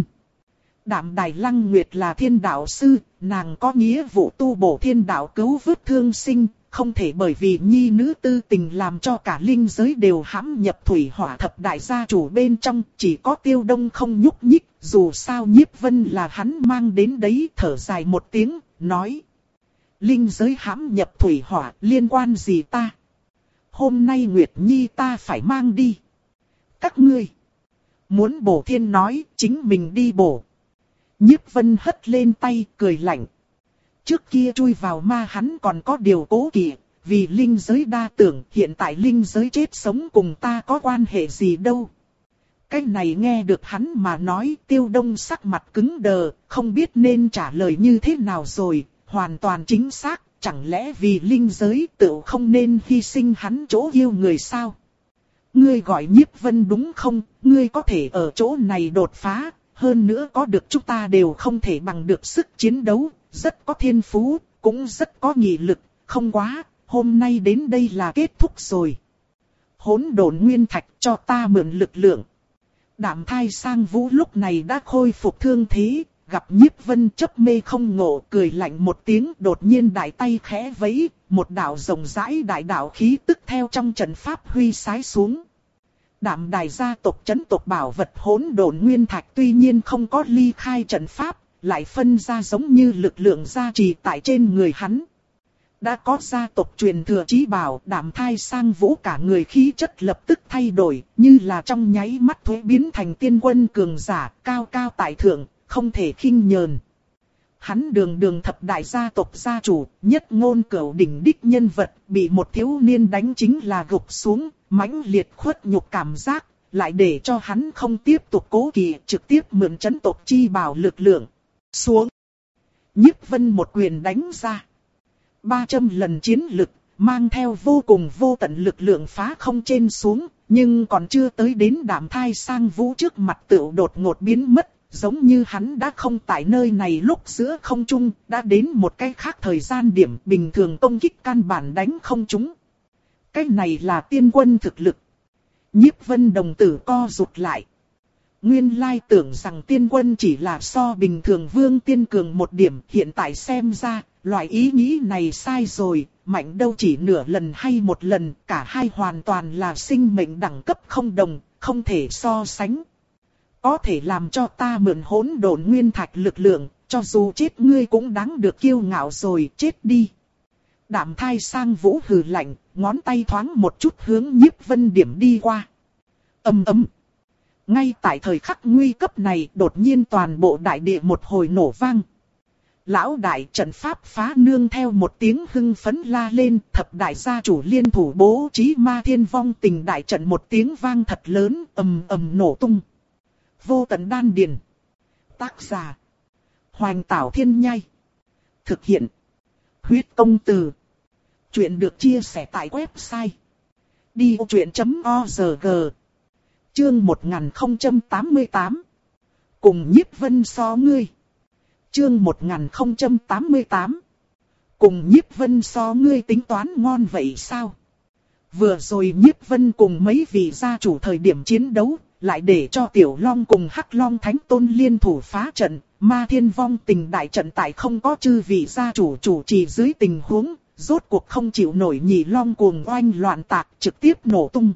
Đạm Đài Lăng Nguyệt là thiên đạo sư, nàng có nghĩa vụ tu bổ thiên đạo cứu vớt thương sinh, không thể bởi vì nhi nữ tư tình làm cho cả linh giới đều hãm nhập thủy hỏa thập đại gia chủ bên trong, chỉ có Tiêu Đông không nhúc nhích, dù sao Nhiếp Vân là hắn mang đến đấy, thở dài một tiếng, nói. Linh giới hãm nhập thủy hỏa, liên quan gì ta? Hôm nay Nguyệt Nhi ta phải mang đi. Các ngươi muốn bổ thiên nói, chính mình đi bổ. Nhiếp Vân hất lên tay, cười lạnh. Trước kia chui vào ma hắn còn có điều cố kỵ, vì linh giới đa tưởng, hiện tại linh giới chết sống cùng ta có quan hệ gì đâu. Cái này nghe được hắn mà nói, Tiêu Đông sắc mặt cứng đờ, không biết nên trả lời như thế nào rồi, hoàn toàn chính xác, chẳng lẽ vì linh giới tự không nên hy sinh hắn chỗ yêu người sao? Ngươi gọi Nhiếp Vân đúng không, ngươi có thể ở chỗ này đột phá. Hơn nữa có được chúng ta đều không thể bằng được sức chiến đấu, rất có thiên phú, cũng rất có nghị lực, không quá, hôm nay đến đây là kết thúc rồi. Hỗn độn nguyên thạch cho ta mượn lực lượng. Đạm Thai Sang Vũ lúc này đã khôi phục thương thế, gặp Nhiếp Vân chấp mê không ngộ, cười lạnh một tiếng, đột nhiên đại tay khẽ vẫy, một đạo rộng rãi đại đạo khí tức theo trong trận pháp huy sái xuống. Đạm Đài gia tộc chấn tộc bảo vật hỗn độn nguyên thạch tuy nhiên không có ly khai trận pháp, lại phân ra giống như lực lượng gia trì tại trên người hắn. Đã có gia tộc truyền thừa chí bảo, Đạm Thai Sang Vũ cả người khí chất lập tức thay đổi, như là trong nháy mắt thuế biến thành tiên quân cường giả, cao cao tại thượng, không thể khinh nhờn. Hắn đường đường thập đại gia tộc gia chủ, nhất ngôn cửu đỉnh đích nhân vật, bị một thiếu niên đánh chính là gục xuống, mãnh liệt khuất nhục cảm giác, lại để cho hắn không tiếp tục cố kỵ, trực tiếp mượn chấn tộc chi bảo lực lượng. Xuống. Nhiếp Vân một quyền đánh ra. ba trăm lần chiến lực, mang theo vô cùng vô tận lực lượng phá không trên xuống, nhưng còn chưa tới đến Đạm Thai Sang Vũ trước mặt tựu đột ngột biến mất. Giống như hắn đã không tại nơi này lúc giữa không trung, đã đến một cái khác thời gian điểm bình thường công kích căn bản đánh không trúng. Cái này là tiên quân thực lực. Nhiếp Vân đồng tử co rụt lại. Nguyên lai tưởng rằng tiên quân chỉ là so bình thường vương tiên cường một điểm, hiện tại xem ra, loại ý nghĩ này sai rồi, mạnh đâu chỉ nửa lần hay một lần, cả hai hoàn toàn là sinh mệnh đẳng cấp không đồng, không thể so sánh. Có thể làm cho ta mượn hỗn độn nguyên thạch lực lượng, cho dù chết ngươi cũng đáng được kiêu ngạo rồi, chết đi. Đạm Thai Sang Vũ hừ lạnh, ngón tay thoáng một chút hướng Nhiếp Vân điểm đi qua. Ầm ầm. Ngay tại thời khắc nguy cấp này, đột nhiên toàn bộ đại địa một hồi nổ vang. Lão đại trận pháp phá nương theo một tiếng hưng phấn la lên, thập đại gia chủ liên thủ bố trí ma thiên vong tình đại trận một tiếng vang thật lớn, ầm ầm nổ tung. Vô tận đan điền. Tác giả. Hoành Tảo Thiên Nhai. Thực hiện. Huyết công từ. Chuyện được chia sẻ tại website đi ô chuyện chấm org. Chương một nghìn không trăm tám mươi tám. Cùng Nhiếp Vân so ngươi. Chương một nghìn không trăm tám mươi tám. Cùng Nhiếp Vân so ngươi tính toán ngon vậy sao? Vừa rồi Nhiếp Vân cùng mấy vị gia chủ thời điểm chiến đấu, lại để cho Tiểu Long cùng Hắc Long Thánh Tôn liên thủ phá trận, Ma Thiên Vong Tình đại trận tại không có chư vị gia chủ chủ trì dưới tình huống, rốt cuộc không chịu nổi Nhị Long cuồng oanh loạn tạc trực tiếp nổ tung.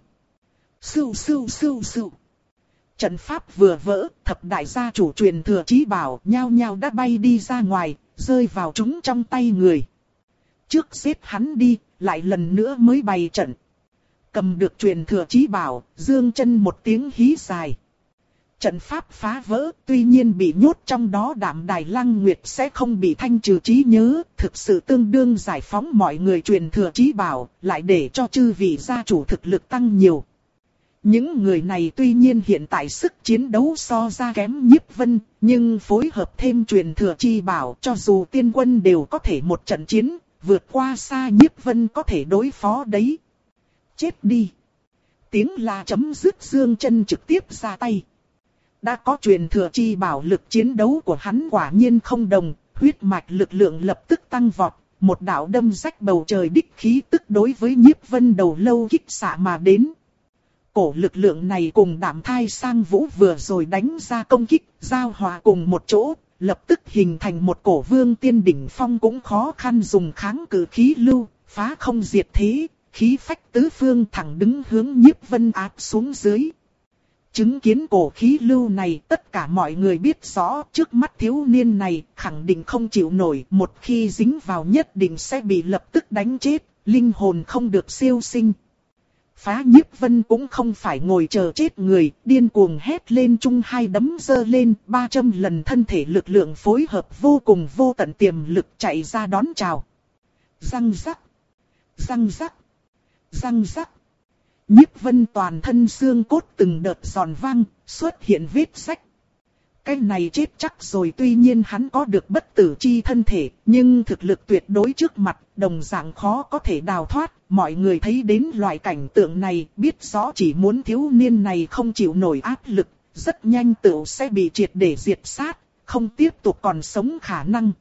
Sưu sưu sưu sưu. Trận pháp vừa vỡ, thập đại gia chủ truyền thừa chí bảo nhao nhao đã bay đi ra ngoài, rơi vào chúng trong tay người. Trước giết hắn đi, lại lần nữa mới bày trận. Cầm được truyền thừa chí bảo, dương chân một tiếng hí dài. Trận pháp phá vỡ, tuy nhiên bị nhốt trong đó Đạm Đài Lăng Nguyệt sẽ không bị thanh trừ trí nhớ, thực sự tương đương giải phóng mọi người truyền thừa chí bảo, lại để cho chư vị gia chủ thực lực tăng nhiều. Những người này tuy nhiên hiện tại sức chiến đấu so ra kém Nhiếp Vân, nhưng phối hợp thêm truyền thừa chi bảo cho dù tiên quân đều có thể một trận chiến, vượt qua xa Nhiếp Vân có thể đối phó đấy. Chết đi! Tiếng la chấm dứt, dương chân trực tiếp ra tay. Đã có truyền thừa chi bảo, lực chiến đấu của hắn quả nhiên không đồng, huyết mạch lực lượng lập tức tăng vọt, một đạo đâm rách bầu trời đích khí tức đối với Nhiếp Vân đầu lâu kích xạ mà đến. Cổ lực lượng này cùng Đạm Thai Sang Vũ vừa rồi đánh ra công kích, giao hòa cùng một chỗ, lập tức hình thành một cổ vương tiên đỉnh phong cũng khó khăn dùng kháng cự khí lưu, phá không diệt thế, khí phách tứ phương thẳng đứng hướng Nhiếp Vân áp xuống dưới. Chứng kiến cổ khí lưu này, tất cả mọi người biết rõ trước mắt thiếu niên này khẳng định không chịu nổi, một khi dính vào nhất định sẽ bị lập tức đánh chết, linh hồn không được siêu sinh. Phá Nhiếp Vân cũng không phải ngồi chờ chết người, điên cuồng hét lên, chung hai đấm giơ lên, ba trăm lần thân thể lực lượng phối hợp vô cùng vô tận tiềm lực chạy ra đón chào. Răng rắc, răng rắc, răng rắc. Nhiếp Vân toàn thân xương cốt từng đợt giòn vang, xuất hiện vết rách. Cái này chết chắc rồi, tuy nhiên hắn có được bất tử chi thân thể, nhưng thực lực tuyệt đối trước mặt, đồng dạng khó có thể đào thoát. Mọi người thấy đến loại cảnh tượng này, biết rõ chỉ muốn thiếu niên này không chịu nổi áp lực, rất nhanh tựu sẽ bị triệt để diệt sát, không tiếp tục còn sống khả năng.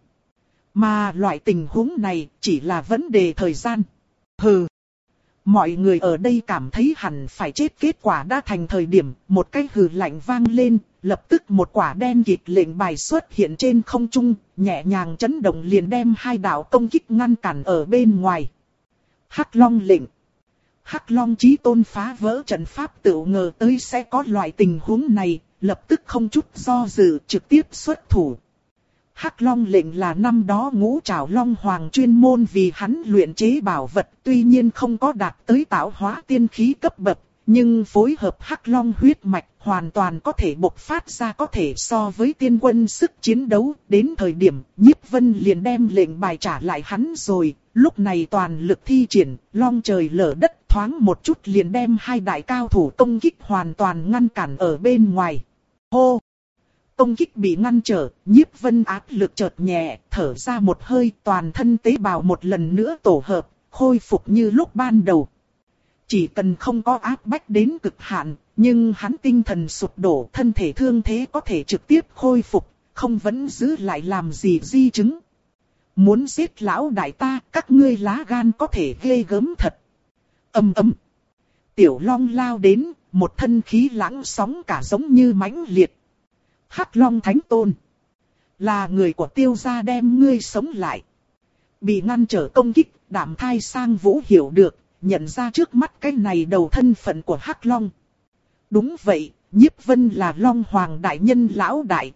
Mà loại tình huống này chỉ là vấn đề thời gian. Hừ. Mọi người ở đây cảm thấy hẳn phải chết kết quả đã thành thời điểm, một cái hừ lạnh vang lên, lập tức một quả đen kịt lệnh bài xuất hiện trên không trung, nhẹ nhàng chấn động liền đem hai đạo công kích ngăn cản ở bên ngoài. Hắc Long lệnh. Hắc Long chí tôn phá vỡ trận pháp tự ngờ tới sẽ có loại tình huống này, lập tức không chút do dự trực tiếp xuất thủ. Hắc Long lệnh là năm đó Ngũ Trảo Long Hoàng chuyên môn vì hắn luyện chế bảo vật, tuy nhiên không có đạt tới tạo hóa tiên khí cấp bậc, nhưng phối hợp Hắc Long huyết mạch hoàn toàn có thể bộc phát ra có thể so với tiên quân sức chiến đấu. Đến thời điểm Nhiếp Vân liền đem lệnh bài trả lại hắn rồi, lúc này toàn lực thi triển, long trời lở đất, thoáng một chút liền đem hai đại cao thủ công kích hoàn toàn ngăn cản ở bên ngoài. Hô! Công kích bị ngăn trở, Nhiếp Vân áp lực chợt nhẹ, thở ra một hơi, toàn thân tế bào một lần nữa tổ hợp, khôi phục như lúc ban đầu. Chỉ cần không có áp bách đến cực hạn, nhưng hắn tinh thần sụp đổ, thân thể thương thế có thể trực tiếp khôi phục, không vẫn giữ lại làm gì di chứng. Muốn giết lão đại ta, các ngươi lá gan có thể ghê gớm thật. Ầm ầm. Tiểu Long lao đến, một thân khí lãng sóng cả giống như mãnh liệt. Hắc Long Thánh Tôn, là người của Tiêu gia đem ngươi sống lại. Bị ngăn trở công kích, Đạm Thai Sang Vũ hiểu được, nhận ra trước mắt cái này đầu thân phận của Hắc Long. Đúng vậy, Nhiếp Vân là Long Hoàng đại nhân lão đại.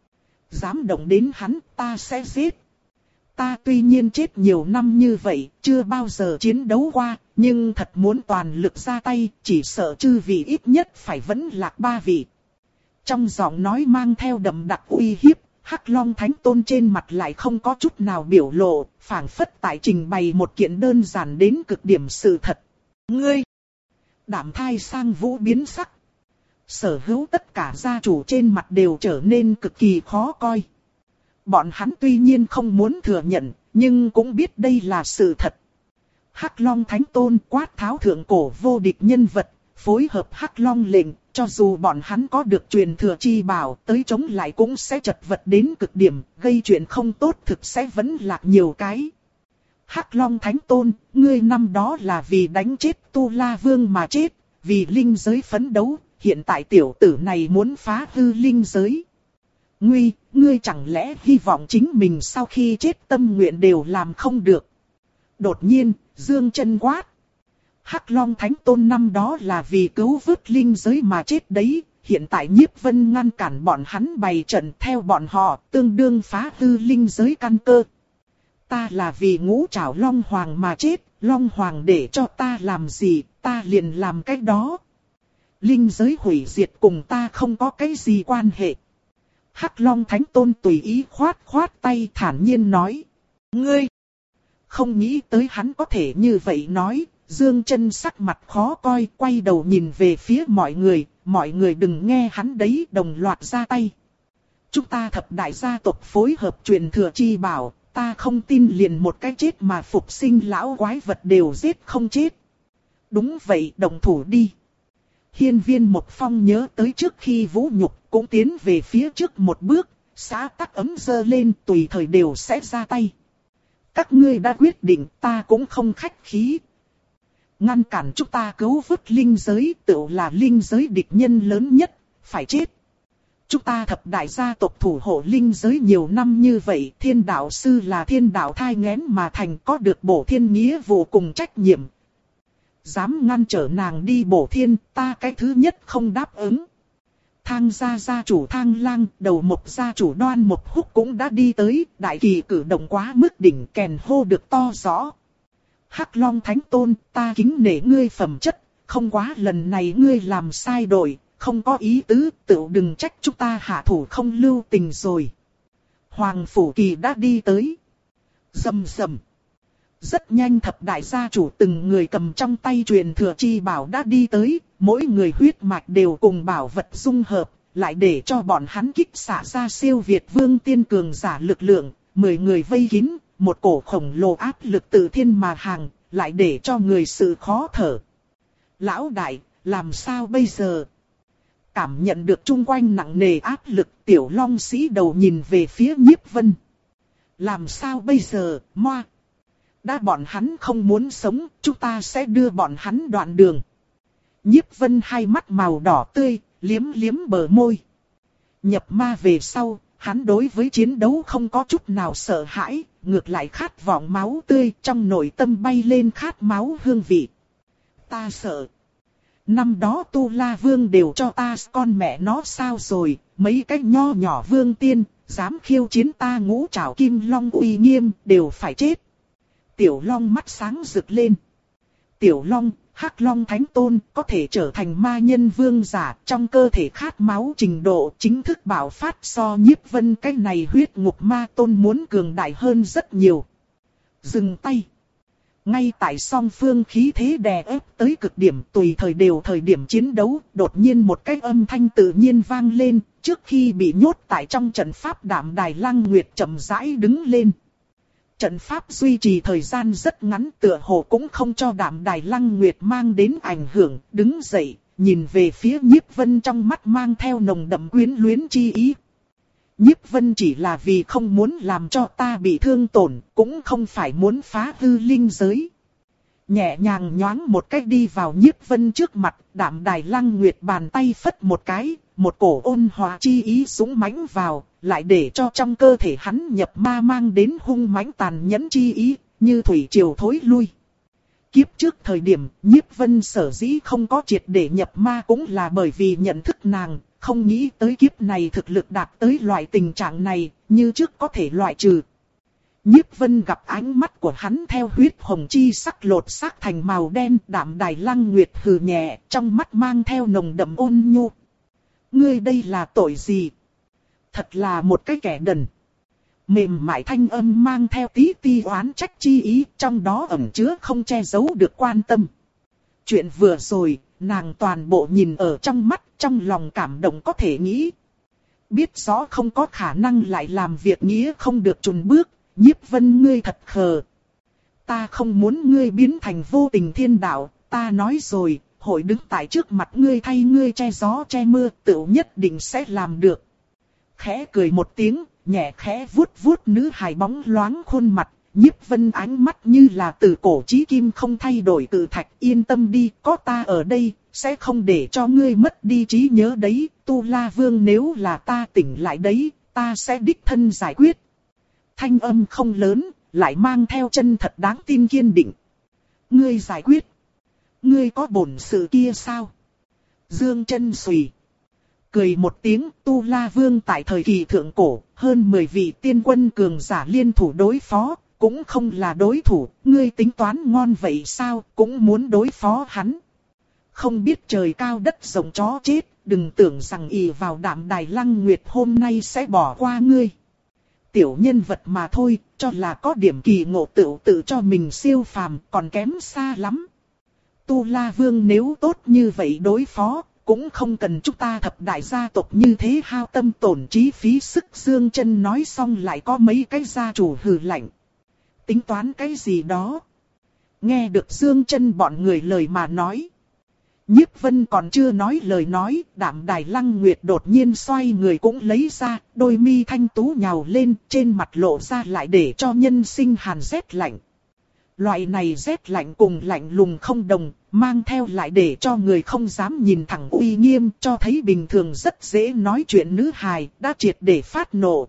Dám động đến hắn, ta sẽ giết. Ta tuy nhiên chết nhiều năm như vậy, chưa bao giờ chiến đấu qua, nhưng thật muốn toàn lực ra tay, chỉ sợ chư vị ít nhất phải vẫn lạc ba vị. Trong giọng nói mang theo đậm đặc uy hiếp, Hắc Long Thánh Tôn trên mặt lại không có chút nào biểu lộ, phảng phất tại trình bày một kiện đơn giản đến cực điểm sự thật. Ngươi! Đạm Thai Sang Vũ biến sắc. Sở hữu tất cả gia chủ trên mặt đều trở nên cực kỳ khó coi. Bọn hắn tuy nhiên không muốn thừa nhận, nhưng cũng biết đây là sự thật. Hắc Long Thánh Tôn quát tháo thượng cổ vô địch nhân vật, phối hợp Hắc Long lệnh, cho dù bọn hắn có được truyền thừa chi bảo, tới chống lại cũng sẽ chật vật đến cực điểm, gây chuyện không tốt thực sẽ vẫn lạc nhiều cái. Hắc Long Thánh Tôn, ngươi năm đó là vì đánh chết Tu La Vương mà chết, vì linh giới phấn đấu, hiện tại tiểu tử này muốn phá hư linh giới. Ngươi, ngươi chẳng lẽ hy vọng chính mình sau khi chết tâm nguyện đều làm không được? Đột nhiên, Dương Chân quát. Hắc Long Thánh Tôn năm đó là vì cứu vớt linh giới mà chết đấy, hiện tại Nhiếp Vân ngăn cản bọn hắn bày trận theo bọn họ, tương đương phá hư linh giới căn cơ. Ta là vì ngũ trảo Long Hoàng mà chết, Long Hoàng để cho ta làm gì, ta liền làm cái đó. Linh giới hủy diệt cùng ta không có cái gì quan hệ. Hắc Long Thánh Tôn tùy ý khoát khoát tay thản nhiên nói. Ngươi! Không nghĩ tới hắn có thể như vậy nói, Dương Chân sắc mặt khó coi, quay đầu nhìn về phía mọi người, mọi người đừng nghe hắn đấy, đồng loạt ra tay. Chúng ta thập đại gia tộc phối hợp truyền thừa chi bảo, ta không tin liền một cái chết mà phục sinh lão quái vật đều giết không chết. Đúng vậy, đồng thủ đi. Hiên Viên Một Phong nhớ tới trước khi vũ nhục cũng tiến về phía trước một bước, xã tắc ấm giơ lên tùy thời đều sẽ ra tay. Các ngươi đã quyết định, ta cũng không khách khí. Ngăn cản chúng ta cứu vớt linh giới, tự là linh giới địch nhân lớn nhất, phải chết. Chúng ta thập đại gia tộc thủ hộ linh giới nhiều năm như vậy, thiên đạo sư là thiên đạo thai nghén mà thành, có được bổ thiên nghĩa vụ cùng trách nhiệm. Dám ngăn trở nàng đi bổ thiên, ta cái thứ nhất không đáp ứng. Thang gia gia chủ Thang Lang, đầu mục gia chủ Đoan Mục Húc cũng đã đi tới, đại kỳ cử động quá mức đỉnh, kèn hô được to rõ. Hắc Long Thánh Tôn, ta kính nể ngươi phẩm chất, không quá lần này ngươi làm sai đổi, không có ý tứ, tự đừng trách chúng ta hạ thủ không lưu tình rồi. Hoàng Phủ Kỳ đã đi tới. Rầm rầm. Rất nhanh thập đại gia chủ từng người cầm trong tay truyền thừa chi bảo đã đi tới, mỗi người huyết mạch đều cùng bảo vật dung hợp, lại để cho bọn hắn kích xạ ra siêu việt vương tiên cường giả lực lượng, mười người vây kín, một cổ khổng lồ áp lực từ thiên mà hàng, lại để cho người sự khó thở. Lão đại, làm sao bây giờ? Cảm nhận được chung quanh nặng nề áp lực, Tiểu Long Sĩ đầu nhìn về phía Nhiếp Vân. Làm sao bây giờ, moa? Đã bọn hắn không muốn sống, chúng ta sẽ đưa bọn hắn đoạn đường. Nhiếp Vân hai mắt màu đỏ tươi, liếm liếm bờ môi. Nhập ma về sau, hắn đối với chiến đấu không có chút nào sợ hãi, ngược lại khát vọng máu tươi, trong nội tâm bay lên khát máu hương vị. Ta sợ. Năm đó Tu La Vương đều cho ta con mẹ nó sao rồi, mấy cái nho nhỏ vương tiên, dám khiêu chiến ta ngũ trảo kim long uy nghiêm, đều phải chết. Tiểu Long mắt sáng rực lên. Tiểu Long, Hắc Long Thánh Tôn có thể trở thành ma nhân vương giả, trong cơ thể khát máu trình độ chính thức bạo phát so Nhiếp Vân cái này huyết ngục ma tôn muốn cường đại hơn rất nhiều. Dừng tay. Ngay tại song phương khí thế đè ép tới cực điểm, tùy thời đều thời điểm chiến đấu, đột nhiên một cái âm thanh tự nhiên vang lên, trước khi bị nhốt tại trong trận pháp Đạm Đài Lăng Nguyệt chậm rãi đứng lên. Trận pháp duy trì thời gian rất ngắn, tựa hồ cũng không cho Đạm Đài Lăng Nguyệt mang đến ảnh hưởng, đứng dậy, nhìn về phía Nhiếp Vân trong mắt mang theo nồng đậm quyến luyến chi ý. Nhiếp Vân chỉ là vì không muốn làm cho ta bị thương tổn, cũng không phải muốn phá hư linh giới. Nhẹ nhàng nhoáng một cách đi vào Nhiếp Vân trước mặt, Đạm Đài Lăng Nguyệt bàn tay phất một cái, một cổ ôn hòa chi ý súng mãnh vào, lại để cho trong cơ thể hắn nhập ma mang đến hung mãnh tàn nhẫn chi ý, như thủy triều thối lui. Kiếp trước thời điểm, Nhiếp Vân sở dĩ không có triệt để nhập ma cũng là bởi vì nhận thức nàng, không nghĩ tới kiếp này thực lực đạt tới loại tình trạng này, như trước có thể loại trừ. Nhiếp Vân gặp ánh mắt của hắn theo huyết hồng chi sắc lột xác thành màu đen, Đạm Đài Lăng Nguyệt hừ nhẹ, trong mắt mang theo nồng đậm ôn nhu. Ngươi đây là tội gì? Thật là một cái kẻ đần. Mềm mại thanh âm mang theo tí ti oán trách chi ý, trong đó ẩn chứa không che giấu được quan tâm. Chuyện vừa rồi, nàng toàn bộ nhìn ở trong mắt, trong lòng cảm động có thể nghĩ. Biết rõ không có khả năng lại làm việc nghĩa không được chùn bước, Nhiếp Vân ngươi thật khờ. ta không muốn ngươi biến thành vô tình thiên đạo, ta nói rồi, hội đứng tại trước mặt ngươi thay ngươi che gió che mưa, tựu nhất định sẽ làm được. Khẽ cười một tiếng, nhẹ khẽ vuốt vuốt nữ hài bóng loáng khuôn mặt, Nhiếp Vân ánh mắt như là từ cổ chí kim không thay đổi cự thạch, yên tâm đi, có ta ở đây, sẽ không để cho ngươi mất đi trí nhớ đấy, Tu La Vương nếu là ta tỉnh lại đấy, ta sẽ đích thân giải quyết. Thanh âm không lớn, lại mang theo chân thật đáng tin kiên định. Ngươi giải quyết? Ngươi có bổn sự kia sao? Dương chân xùy. Cười một tiếng, Tu La Vương tại thời kỳ thượng cổ, hơn mười vị tiên quân cường giả liên thủ đối phó, cũng không là đối thủ, ngươi tính toán ngon vậy sao, cũng muốn đối phó hắn. Không biết trời cao đất rộng chó chết, đừng tưởng rằng ỷ vào Đạm Đài Lăng Nguyệt hôm nay sẽ bỏ qua ngươi. Tiểu nhân vật mà thôi, cho là có điểm kỳ ngộ tự tự cho mình siêu phàm, còn kém xa lắm. Tu La Vương nếu tốt như vậy đối phó, cũng không cần chúng ta thập đại gia tộc như thế hao tâm tổn trí phí sức. Dương Chân nói xong lại có mấy cái gia chủ hừ lạnh. Tính toán cái gì đó? Nghe được Dương Chân bọn người lời mà nói. Nhiếp Vân còn chưa nói lời nói, Đạm Đài Lăng Nguyệt đột nhiên xoay người cũng lấy ra, đôi mi thanh tú nhào lên, trên mặt lộ ra lại để cho nhân sinh hàn rét lạnh. Loại này rét lạnh cùng lạnh lùng không đồng, mang theo lại để cho người không dám nhìn thẳng uy nghiêm, cho thấy bình thường rất dễ nói chuyện nữ hài, đã triệt để phát nộ.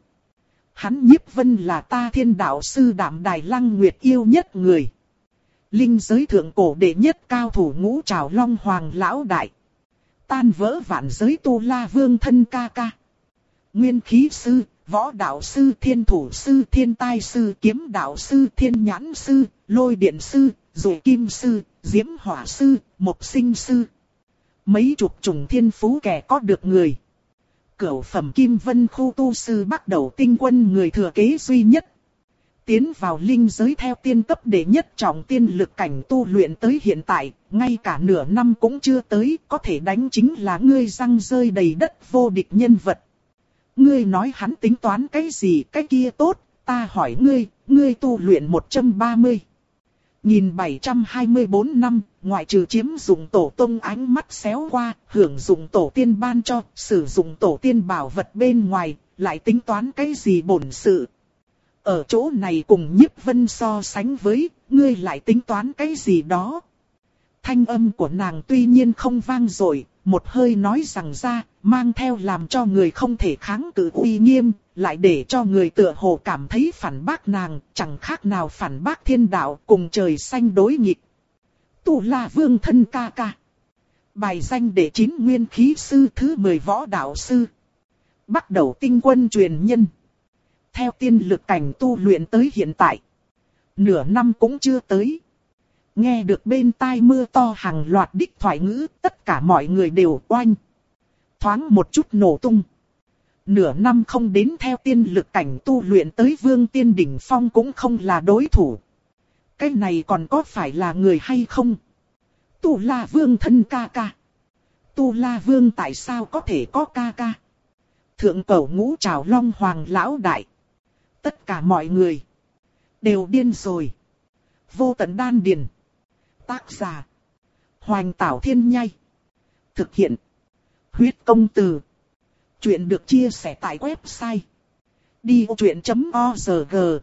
Hắn Nhiếp Vân là ta Thiên Đạo Sư Đạm Đài Lăng Nguyệt yêu nhất người. Linh giới thượng cổ đệ nhất cao thủ ngũ trảo long hoàng lão đại. Tan vỡ vạn giới Tu La Vương thân ca ca. Nguyên khí sư, võ đạo sư, thiên thủ sư, thiên tai sư, kiếm đạo sư, thiên nhãn sư, lôi điện sư, rồi kim sư, diễm hỏa sư, mộc sinh sư. Mấy chục chủng thiên phú kẻ có được người. Cửu phẩm Kim Vân khu tu sư bắt đầu tinh quân người thừa kế duy nhất. Tiến vào linh giới theo tiên cấp đệ nhất trọng tiên lực cảnh tu luyện tới hiện tại, ngay cả nửa năm cũng chưa tới, có thể đánh chính là ngươi răng rơi đầy đất vô địch nhân vật. Ngươi nói hắn tính toán cái gì cái kia tốt, ta hỏi ngươi, ngươi tu luyện một trăm ba mươi nghìn bảy trăm hai mươi tư năm, ngoại trừ chiếm dụng tổ tông ánh mắt xéo qua, hưởng dụng tổ tiên ban cho, sử dụng tổ tiên bảo vật bên ngoài, lại tính toán cái gì bổn sự. Ở chỗ này cùng Nhiếp Vân so sánh với, ngươi lại tính toán cái gì đó. Thanh âm của nàng tuy nhiên không vang dội, một hơi nói rằng ra, mang theo làm cho người không thể kháng cự uy nghiêm, lại để cho người tựa hồ cảm thấy phản bác nàng, chẳng khác nào phản bác thiên đạo cùng trời xanh đối nghịch. Tu La Vương thân ca ca. Bài danh đệ chín nguyên khí sư thứ mười võ đạo sư. Bắt đầu tinh quân truyền nhân. Theo tiên lực cảnh tu luyện tới hiện tại. Nửa năm cũng chưa tới. Nghe được bên tai mưa to hàng loạt đích thoại ngữ, tất cả mọi người đều oanh. Thoáng một chút nổ tung. Nửa năm không đến theo tiên lực cảnh tu luyện tới vương tiên đỉnh phong cũng không là đối thủ. Cái này còn có phải là người hay không? Tu La Vương thân ca ca. Tu La Vương tại sao có thể có ca ca? Thượng cổ ngũ trảo long hoàng lão đại. Tất cả mọi người đều điên rồi. Vô tận đan điền. Tác giả Hoành Tảo Thiên Nhai. Thực hiện Huyết Công Từ. Chuyện được chia sẻ tại website đi ô chuyện chấm org.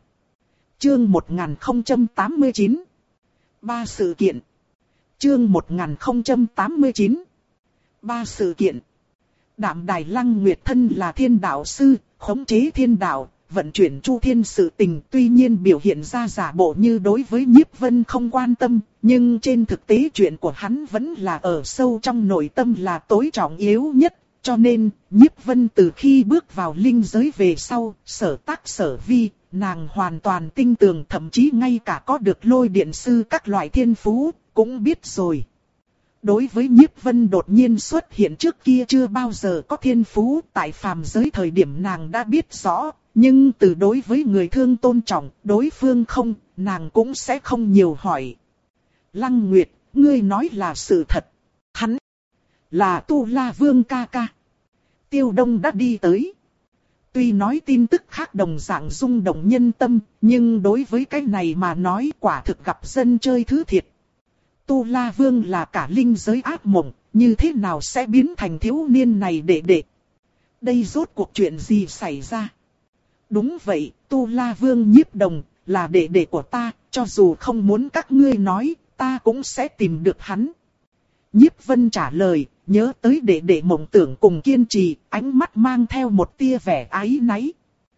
Chương một nghìn không trăm tám mươi chín. Ba sự kiện. Chương một nghìn không trăm tám mươi chín. Ba sự kiện. Đạm Đài Lăng Nguyệt thân là thiên đạo sư, khống chế thiên đạo, vận chuyển chu thiên sự tình, tuy nhiên biểu hiện ra giả bộ như đối với Nhiếp Vân không quan tâm, nhưng trên thực tế chuyện của hắn vẫn là ở sâu trong nội tâm là tối trọng yếu nhất. Cho nên, Nhiếp Vân từ khi bước vào linh giới về sau, sở tác sở vi, nàng hoàn toàn tin tưởng, thậm chí ngay cả có được lôi điện sư các loại thiên phú, cũng biết rồi. Đối với Nhiếp Vân đột nhiên xuất hiện trước kia chưa bao giờ có thiên phú, tại phàm giới thời điểm nàng đã biết rõ, nhưng từ đối với người thương tôn trọng, đối phương không, nàng cũng sẽ không nhiều hỏi. Lăng Nguyệt, ngươi nói là sự thật. Hắn là Tu La Vương ca ca. Tiêu Đông đã đi tới. Tuy nói tin tức khác đồng dạng rung động nhân tâm, nhưng đối với cái này mà nói quả thực gặp dân chơi thứ thiệt. Tu La Vương là cả linh giới ác mộng, như thế nào sẽ biến thành thiếu niên này đệ đệ? Đây rốt cuộc chuyện gì xảy ra? Đúng vậy, Tu La Vương Nhiếp Đồng là đệ đệ của ta, cho dù không muốn các ngươi nói, ta cũng sẽ tìm được hắn. Nhiếp Vân trả lời, nhớ tới đệ đệ mộng tưởng cùng kiên trì, ánh mắt mang theo một tia vẻ áy náy.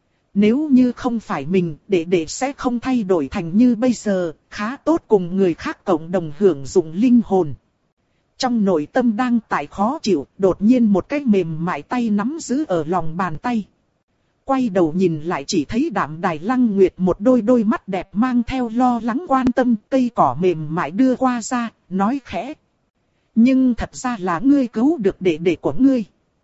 Nếu như không phải mình, đệ đệ sẽ không thay đổi thành như bây giờ, khá tốt cùng người khác cộng đồng hưởng dụng linh hồn. Trong nội tâm đang tại khó chịu, đột nhiên một cái mềm mại tay nắm giữ ở lòng bàn tay. Quay đầu nhìn lại chỉ thấy Đạm Đài Lăng Nguyệt một đôi đôi mắt đẹp mang theo lo lắng quan tâm, cây cỏ mềm mại đưa qua ra, nói khẽ. Nhưng thật ra là ngươi cứu được đệ đệ của ngươi.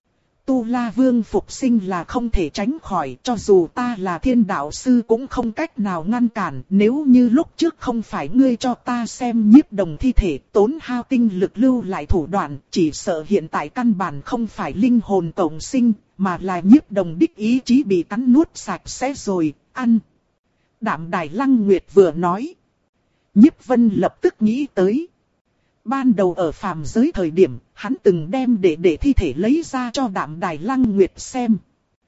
Tu La Vương phục sinh là không thể tránh khỏi, cho dù ta là thiên đạo sư cũng không cách nào ngăn cản. Nếu như lúc trước không phải ngươi cho ta xem Nhiếp Đồng thi thể tốn hao tinh lực lưu lại thủ đoạn, chỉ sợ hiện tại căn bản không phải linh hồn cộng sinh, mà là Nhiếp Đồng đích ý chí bị cắn nuốt sạch sẽ rồi, ăn. Đạm Đài Lăng Nguyệt vừa nói. Nhiếp Vân lập tức nghĩ tới. Ban đầu ở phàm giới thời điểm, hắn từng đem đệ đệ thi thể lấy ra cho Đạm Đài Lăng Nguyệt xem.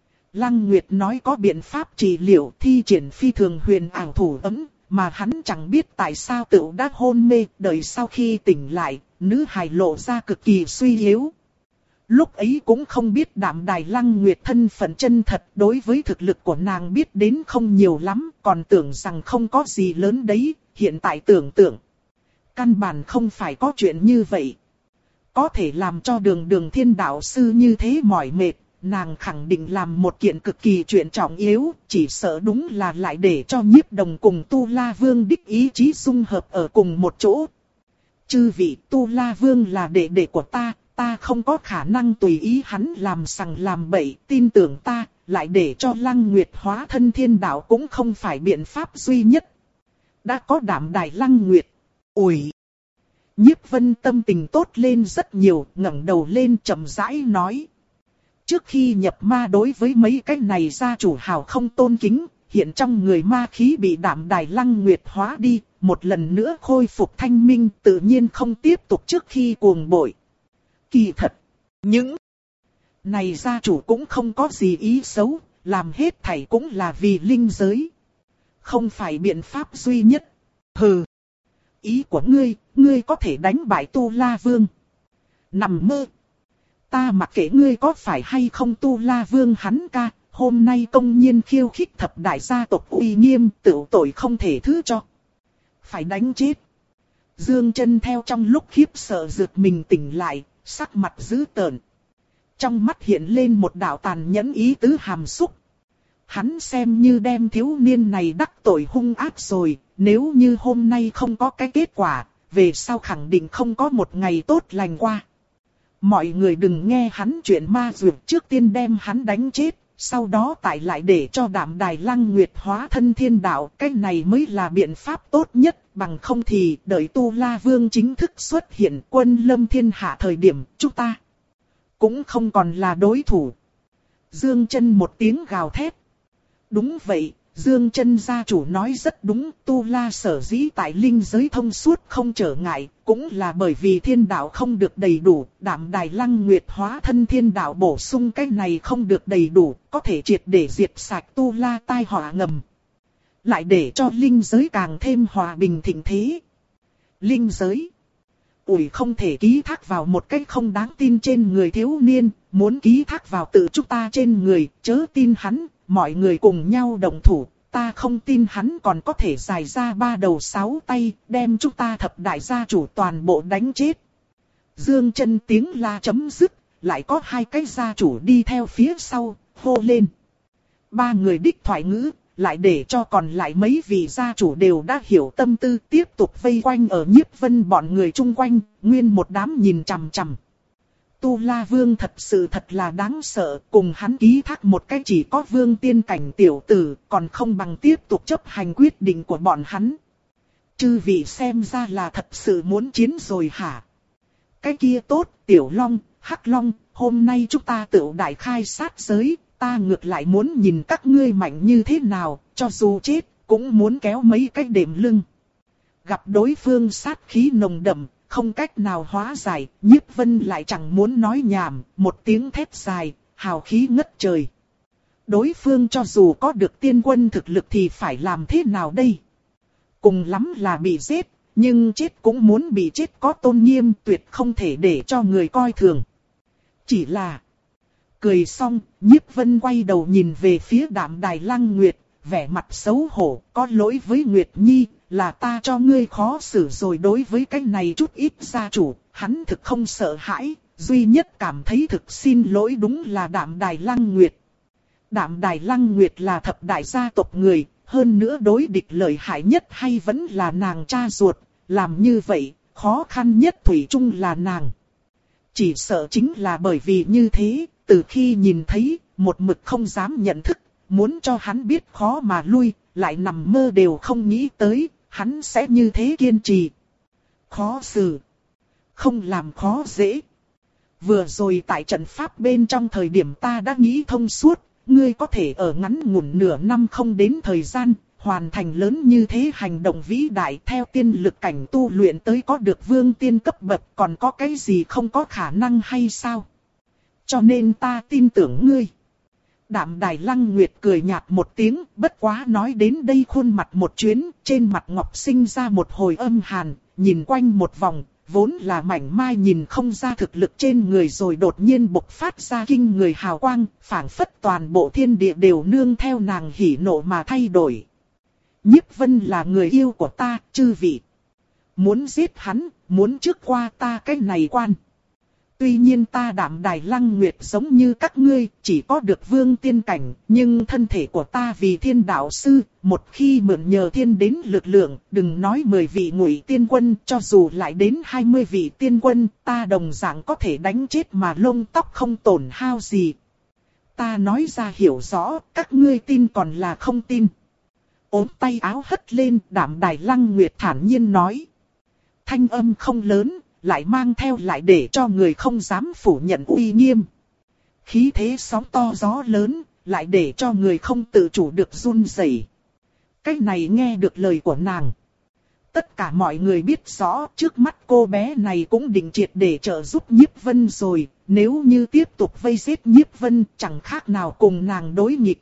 Lăng Nguyệt nói có biện pháp trị liệu thi triển phi thường huyền ảo thủ ấm, mà hắn chẳng biết tại sao tự đã hôn mê, đợi sau khi tỉnh lại, nữ hài lộ ra cực kỳ suy yếu. Lúc ấy cũng không biết Đạm Đài Lăng Nguyệt thân phận chân thật, đối với thực lực của nàng biết đến không nhiều lắm, còn tưởng rằng không có gì lớn đấy, hiện tại tưởng tượng. Căn bản không phải có chuyện như vậy. Có thể làm cho đường đường thiên đạo sư như thế mỏi mệt, nàng khẳng định làm một kiện cực kỳ chuyện trọng yếu, chỉ sợ đúng là lại để cho Nhiếp Đồng cùng Tu La Vương đích ý chí dung hợp ở cùng một chỗ. Chư vị, Tu La Vương là đệ đệ của ta, ta không có khả năng tùy ý hắn làm sằng làm bậy, tin tưởng ta, lại để cho Lăng Nguyệt hóa thân thiên đạo cũng không phải biện pháp duy nhất. Đã có Đạm Đài Lăng Nguyệt. Ủi! Nhiếp Vân tâm tình tốt lên rất nhiều, ngẩng đầu lên chậm rãi nói. Trước khi nhập ma đối với mấy cái này gia chủ hào không tôn kính, hiện trong người ma khí bị Đạm Đài Lăng Nguyệt hóa đi, một lần nữa khôi phục thanh minh, tự nhiên không tiếp tục trước khi cuồng bội. Kỳ thật, những này gia chủ cũng không có gì ý xấu, làm hết thảy cũng là vì linh giới. Không phải biện pháp duy nhất. Hừ! Ý của ngươi, ngươi có thể đánh bại Tu La Vương. Nằm mơ. Ta mặc kệ ngươi có phải hay không Tu La Vương hắn ca, hôm nay công nhiên khiêu khích thập đại gia tộc uy nghiêm, tự tội không thể thứ cho. Phải đánh chết. Dương Chân theo trong lúc khiếp sợ giật mình tỉnh lại, sắc mặt dữ tợn. Trong mắt hiện lên một đạo tàn nhẫn ý tứ hàm xúc. Hắn xem như đem thiếu niên này đắc tội hung ác rồi, nếu như hôm nay không có cái kết quả, về sau khẳng định không có một ngày tốt lành qua. Mọi người đừng nghe hắn chuyện ma dược, trước tiên đem hắn đánh chết, sau đó tại lại để cho Đạm Đài Lăng Nguyệt hóa thân thiên đạo, cái này mới là biện pháp tốt nhất, bằng không thì đợi Tu La Vương chính thức xuất hiện quân lâm thiên hạ thời điểm, chúng ta cũng không còn là đối thủ. Dương Chân một tiếng gào thét. Đúng vậy, Dương Chân gia chủ nói rất đúng, Tu La sở dĩ tại linh giới thông suốt không trở ngại, cũng là bởi vì thiên đạo không được đầy đủ, Đạm Đài Lăng Nguyệt hóa thân thiên đạo bổ sung cái này không được đầy đủ, có thể triệt để diệt sạch Tu La tai họa ngầm. Lại để cho linh giới càng thêm hòa bình thịnh thế. Linh giới. Ủi không thể ký thác vào một cách không đáng tin trên người thiếu niên, muốn ký thác vào tự chúng ta trên người, chớ tin hắn. Mọi người cùng nhau đồng thủ, ta không tin hắn còn có thể dài ra ba đầu sáu tay, đem chúng ta thập đại gia chủ toàn bộ đánh chết. Dương Chân tiếng la chấm dứt, lại có hai cái gia chủ đi theo phía sau, hô lên. Ba người đích thoại ngữ, lại để cho còn lại mấy vị gia chủ đều đã hiểu tâm tư, tiếp tục vây quanh ở Nhiếp Vân bọn người chung quanh, nguyên một đám nhìn chằm chằm. Tu La Vương thật sự thật là đáng sợ, cùng hắn ký thác một cái chỉ có vương tiên cảnh tiểu tử, còn không bằng tiếp tục chấp hành quyết định của bọn hắn. Chư vị xem ra là thật sự muốn chiến rồi hả? Cái kia tốt, Tiểu Long, Hắc Long, hôm nay chúng ta tự đại khai sát giới, ta ngược lại muốn nhìn các ngươi mạnh như thế nào, cho dù chết, cũng muốn kéo mấy cái đệm lưng. Gặp đối phương sát khí nồng đậm, không cách nào hóa giải, Nhiếp Vân lại chẳng muốn nói nhảm, một tiếng thét dài, hào khí ngất trời. Đối phương cho dù có được tiên quân thực lực thì phải làm thế nào đây? Cùng lắm là bị giết, nhưng chết cũng muốn bị chết có tôn nghiêm, tuyệt không thể để cho người coi thường. Chỉ là... Cười xong, Nhiếp Vân quay đầu nhìn về phía Đạm Đài Lăng Nguyệt, vẻ mặt xấu hổ, có lỗi với Nguyệt Nhi, là ta cho ngươi khó xử rồi. Đối với cái này chút ít gia chủ, hắn thực không sợ hãi, duy nhất cảm thấy thực xin lỗi đúng là Đạm Đài Lăng Nguyệt. Đạm Đài Lăng Nguyệt là thập đại gia tộc người, hơn nữa đối địch lợi hại nhất hay vẫn là nàng cha ruột, làm như vậy, khó khăn nhất thủy chung là nàng. Chỉ sợ chính là bởi vì như thế, từ khi nhìn thấy, một mực không dám nhận thức, muốn cho hắn biết khó mà lui, lại nằm mơ đều không nghĩ tới, hắn sẽ như thế kiên trì. Khó xử. Không làm khó dễ. Vừa rồi tại trận pháp bên trong thời điểm ta đã nghĩ thông suốt, ngươi có thể ở ngắn ngủn nửa năm không đến thời gian, hoàn thành lớn như thế hành động vĩ đại theo tiên lực cảnh tu luyện tới có được vương tiên cấp bậc, còn có cái gì không có khả năng hay sao? Cho nên ta tin tưởng ngươi. Đạm Đài Lăng Nguyệt cười nhạt một tiếng, bất quá nói đến đây khuôn mặt một chuyến, trên mặt ngọc sinh ra một hồi âm hàn, nhìn quanh một vòng, vốn là mảnh mai nhìn không ra thực lực trên người rồi đột nhiên bộc phát ra kinh người hào quang, phảng phất toàn bộ thiên địa đều nương theo nàng hỉ nộ mà thay đổi. Nhiếp Vân là người yêu của ta, chư vị. Muốn giết hắn, muốn trước qua ta cái này quan. Tuy nhiên ta Đạm Đài Lăng Nguyệt giống như các ngươi, chỉ có được vương tiên cảnh, nhưng thân thể của ta vì thiên đạo sư, một khi mượn nhờ thiên đến lực lượng, đừng nói mười vị ngụy tiên quân, cho dù lại đến hai mươi vị tiên quân, ta đồng dạng có thể đánh chết mà lông tóc không tổn hao gì. Ta nói ra hiểu rõ, các ngươi tin còn là không tin. Ốm tay áo hất lên, Đạm Đài Lăng Nguyệt thản nhiên nói. Thanh âm không lớn, lại mang theo lại để cho người không dám phủ nhận uy nghiêm. Khí thế sóng to gió lớn, lại để cho người không tự chủ được run rẩy. Cái này nghe được lời của nàng. Tất cả mọi người biết rõ trước mắt cô bé này cũng định triệt để trợ giúp Nhiếp Vân rồi. Nếu như tiếp tục vây giết Nhiếp Vân chẳng khác nào cùng nàng đối nghịch.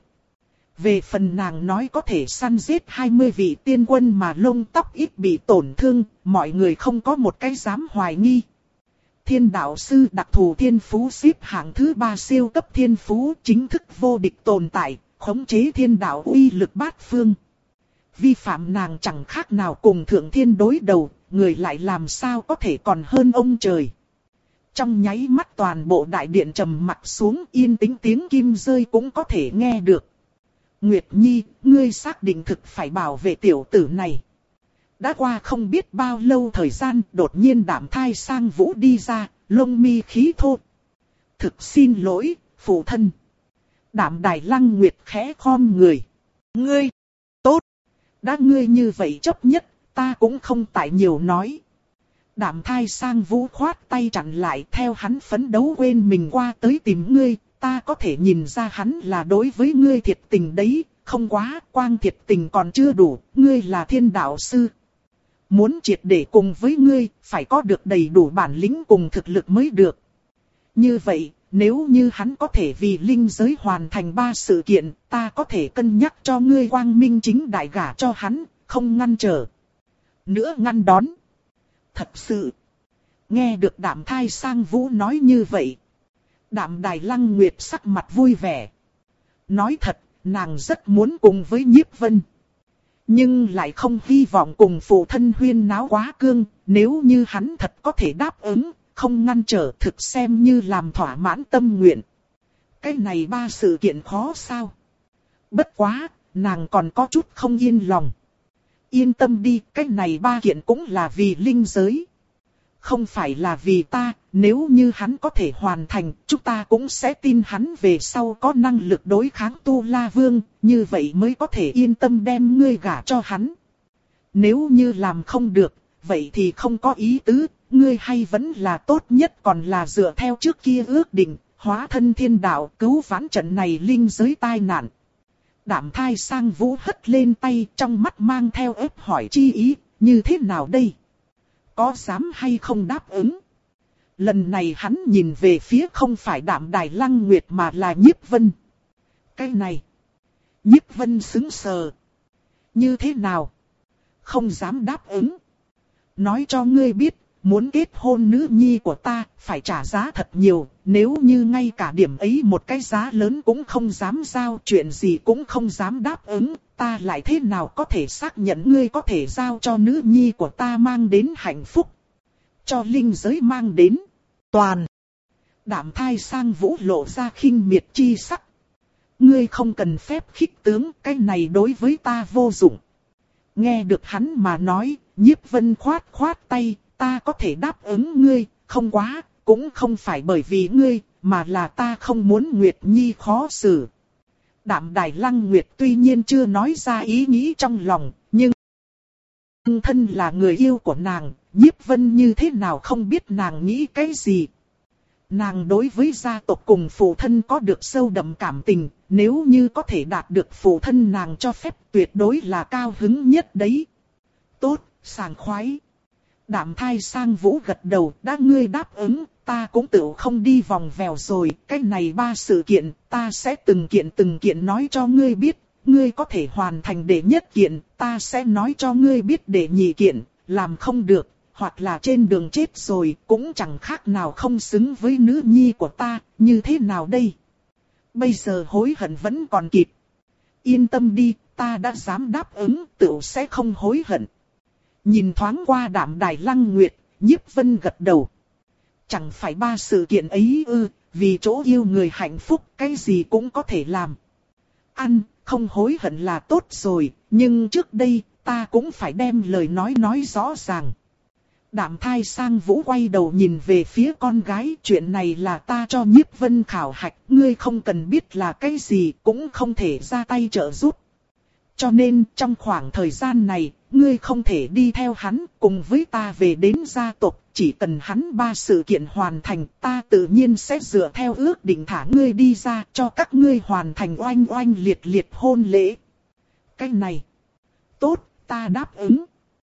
Về phần nàng nói có thể săn giết hai mươi vị tiên quân mà lông tóc ít bị tổn thương, mọi người không có một cái dám hoài nghi. Thiên đạo sư đặc thù thiên phú xếp hạng thứ ba siêu cấp thiên phú chính thức vô địch tồn tại, khống chế thiên đạo uy lực bát phương. Vi phạm nàng chẳng khác nào cùng thượng thiên đối đầu, người lại làm sao có thể còn hơn ông trời. Trong nháy mắt toàn bộ đại điện trầm mặt xuống, yên tĩnh tiếng kim rơi cũng có thể nghe được. Nguyệt Nhi, ngươi xác định thực phải bảo vệ tiểu tử này. Đã qua không biết bao lâu thời gian, đột nhiên Đạm Thai Sang Vũ đi ra, lông mi khí thô. Thực xin lỗi, phụ thân. Đạm Đài Lăng Nguyệt khẽ khom người. Ngươi, tốt. Đã ngươi như vậy chấp nhất, ta cũng không tại nhiều nói. Đạm Thai Sang Vũ khoát tay chặn lại, theo hắn phấn đấu quên mình qua tới tìm ngươi. Ta có thể nhìn ra hắn là đối với ngươi thiệt tình đấy, không quá, quang thiệt tình còn chưa đủ, ngươi là thiên đạo sư. Muốn triệt để cùng với ngươi, phải có được đầy đủ bản lĩnh cùng thực lực mới được. Như vậy, nếu như hắn có thể vì linh giới hoàn thành ba sự kiện, ta có thể cân nhắc cho ngươi quang minh chính đại gả cho hắn, không ngăn trở. Nữa ngăn đón. Thật sự. Nghe được Đạm Thai Sang Vũ nói như vậy. Đạm Đài Lăng Nguyệt sắc mặt vui vẻ. Nói thật, nàng rất muốn cùng với Nhiếp Vân. Nhưng lại không hy vọng cùng phụ thân huyên náo quá cương. Nếu như hắn thật có thể đáp ứng, không ngăn trở thực xem như làm thỏa mãn tâm nguyện. Cái này ba sự kiện khó sao? Bất quá, nàng còn có chút không yên lòng. Yên tâm đi, cái này ba kiện cũng là vì linh giới. Không phải là vì ta, nếu như hắn có thể hoàn thành, chúng ta cũng sẽ tin hắn về sau có năng lực đối kháng Tu La Vương, như vậy mới có thể yên tâm đem ngươi gả cho hắn. Nếu như làm không được, vậy thì không có ý tứ, ngươi hay vẫn là tốt nhất còn là dựa theo trước kia ước định, hóa thân thiên đạo cứu vãn trận này linh giới tai nạn. Đạm Thai Sang Vũ hất lên tay, trong mắt mang theo ép hỏi chi ý, như thế nào đây? Có dám hay không đáp ứng? Lần này hắn nhìn về phía không phải Đạm Đài Lăng Nguyệt mà là Nhiếp Vân. Cái này, Nhiếp Vân sững sờ. Như thế nào? Không dám đáp ứng. Nói cho ngươi biết, muốn kết hôn nữ nhi của ta, phải trả giá thật nhiều. Nếu như ngay cả điểm ấy một cái giá lớn cũng không dám giao, chuyện gì cũng không dám đáp ứng, ta lại thế nào có thể xác nhận ngươi có thể giao cho nữ nhi của ta mang đến hạnh phúc, cho linh giới mang đến toàn. Đạm Thai Sang Vũ lộ ra khinh miệt chi sắc. Ngươi không cần phép khích tướng, cái này đối với ta vô dụng. Nghe được hắn mà nói, Nhiếp Vân khoát khoát tay, ta có thể đáp ứng ngươi, không quá, cũng không phải bởi vì ngươi, mà là ta không muốn Nguyệt Nhi khó xử. Đạm Đài Lăng Nguyệt tuy nhiên chưa nói ra ý nghĩ trong lòng, nhưng thân là người yêu của nàng, Nhiếp Vân như thế nào không biết nàng nghĩ cái gì. Nàng đối với gia tộc cùng phụ thân có được sâu đậm cảm tình, nếu như có thể đạt được phụ thân nàng cho phép tuyệt đối là cao hứng nhất đấy. Tốt, sảng khoái. Đạm Thai Sang Vũ gật đầu, đã ngươi đáp ứng, ta cũng tự không đi vòng vèo rồi, cái này ba sự kiện, ta sẽ từng kiện từng kiện nói cho ngươi biết, ngươi có thể hoàn thành đệ nhất kiện, ta sẽ nói cho ngươi biết đệ nhị kiện, làm không được, hoặc là trên đường chết rồi, cũng chẳng khác nào không xứng với nữ nhi của ta, như thế nào đây? Bây giờ hối hận vẫn còn kịp. Yên tâm đi, ta đã dám đáp ứng, tự sẽ không hối hận. Nhìn thoáng qua Đạm Đài Lăng Nguyệt, Nhiếp Vân gật đầu. Chẳng phải ba sự kiện ấy ư, vì chỗ yêu người hạnh phúc, cái gì cũng có thể làm. Ăn, không hối hận là tốt rồi, nhưng trước đây, ta cũng phải đem lời nói nói rõ ràng. Đạm Thai Sang Vũ quay đầu nhìn về phía con gái, chuyện này là ta cho Nhiếp Vân khảo hạch, ngươi không cần biết là cái gì, cũng không thể ra tay trợ giúp. Cho nên trong khoảng thời gian này, ngươi không thể đi theo hắn, cùng với ta về đến gia tộc, chỉ cần hắn ba sự kiện hoàn thành, ta tự nhiên sẽ dựa theo ước định thả ngươi đi ra, cho các ngươi hoàn thành oanh oanh liệt liệt hôn lễ. Cái này, tốt, ta đáp ứng.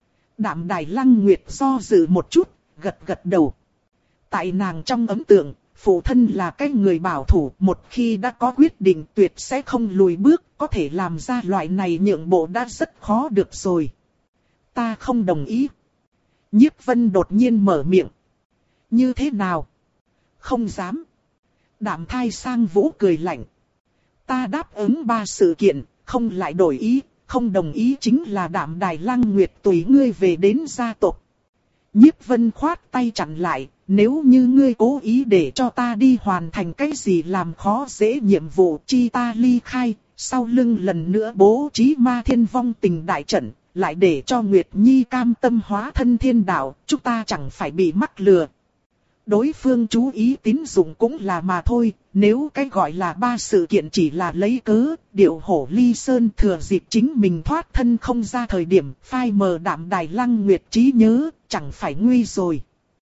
Đạm Đài Lăng Nguyệt do dự một chút, gật gật đầu. Tại nàng trong ấn tượng, phụ thân là cái người bảo thủ, một khi đã có quyết định tuyệt sẽ không lùi bước, có thể làm ra loại này nhượng bộ đã rất khó được rồi. Ta không đồng ý. Nhiếp Vân đột nhiên mở miệng. Như thế nào? Không dám. Đạm Thai Sang Vũ cười lạnh. Ta đáp ứng ba sự kiện, không lại đổi ý, không đồng ý chính là Đạm Đài Lăng Nguyệt tùy ngươi về đến gia tộc. Nhiếp Vân khoát tay chặn lại, nếu như ngươi cố ý để cho ta đi hoàn thành cái gì làm khó dễ nhiệm vụ chi ta ly khai, sau lưng lần nữa bố trí ma thiên vong tình đại trận, lại để cho Nguyệt Nhi cam tâm hóa thân thiên đạo, chúng ta chẳng phải bị mắc lừa. Đối phương chú ý tín dụng cũng là mà thôi, nếu cái gọi là ba sự kiện chỉ là lấy cớ, điệu hổ ly sơn thừa dịp chính mình thoát thân không ra thời điểm, phai mờ Đạm Đài Lăng Nguyệt trí nhớ, chẳng phải nguy rồi.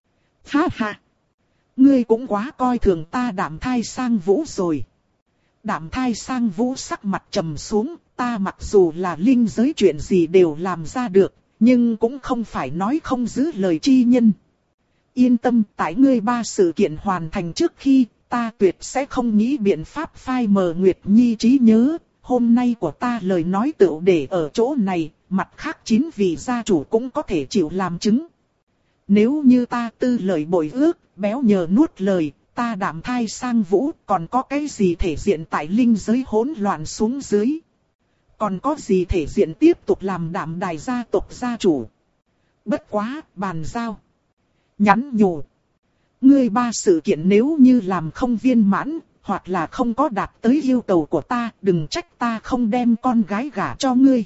Ha ha! Ngươi cũng quá coi thường ta Đạm Thai Sang Vũ rồi. Đạm Thai Sang Vũ sắc mặt trầm xuống, ta mặc dù là linh giới chuyện gì đều làm ra được, nhưng cũng không phải nói không giữ lời chi nhân. Yên tâm, tại ngươi ba sự kiện hoàn thành trước khi, ta tuyệt sẽ không nghĩ biện pháp phai mờ Nguyệt Nhi trí nhớ. Hôm nay của ta lời nói tựu để ở chỗ này, mặt khác chín vị gia chủ cũng có thể chịu làm chứng. Nếu như ta tư lời bội ước, béo nhờ nuốt lời, ta Đạm Thai Sang Vũ còn có cái gì thể diện tại linh giới hỗn loạn xuống dưới. Còn có gì thể diện tiếp tục làm Đạm Đài gia tộc gia chủ. Bất quá, bàn giao. Nhắn nhủ. Ngươi ba sự kiện nếu như làm không viên mãn, hoặc là không có đạt tới yêu cầu của ta, đừng trách ta không đem con gái gả cho ngươi.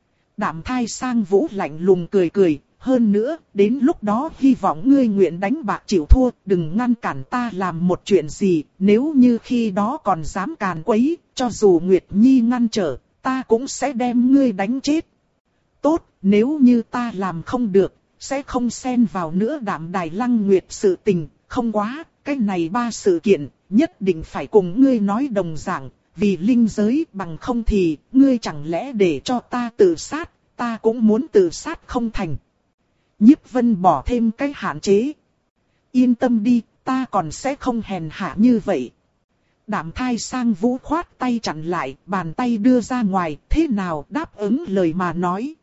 Đạm Thai Sang Vũ lạnh lùng cười cười, hơn nữa, đến lúc đó hy vọng ngươi nguyện đánh bạc chịu thua, đừng ngăn cản ta làm một chuyện gì, nếu như khi đó còn dám càn quấy, cho dù Nguyệt Nhi ngăn trở, ta cũng sẽ đem ngươi đánh chết. Tốt, nếu như ta làm không được, sẽ không xen vào nữa Đạm Đài Lăng Nguyệt sự tình, không quá, cái này ba sự kiện, nhất định phải cùng ngươi nói đồng dạng, vì linh giới bằng không thì, ngươi chẳng lẽ để cho ta tự sát, ta cũng muốn tự sát không thành. Nhiếp Vân bỏ thêm cái hạn chế. Yên tâm đi, ta còn sẽ không hèn hạ như vậy. Đạm Thai Sang Vũ khoát tay chặn lại, bàn tay đưa ra ngoài, thế nào đáp ứng lời mà nói.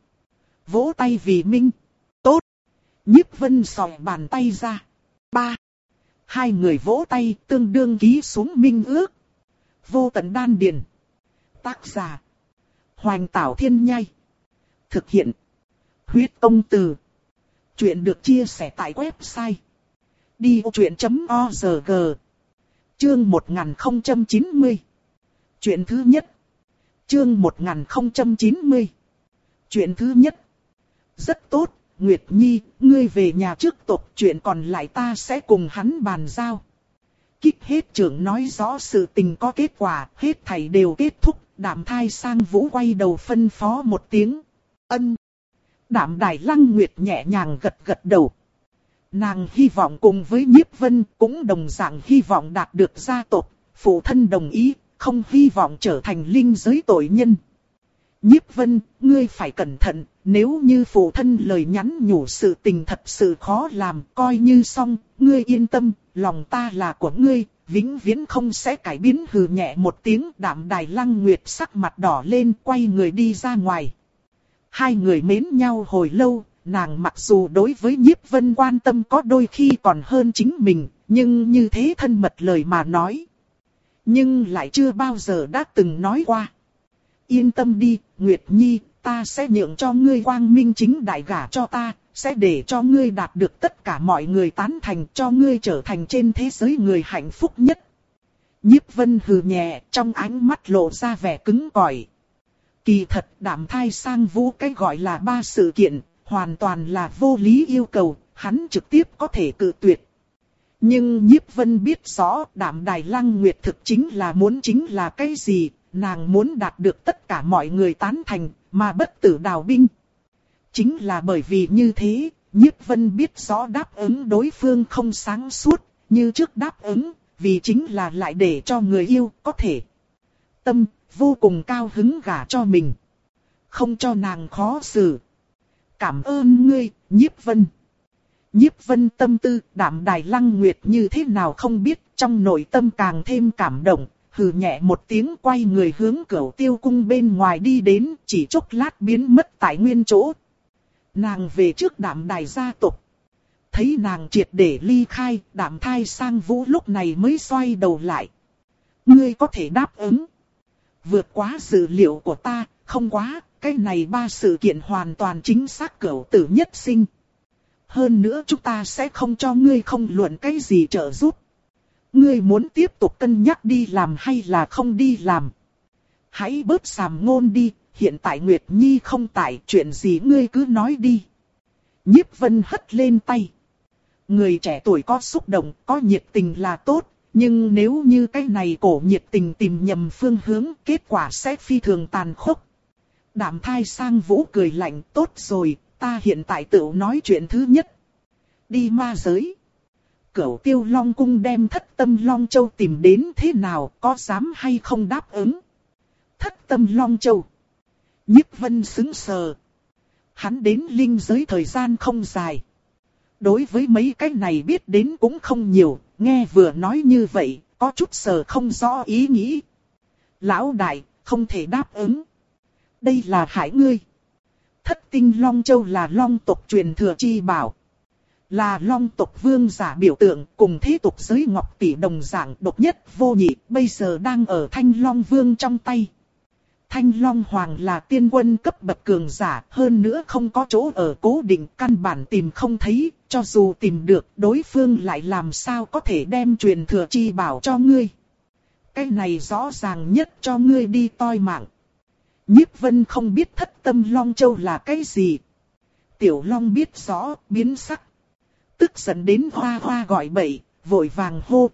Vỗ tay vì minh. Tốt. Nhiếp Vân sòi bàn tay ra. Ba. Hai người vỗ tay tương đương ký xuống minh ước. Vô Tận Đan Điền. Tác giả. Hoành Tảo Thiên Nhai. Thực hiện. Huyết Công Từ. Chuyện được chia sẻ tại website. đi ô chuyện chấm o rờ giê. Chương một nghìn không trăm chín mươi. Chuyện thứ nhất. Chương một nghìn không trăm chín mươi. Chuyện thứ nhất. Rất tốt, Nguyệt Nhi, ngươi về nhà trước tộc, chuyện còn lại ta sẽ cùng hắn bàn giao. Kích hết trưởng nói rõ sự tình có kết quả, hết thảy đều kết thúc, Đạm Thai Sang Vũ quay đầu phân phó một tiếng. Ân. Đạm Đài Lăng Nguyệt nhẹ nhàng gật gật đầu. Nàng hy vọng cùng với Nhiếp Vân cũng đồng dạng hy vọng đạt được gia tộc, phụ thân đồng ý, không hy vọng trở thành linh giới tội nhân. Nhiếp Vân, ngươi phải cẩn thận, nếu như phụ thân lời nhắn nhủ sự tình thật sự khó làm, coi như xong, ngươi yên tâm, lòng ta là của ngươi, vĩnh viễn không sẽ cải biến. Hừ nhẹ một tiếng. Đạm Đài Lăng Nguyệt sắc mặt đỏ lên, quay người đi ra ngoài. Hai người mến nhau hồi lâu, nàng mặc dù đối với Nhiếp Vân quan tâm có đôi khi còn hơn chính mình, nhưng như thế thân mật lời mà nói. Nhưng lại chưa bao giờ đã từng nói qua. Yên tâm đi, Nguyệt Nhi, ta sẽ nhượng cho ngươi quang minh chính đại gả cho ta, sẽ để cho ngươi đạt được tất cả mọi người tán thành, cho ngươi trở thành trên thế giới người hạnh phúc nhất. Nhiếp Vân hừ nhẹ, trong ánh mắt lộ ra vẻ cứng cỏi. Kỳ thật Đạm Thai Sang Vũ cái gọi là ba sự kiện, hoàn toàn là vô lý yêu cầu, hắn trực tiếp có thể cự tuyệt. Nhưng Nhiếp Vân biết rõ Đạm Đài Lăng Nguyệt thực chính là muốn chính là cái gì, nàng muốn đạt được tất cả mọi người tán thành, mà bất tử đào binh. Chính là bởi vì như thế, Nhiếp Vân biết rõ đáp ứng đối phương không sáng suốt, như trước đáp ứng, vì chính là lại để cho người yêu có thể tâm vô cùng cao hứng gả cho mình, không cho nàng khó xử. Cảm ơn ngươi, Nhiếp Vân. Nhiếp Vân tâm tư, Đạm Đài Lăng Nguyệt như thế nào không biết, trong nội tâm càng thêm cảm động, hừ nhẹ một tiếng quay người hướng Cửu Tiêu Cung bên ngoài đi đến, chỉ chốc lát biến mất tại nguyên chỗ. Nàng về trước Đạm Đài gia tộc. Thấy nàng triệt để ly khai, Đạm Thai Sang Vũ lúc này mới xoay đầu lại. Ngươi có thể đáp ứng. Vượt quá dự liệu của ta, không quá, cái này ba sự kiện hoàn toàn chính xác cửu tử nhất sinh. Hơn nữa chúng ta sẽ không cho ngươi không luận cái gì trợ giúp. Ngươi muốn tiếp tục cân nhắc đi làm hay là không đi làm. Hãy bớt sàm ngôn đi, hiện tại Nguyệt Nhi không tại, chuyện gì ngươi cứ nói đi. Nhiếp Vân hất lên tay. Người trẻ tuổi có xúc động, có nhiệt tình là tốt, nhưng nếu như cái này cổ nhiệt tình tìm nhầm phương hướng, kết quả sẽ phi thường tàn khốc. Đạm Thai Sang Vũ cười lạnh, tốt rồi, ta hiện tại tự nói chuyện thứ nhất. Đi ma giới. Cửu Tiêu Long Cung đem Thất Tâm Long Châu tìm đến, thế nào, có dám hay không đáp ứng? Thất Tâm Long Châu. Nhiếp Vân sững sờ. Hắn đến linh giới thời gian không dài. Đối với mấy cái này biết đến cũng không nhiều, nghe vừa nói như vậy, có chút sờ không rõ ý nghĩ. Lão đại, không thể đáp ứng. Đây là hại ngươi. Thất Tinh Long Châu là Long tộc truyền thừa chi bảo. Là Long tộc vương giả biểu tượng, cùng thế tục giới ngọc tỷ đồng dạng độc nhất vô nhị, bây giờ đang ở Thanh Long Vương trong tay. Thanh Long Hoàng là tiên quân cấp bậc cường giả, hơn nữa không có chỗ ở cố định, căn bản tìm không thấy, cho dù tìm được, đối phương lại làm sao có thể đem truyền thừa chi bảo cho ngươi. Cái này rõ ràng nhất cho ngươi đi toi mạng. Nhiếp Vân không biết Thất Tâm Long Châu là cái gì. Tiểu Long biết rõ, biến sắc. Tức giận đến hoa hoa gọi bậy, vội vàng hô.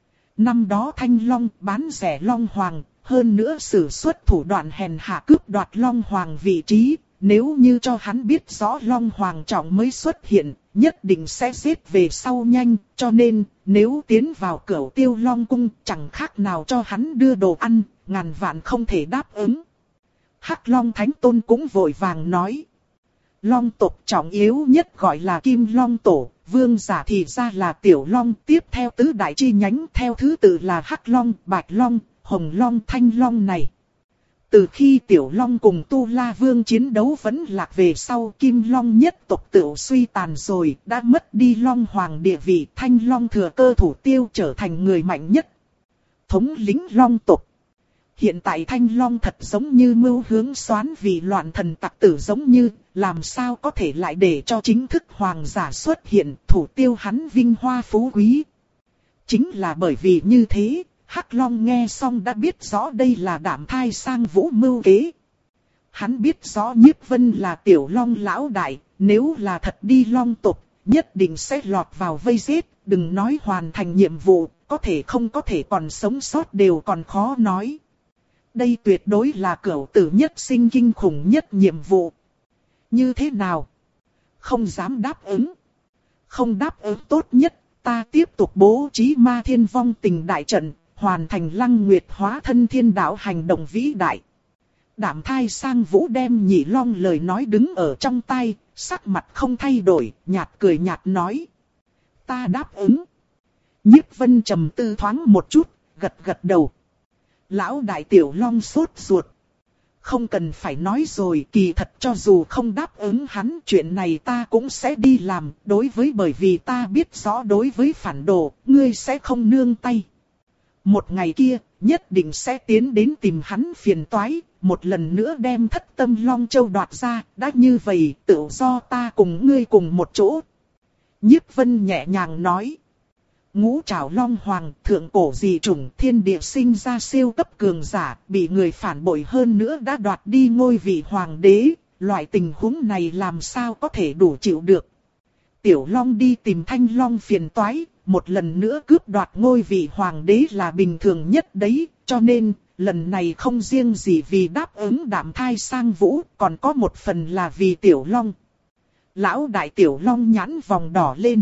Năm đó Thanh Long bán rẻ Long Hoàng, hơn nữa sử xuất thủ đoạn hèn hạ cướp đoạt Long Hoàng vị trí. Nếu như cho hắn biết rõ Long Hoàng trọng mới xuất hiện, nhất định sẽ giết về sau nhanh, cho nên, nếu tiến vào Cửu Tiêu Long Cung, chẳng khác nào cho hắn đưa đồ ăn, ngàn vạn không thể đáp ứng. Hắc Long Thánh Tôn cũng vội vàng nói. Long tộc trọng yếu nhất gọi là Kim Long Tổ, vương giả thì ra là Tiểu Long, tiếp theo tứ đại chi nhánh theo thứ tự là Hắc Long, Bạch Long, Hồng Long, Thanh Long này. Từ khi Tiểu Long cùng Tu La Vương chiến đấu vẫn lạc về sau, Kim Long nhất tộc tự suy tàn rồi, đã mất đi Long Hoàng địa vị, Thanh Long thừa cơ thủ tiêu trở thành người mạnh nhất. Thống lĩnh Long tộc. Hiện tại Thanh Long thật giống như mưu hướng xoán vì loạn thần tặc tử giống như, làm sao có thể lại để cho chính thức hoàng giả xuất hiện, thủ tiêu hắn vinh hoa phú quý. Chính là bởi vì như thế, Hắc Long nghe xong đã biết rõ đây là Đạm Thai Sang Vũ mưu kế. Hắn biết rõ Nhiếp Vân là Tiểu Long lão đại, nếu là thật đi Long tộc, nhất định sẽ lọt vào vây giết, đừng nói hoàn thành nhiệm vụ, có thể không có thể còn sống sót đều còn khó nói. Đây tuyệt đối là cửu tử nhất sinh kinh khủng nhất nhiệm vụ. Như thế nào? Không dám đáp ứng. Không đáp ứng tốt nhất, ta tiếp tục bố trí Ma Thiên Vong Tình đại trận, hoàn thành Lăng Nguyệt hóa thân thiên đạo hành động vĩ đại. Đạm Thai Sang Vũ đem Nhị Long lời nói đứng ở trong tay, sắc mặt không thay đổi, nhạt cười nhạt nói. Ta đáp ứng. Nhiếp Vân trầm tư thoáng một chút, gật gật đầu. Lão đại Tiểu Long sốt ruột. Không cần phải nói rồi, kỳ thật cho dù không đáp ứng hắn, chuyện này ta cũng sẽ đi làm, đối với bởi vì ta biết rõ đối với phản đồ, ngươi sẽ không nương tay. Một ngày kia, nhất định sẽ tiến đến tìm hắn phiền toái, một lần nữa đem Thất Tâm Long Châu đoạt ra, đã như vậy, tự do ta cùng ngươi cùng một chỗ. Nhiếp Vân nhẹ nhàng nói. Ngũ Trảo Long Hoàng, thượng cổ dị chủng, thiên địa sinh ra siêu cấp cường giả, bị người phản bội hơn nữa đã đoạt đi ngôi vị hoàng đế, loại tình huống này làm sao có thể đủ chịu được. Tiểu Long đi tìm Thanh Long phiền toái, một lần nữa cướp đoạt ngôi vị hoàng đế là bình thường nhất đấy, cho nên, lần này không riêng gì vì đáp ứng Đạm Thai Sang Vũ, còn có một phần là vì Tiểu Long. Lão đại Tiểu Long nhãn vòng đỏ lên.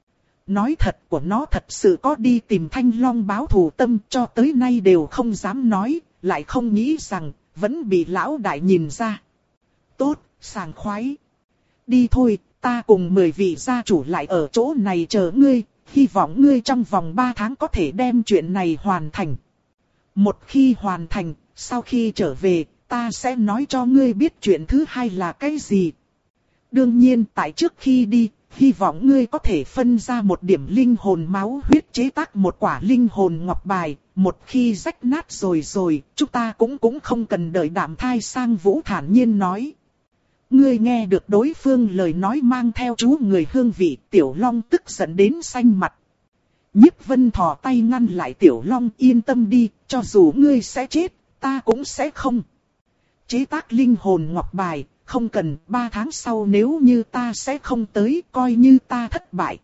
Nói thật của nó thật sự có đi tìm Thanh Long báo thù tâm, cho tới nay đều không dám nói, lại không nghĩ rằng, vẫn bị lão đại nhìn ra. Tốt, sảng khoái. Đi thôi, ta cùng mười vị gia chủ lại ở chỗ này chờ ngươi, hy vọng ngươi trong vòng ba tháng có thể đem chuyện này hoàn thành. Một khi hoàn thành, sau khi trở về, ta sẽ nói cho ngươi biết chuyện thứ hai là cái gì. Đương nhiên tại trước khi đi, hy vọng ngươi có thể phân ra một điểm linh hồn máu huyết chế tác một quả linh hồn ngọc bài, một khi rách nát rồi rồi, chúng ta cũng cũng không cần đợi Đạm Thai Sang Vũ thản nhiên nói. Ngươi nghe được đối phương lời nói mang theo chú người hương vị, Tiểu Long tức giận đến xanh mặt. Nhiếp Vân thò tay ngăn lại Tiểu Long, yên tâm đi, cho dù ngươi sẽ chết, ta cũng sẽ không. Chế tác linh hồn ngọc bài. Không cần, ba tháng sau nếu như ta sẽ không tới, coi như ta thất bại.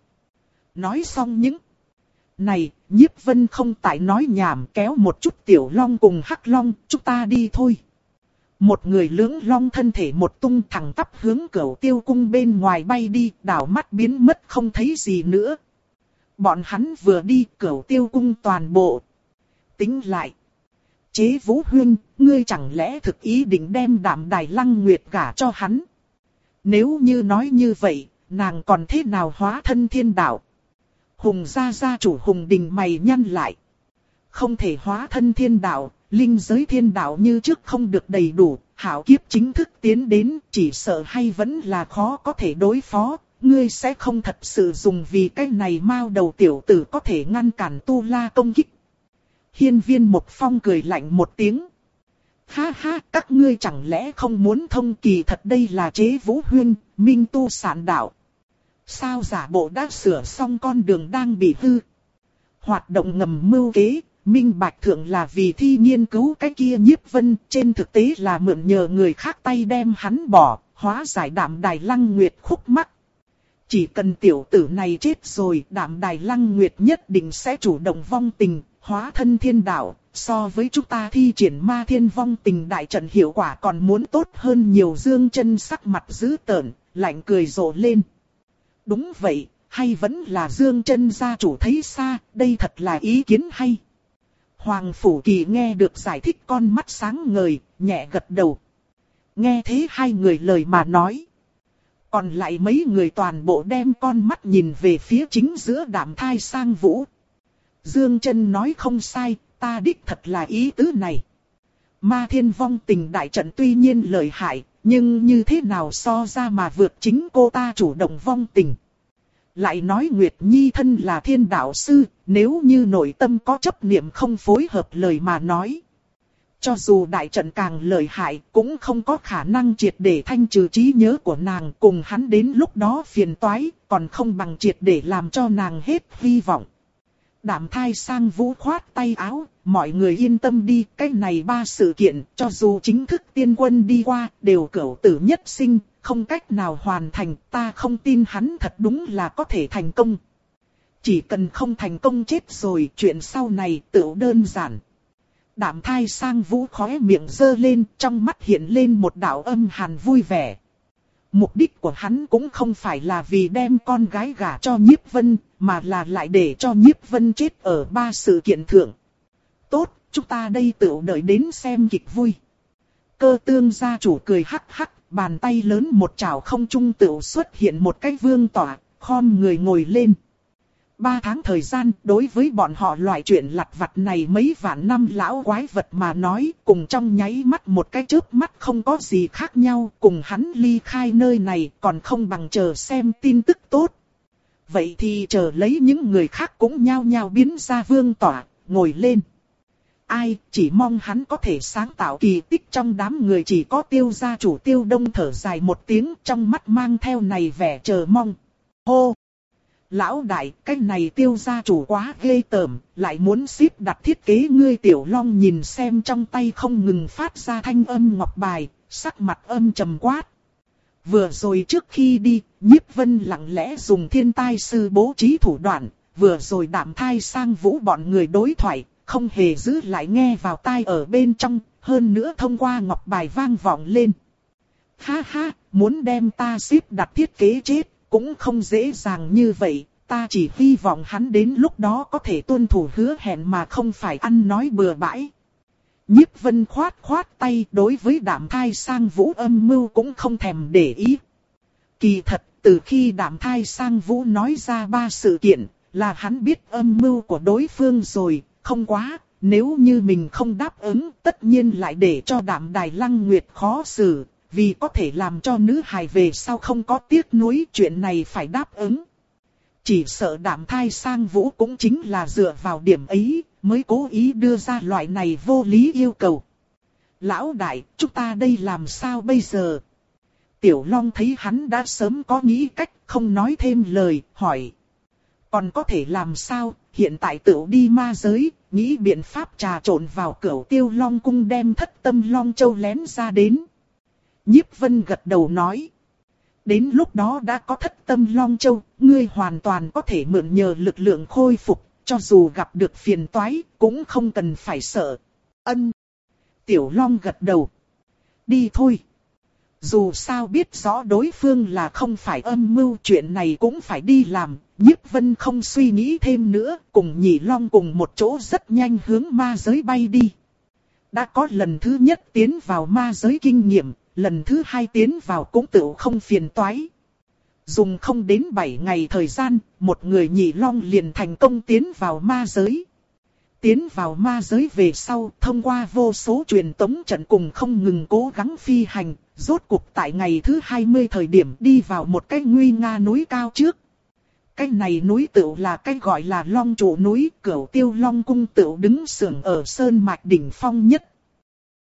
Nói xong những này, Nhiếp Vân không tại nói nhảm, kéo một chút Tiểu Long cùng Hắc Long, chúng ta đi thôi. Một người lưỡng long thân thể một tung thẳng tắp hướng Cửu Tiêu Cung bên ngoài bay đi, đảo mắt biến mất không thấy gì nữa. Bọn hắn vừa đi, Cửu Tiêu Cung toàn bộ tính lại. Chế Vũ Huyên, ngươi chẳng lẽ thực ý định đem Đạm Đài Lăng Nguyệt gả cho hắn? Nếu như nói như vậy, nàng còn thế nào hóa thân thiên đạo? Hùng gia gia chủ Hùng Đình mày nhăn lại. Không thể hóa thân thiên đạo, linh giới thiên đạo như trước không được đầy đủ, hảo kiếp chính thức tiến đến, chỉ sợ hay vẫn là khó có thể đối phó. Ngươi sẽ không thật sự dùng vì cái này mao đầu tiểu tử có thể ngăn cản Tu La công kích. Hiên Viên Mộc Phong cười lạnh một tiếng. Ha ha, các ngươi chẳng lẽ không muốn thông, kỳ thật đây là Chế Vũ Huyên, minh tu sản đạo. Sao giả bộ đã sửa xong con đường đang bị hư. Hoạt động ngầm mưu kế, minh bạch thượng là vì thi nghiên cứu cái kia Nhiếp Vân, trên thực tế là mượn nhờ người khác tay đem hắn bỏ, hóa giải Đạm Đài Lăng Nguyệt khúc mắc. Chỉ cần tiểu tử này chết rồi, Đạm Đài Lăng Nguyệt nhất định sẽ chủ động vong tình, hóa thân thiên đạo, so với chúng ta thi triển Ma Thiên Vong Tình đại trận hiệu quả còn muốn tốt hơn nhiều. Dương Chân sắc mặt dữ tợn, lạnh cười rộ lên. Đúng vậy, hay vẫn là Dương Chân gia chủ thấy xa, đây thật là ý kiến hay. Hoàng Phủ Kỳ nghe được giải thích con mắt sáng ngời, nhẹ gật đầu. Nghe thế hai người lời mà nói. Còn lại mấy người toàn bộ đem con mắt nhìn về phía chính giữa Đạm Thai Sang Vũ. Dương Chân nói không sai, ta đích thật là ý tứ này. Ma Thiên vong tình đại trận tuy nhiên lợi hại, nhưng như thế nào so ra mà vượt chính cô ta chủ động vong tình. Lại nói Nguyệt Nhi thân là thiên đạo sư, nếu như nội tâm có chấp niệm không phối hợp lời mà nói. Cho dù đại trận càng lợi hại cũng không có khả năng triệt để thanh trừ trí nhớ của nàng, cùng hắn đến lúc đó phiền toái, còn không bằng triệt để làm cho nàng hết hy vọng. Đạm Thai Sang Vũ khoát tay áo, mọi người yên tâm đi, cái này ba sự kiện, cho dù chính thức tiên quân đi qua, đều cửu tử nhất sinh, không cách nào hoàn thành, ta không tin hắn thật đúng là có thể thành công. Chỉ cần không thành công chết rồi, chuyện sau này tự đơn giản. Đạm Thai Sang Vũ khóe miệng giơ lên, trong mắt hiện lên một đạo âm hàn vui vẻ. Mục đích của hắn cũng không phải là vì đem con gái gả cho Nhiếp Vân, mà là lại để cho Nhiếp Vân chết ở ba sự kiện thượng. Tốt, chúng ta đây tự đợi đến xem kịch vui. Cơ Tương gia chủ cười hắc hắc, bàn tay lớn một chảo không trung tự xuất hiện một cái vương tỏa, khom người ngồi lên. Ba tháng thời gian, đối với bọn họ loại chuyện lặt vặt này mấy vạn năm lão quái vật mà nói, cùng trong nháy mắt một cái chớp mắt không có gì khác nhau, cùng hắn ly khai nơi này còn không bằng chờ xem tin tức tốt. Vậy thì chờ lấy những người khác cũng nhao nhao biến ra vương tỏa, ngồi lên. Ai, chỉ mong hắn có thể sáng tạo kỳ tích trong đám người, chỉ có Tiêu gia chủ Tiêu Đông thở dài một tiếng, trong mắt mang theo này vẻ chờ mong. Hô! Lão đại, cái này Tiêu gia chủ quá ghê tởm, lại muốn xếp đặt thiết kế. Ngươi Tiểu Long nhìn xem trong tay không ngừng phát ra thanh âm ngọc bài, sắc mặt âm trầm quát. Vừa rồi trước khi đi, Nhiếp Vân lặng lẽ dùng thiên tai sư bố trí thủ đoạn, vừa rồi Đạm Thai Sang Vũ bọn người đối thoại, không hề giữ lại nghe vào tai ở bên trong, hơn nữa thông qua ngọc bài vang vọng lên. Ha ha, muốn đem ta xếp đặt thiết kế chết, cũng không dễ dàng như vậy, ta chỉ hy vọng hắn đến lúc đó có thể tuân thủ hứa hẹn mà không phải ăn nói bừa bãi. Nhiếp Vân khoát khoát tay, đối với Đạm Thai Sang Vũ âm mưu cũng không thèm để ý. Kỳ thật, từ khi Đạm Thai Sang Vũ nói ra ba sự kiện, là hắn biết âm mưu của đối phương rồi, không quá, nếu như mình không đáp ứng, tất nhiên lại để cho Đạm Đài Lăng Nguyệt khó xử, vì có thể làm cho nữ hài về sau không có tiếc nuối, chuyện này phải đáp ứng. Chỉ sợ Đạm Thai Sang Vũ cũng chính là dựa vào điểm ấy, mới cố ý đưa ra loại này vô lý yêu cầu. Lão đại, chúng ta đây làm sao bây giờ? Tiểu Long thấy hắn đã sớm có nghĩ cách, không nói thêm lời, hỏi. Còn có thể làm sao, hiện tại tự đi ma giới, nghĩ biện pháp trà trộn vào Cửu Tiêu Long cung đem Thất Tâm Long Châu lén ra đến. Nhiếp Vân gật đầu nói. Đến lúc đó đã có Thất Tâm Long Châu, ngươi hoàn toàn có thể mượn nhờ lực lượng khôi phục, cho dù gặp được phiền toái, cũng không cần phải sợ. Ân. Tiểu Long gật đầu. Đi thôi. Dù sao biết rõ đối phương là không phải âm mưu, chuyện này cũng phải đi làm. Nhiếp Vân không suy nghĩ thêm nữa, cùng Nhị Long cùng một chỗ rất nhanh hướng ma giới bay đi. Đã có lần thứ nhất tiến vào ma giới kinh nghiệm, lần thứ hai tiến vào cũng tự không phiền toái. Dùng không đến bảy ngày thời gian, một người Nhị Long liền thành công tiến vào ma giới. Tiến vào ma giới về sau, thông qua vô số truyền tống trận cùng không ngừng cố gắng phi hành, rốt cuộc tại ngày thứ hai mươi thời điểm đi vào một cái nguy nga núi cao trước. Cái này núi tựu là cái gọi là Long Trụ núi, Cửu Tiêu Long cung tựu đứng sưởng ở sơn mạch đỉnh phong nhất.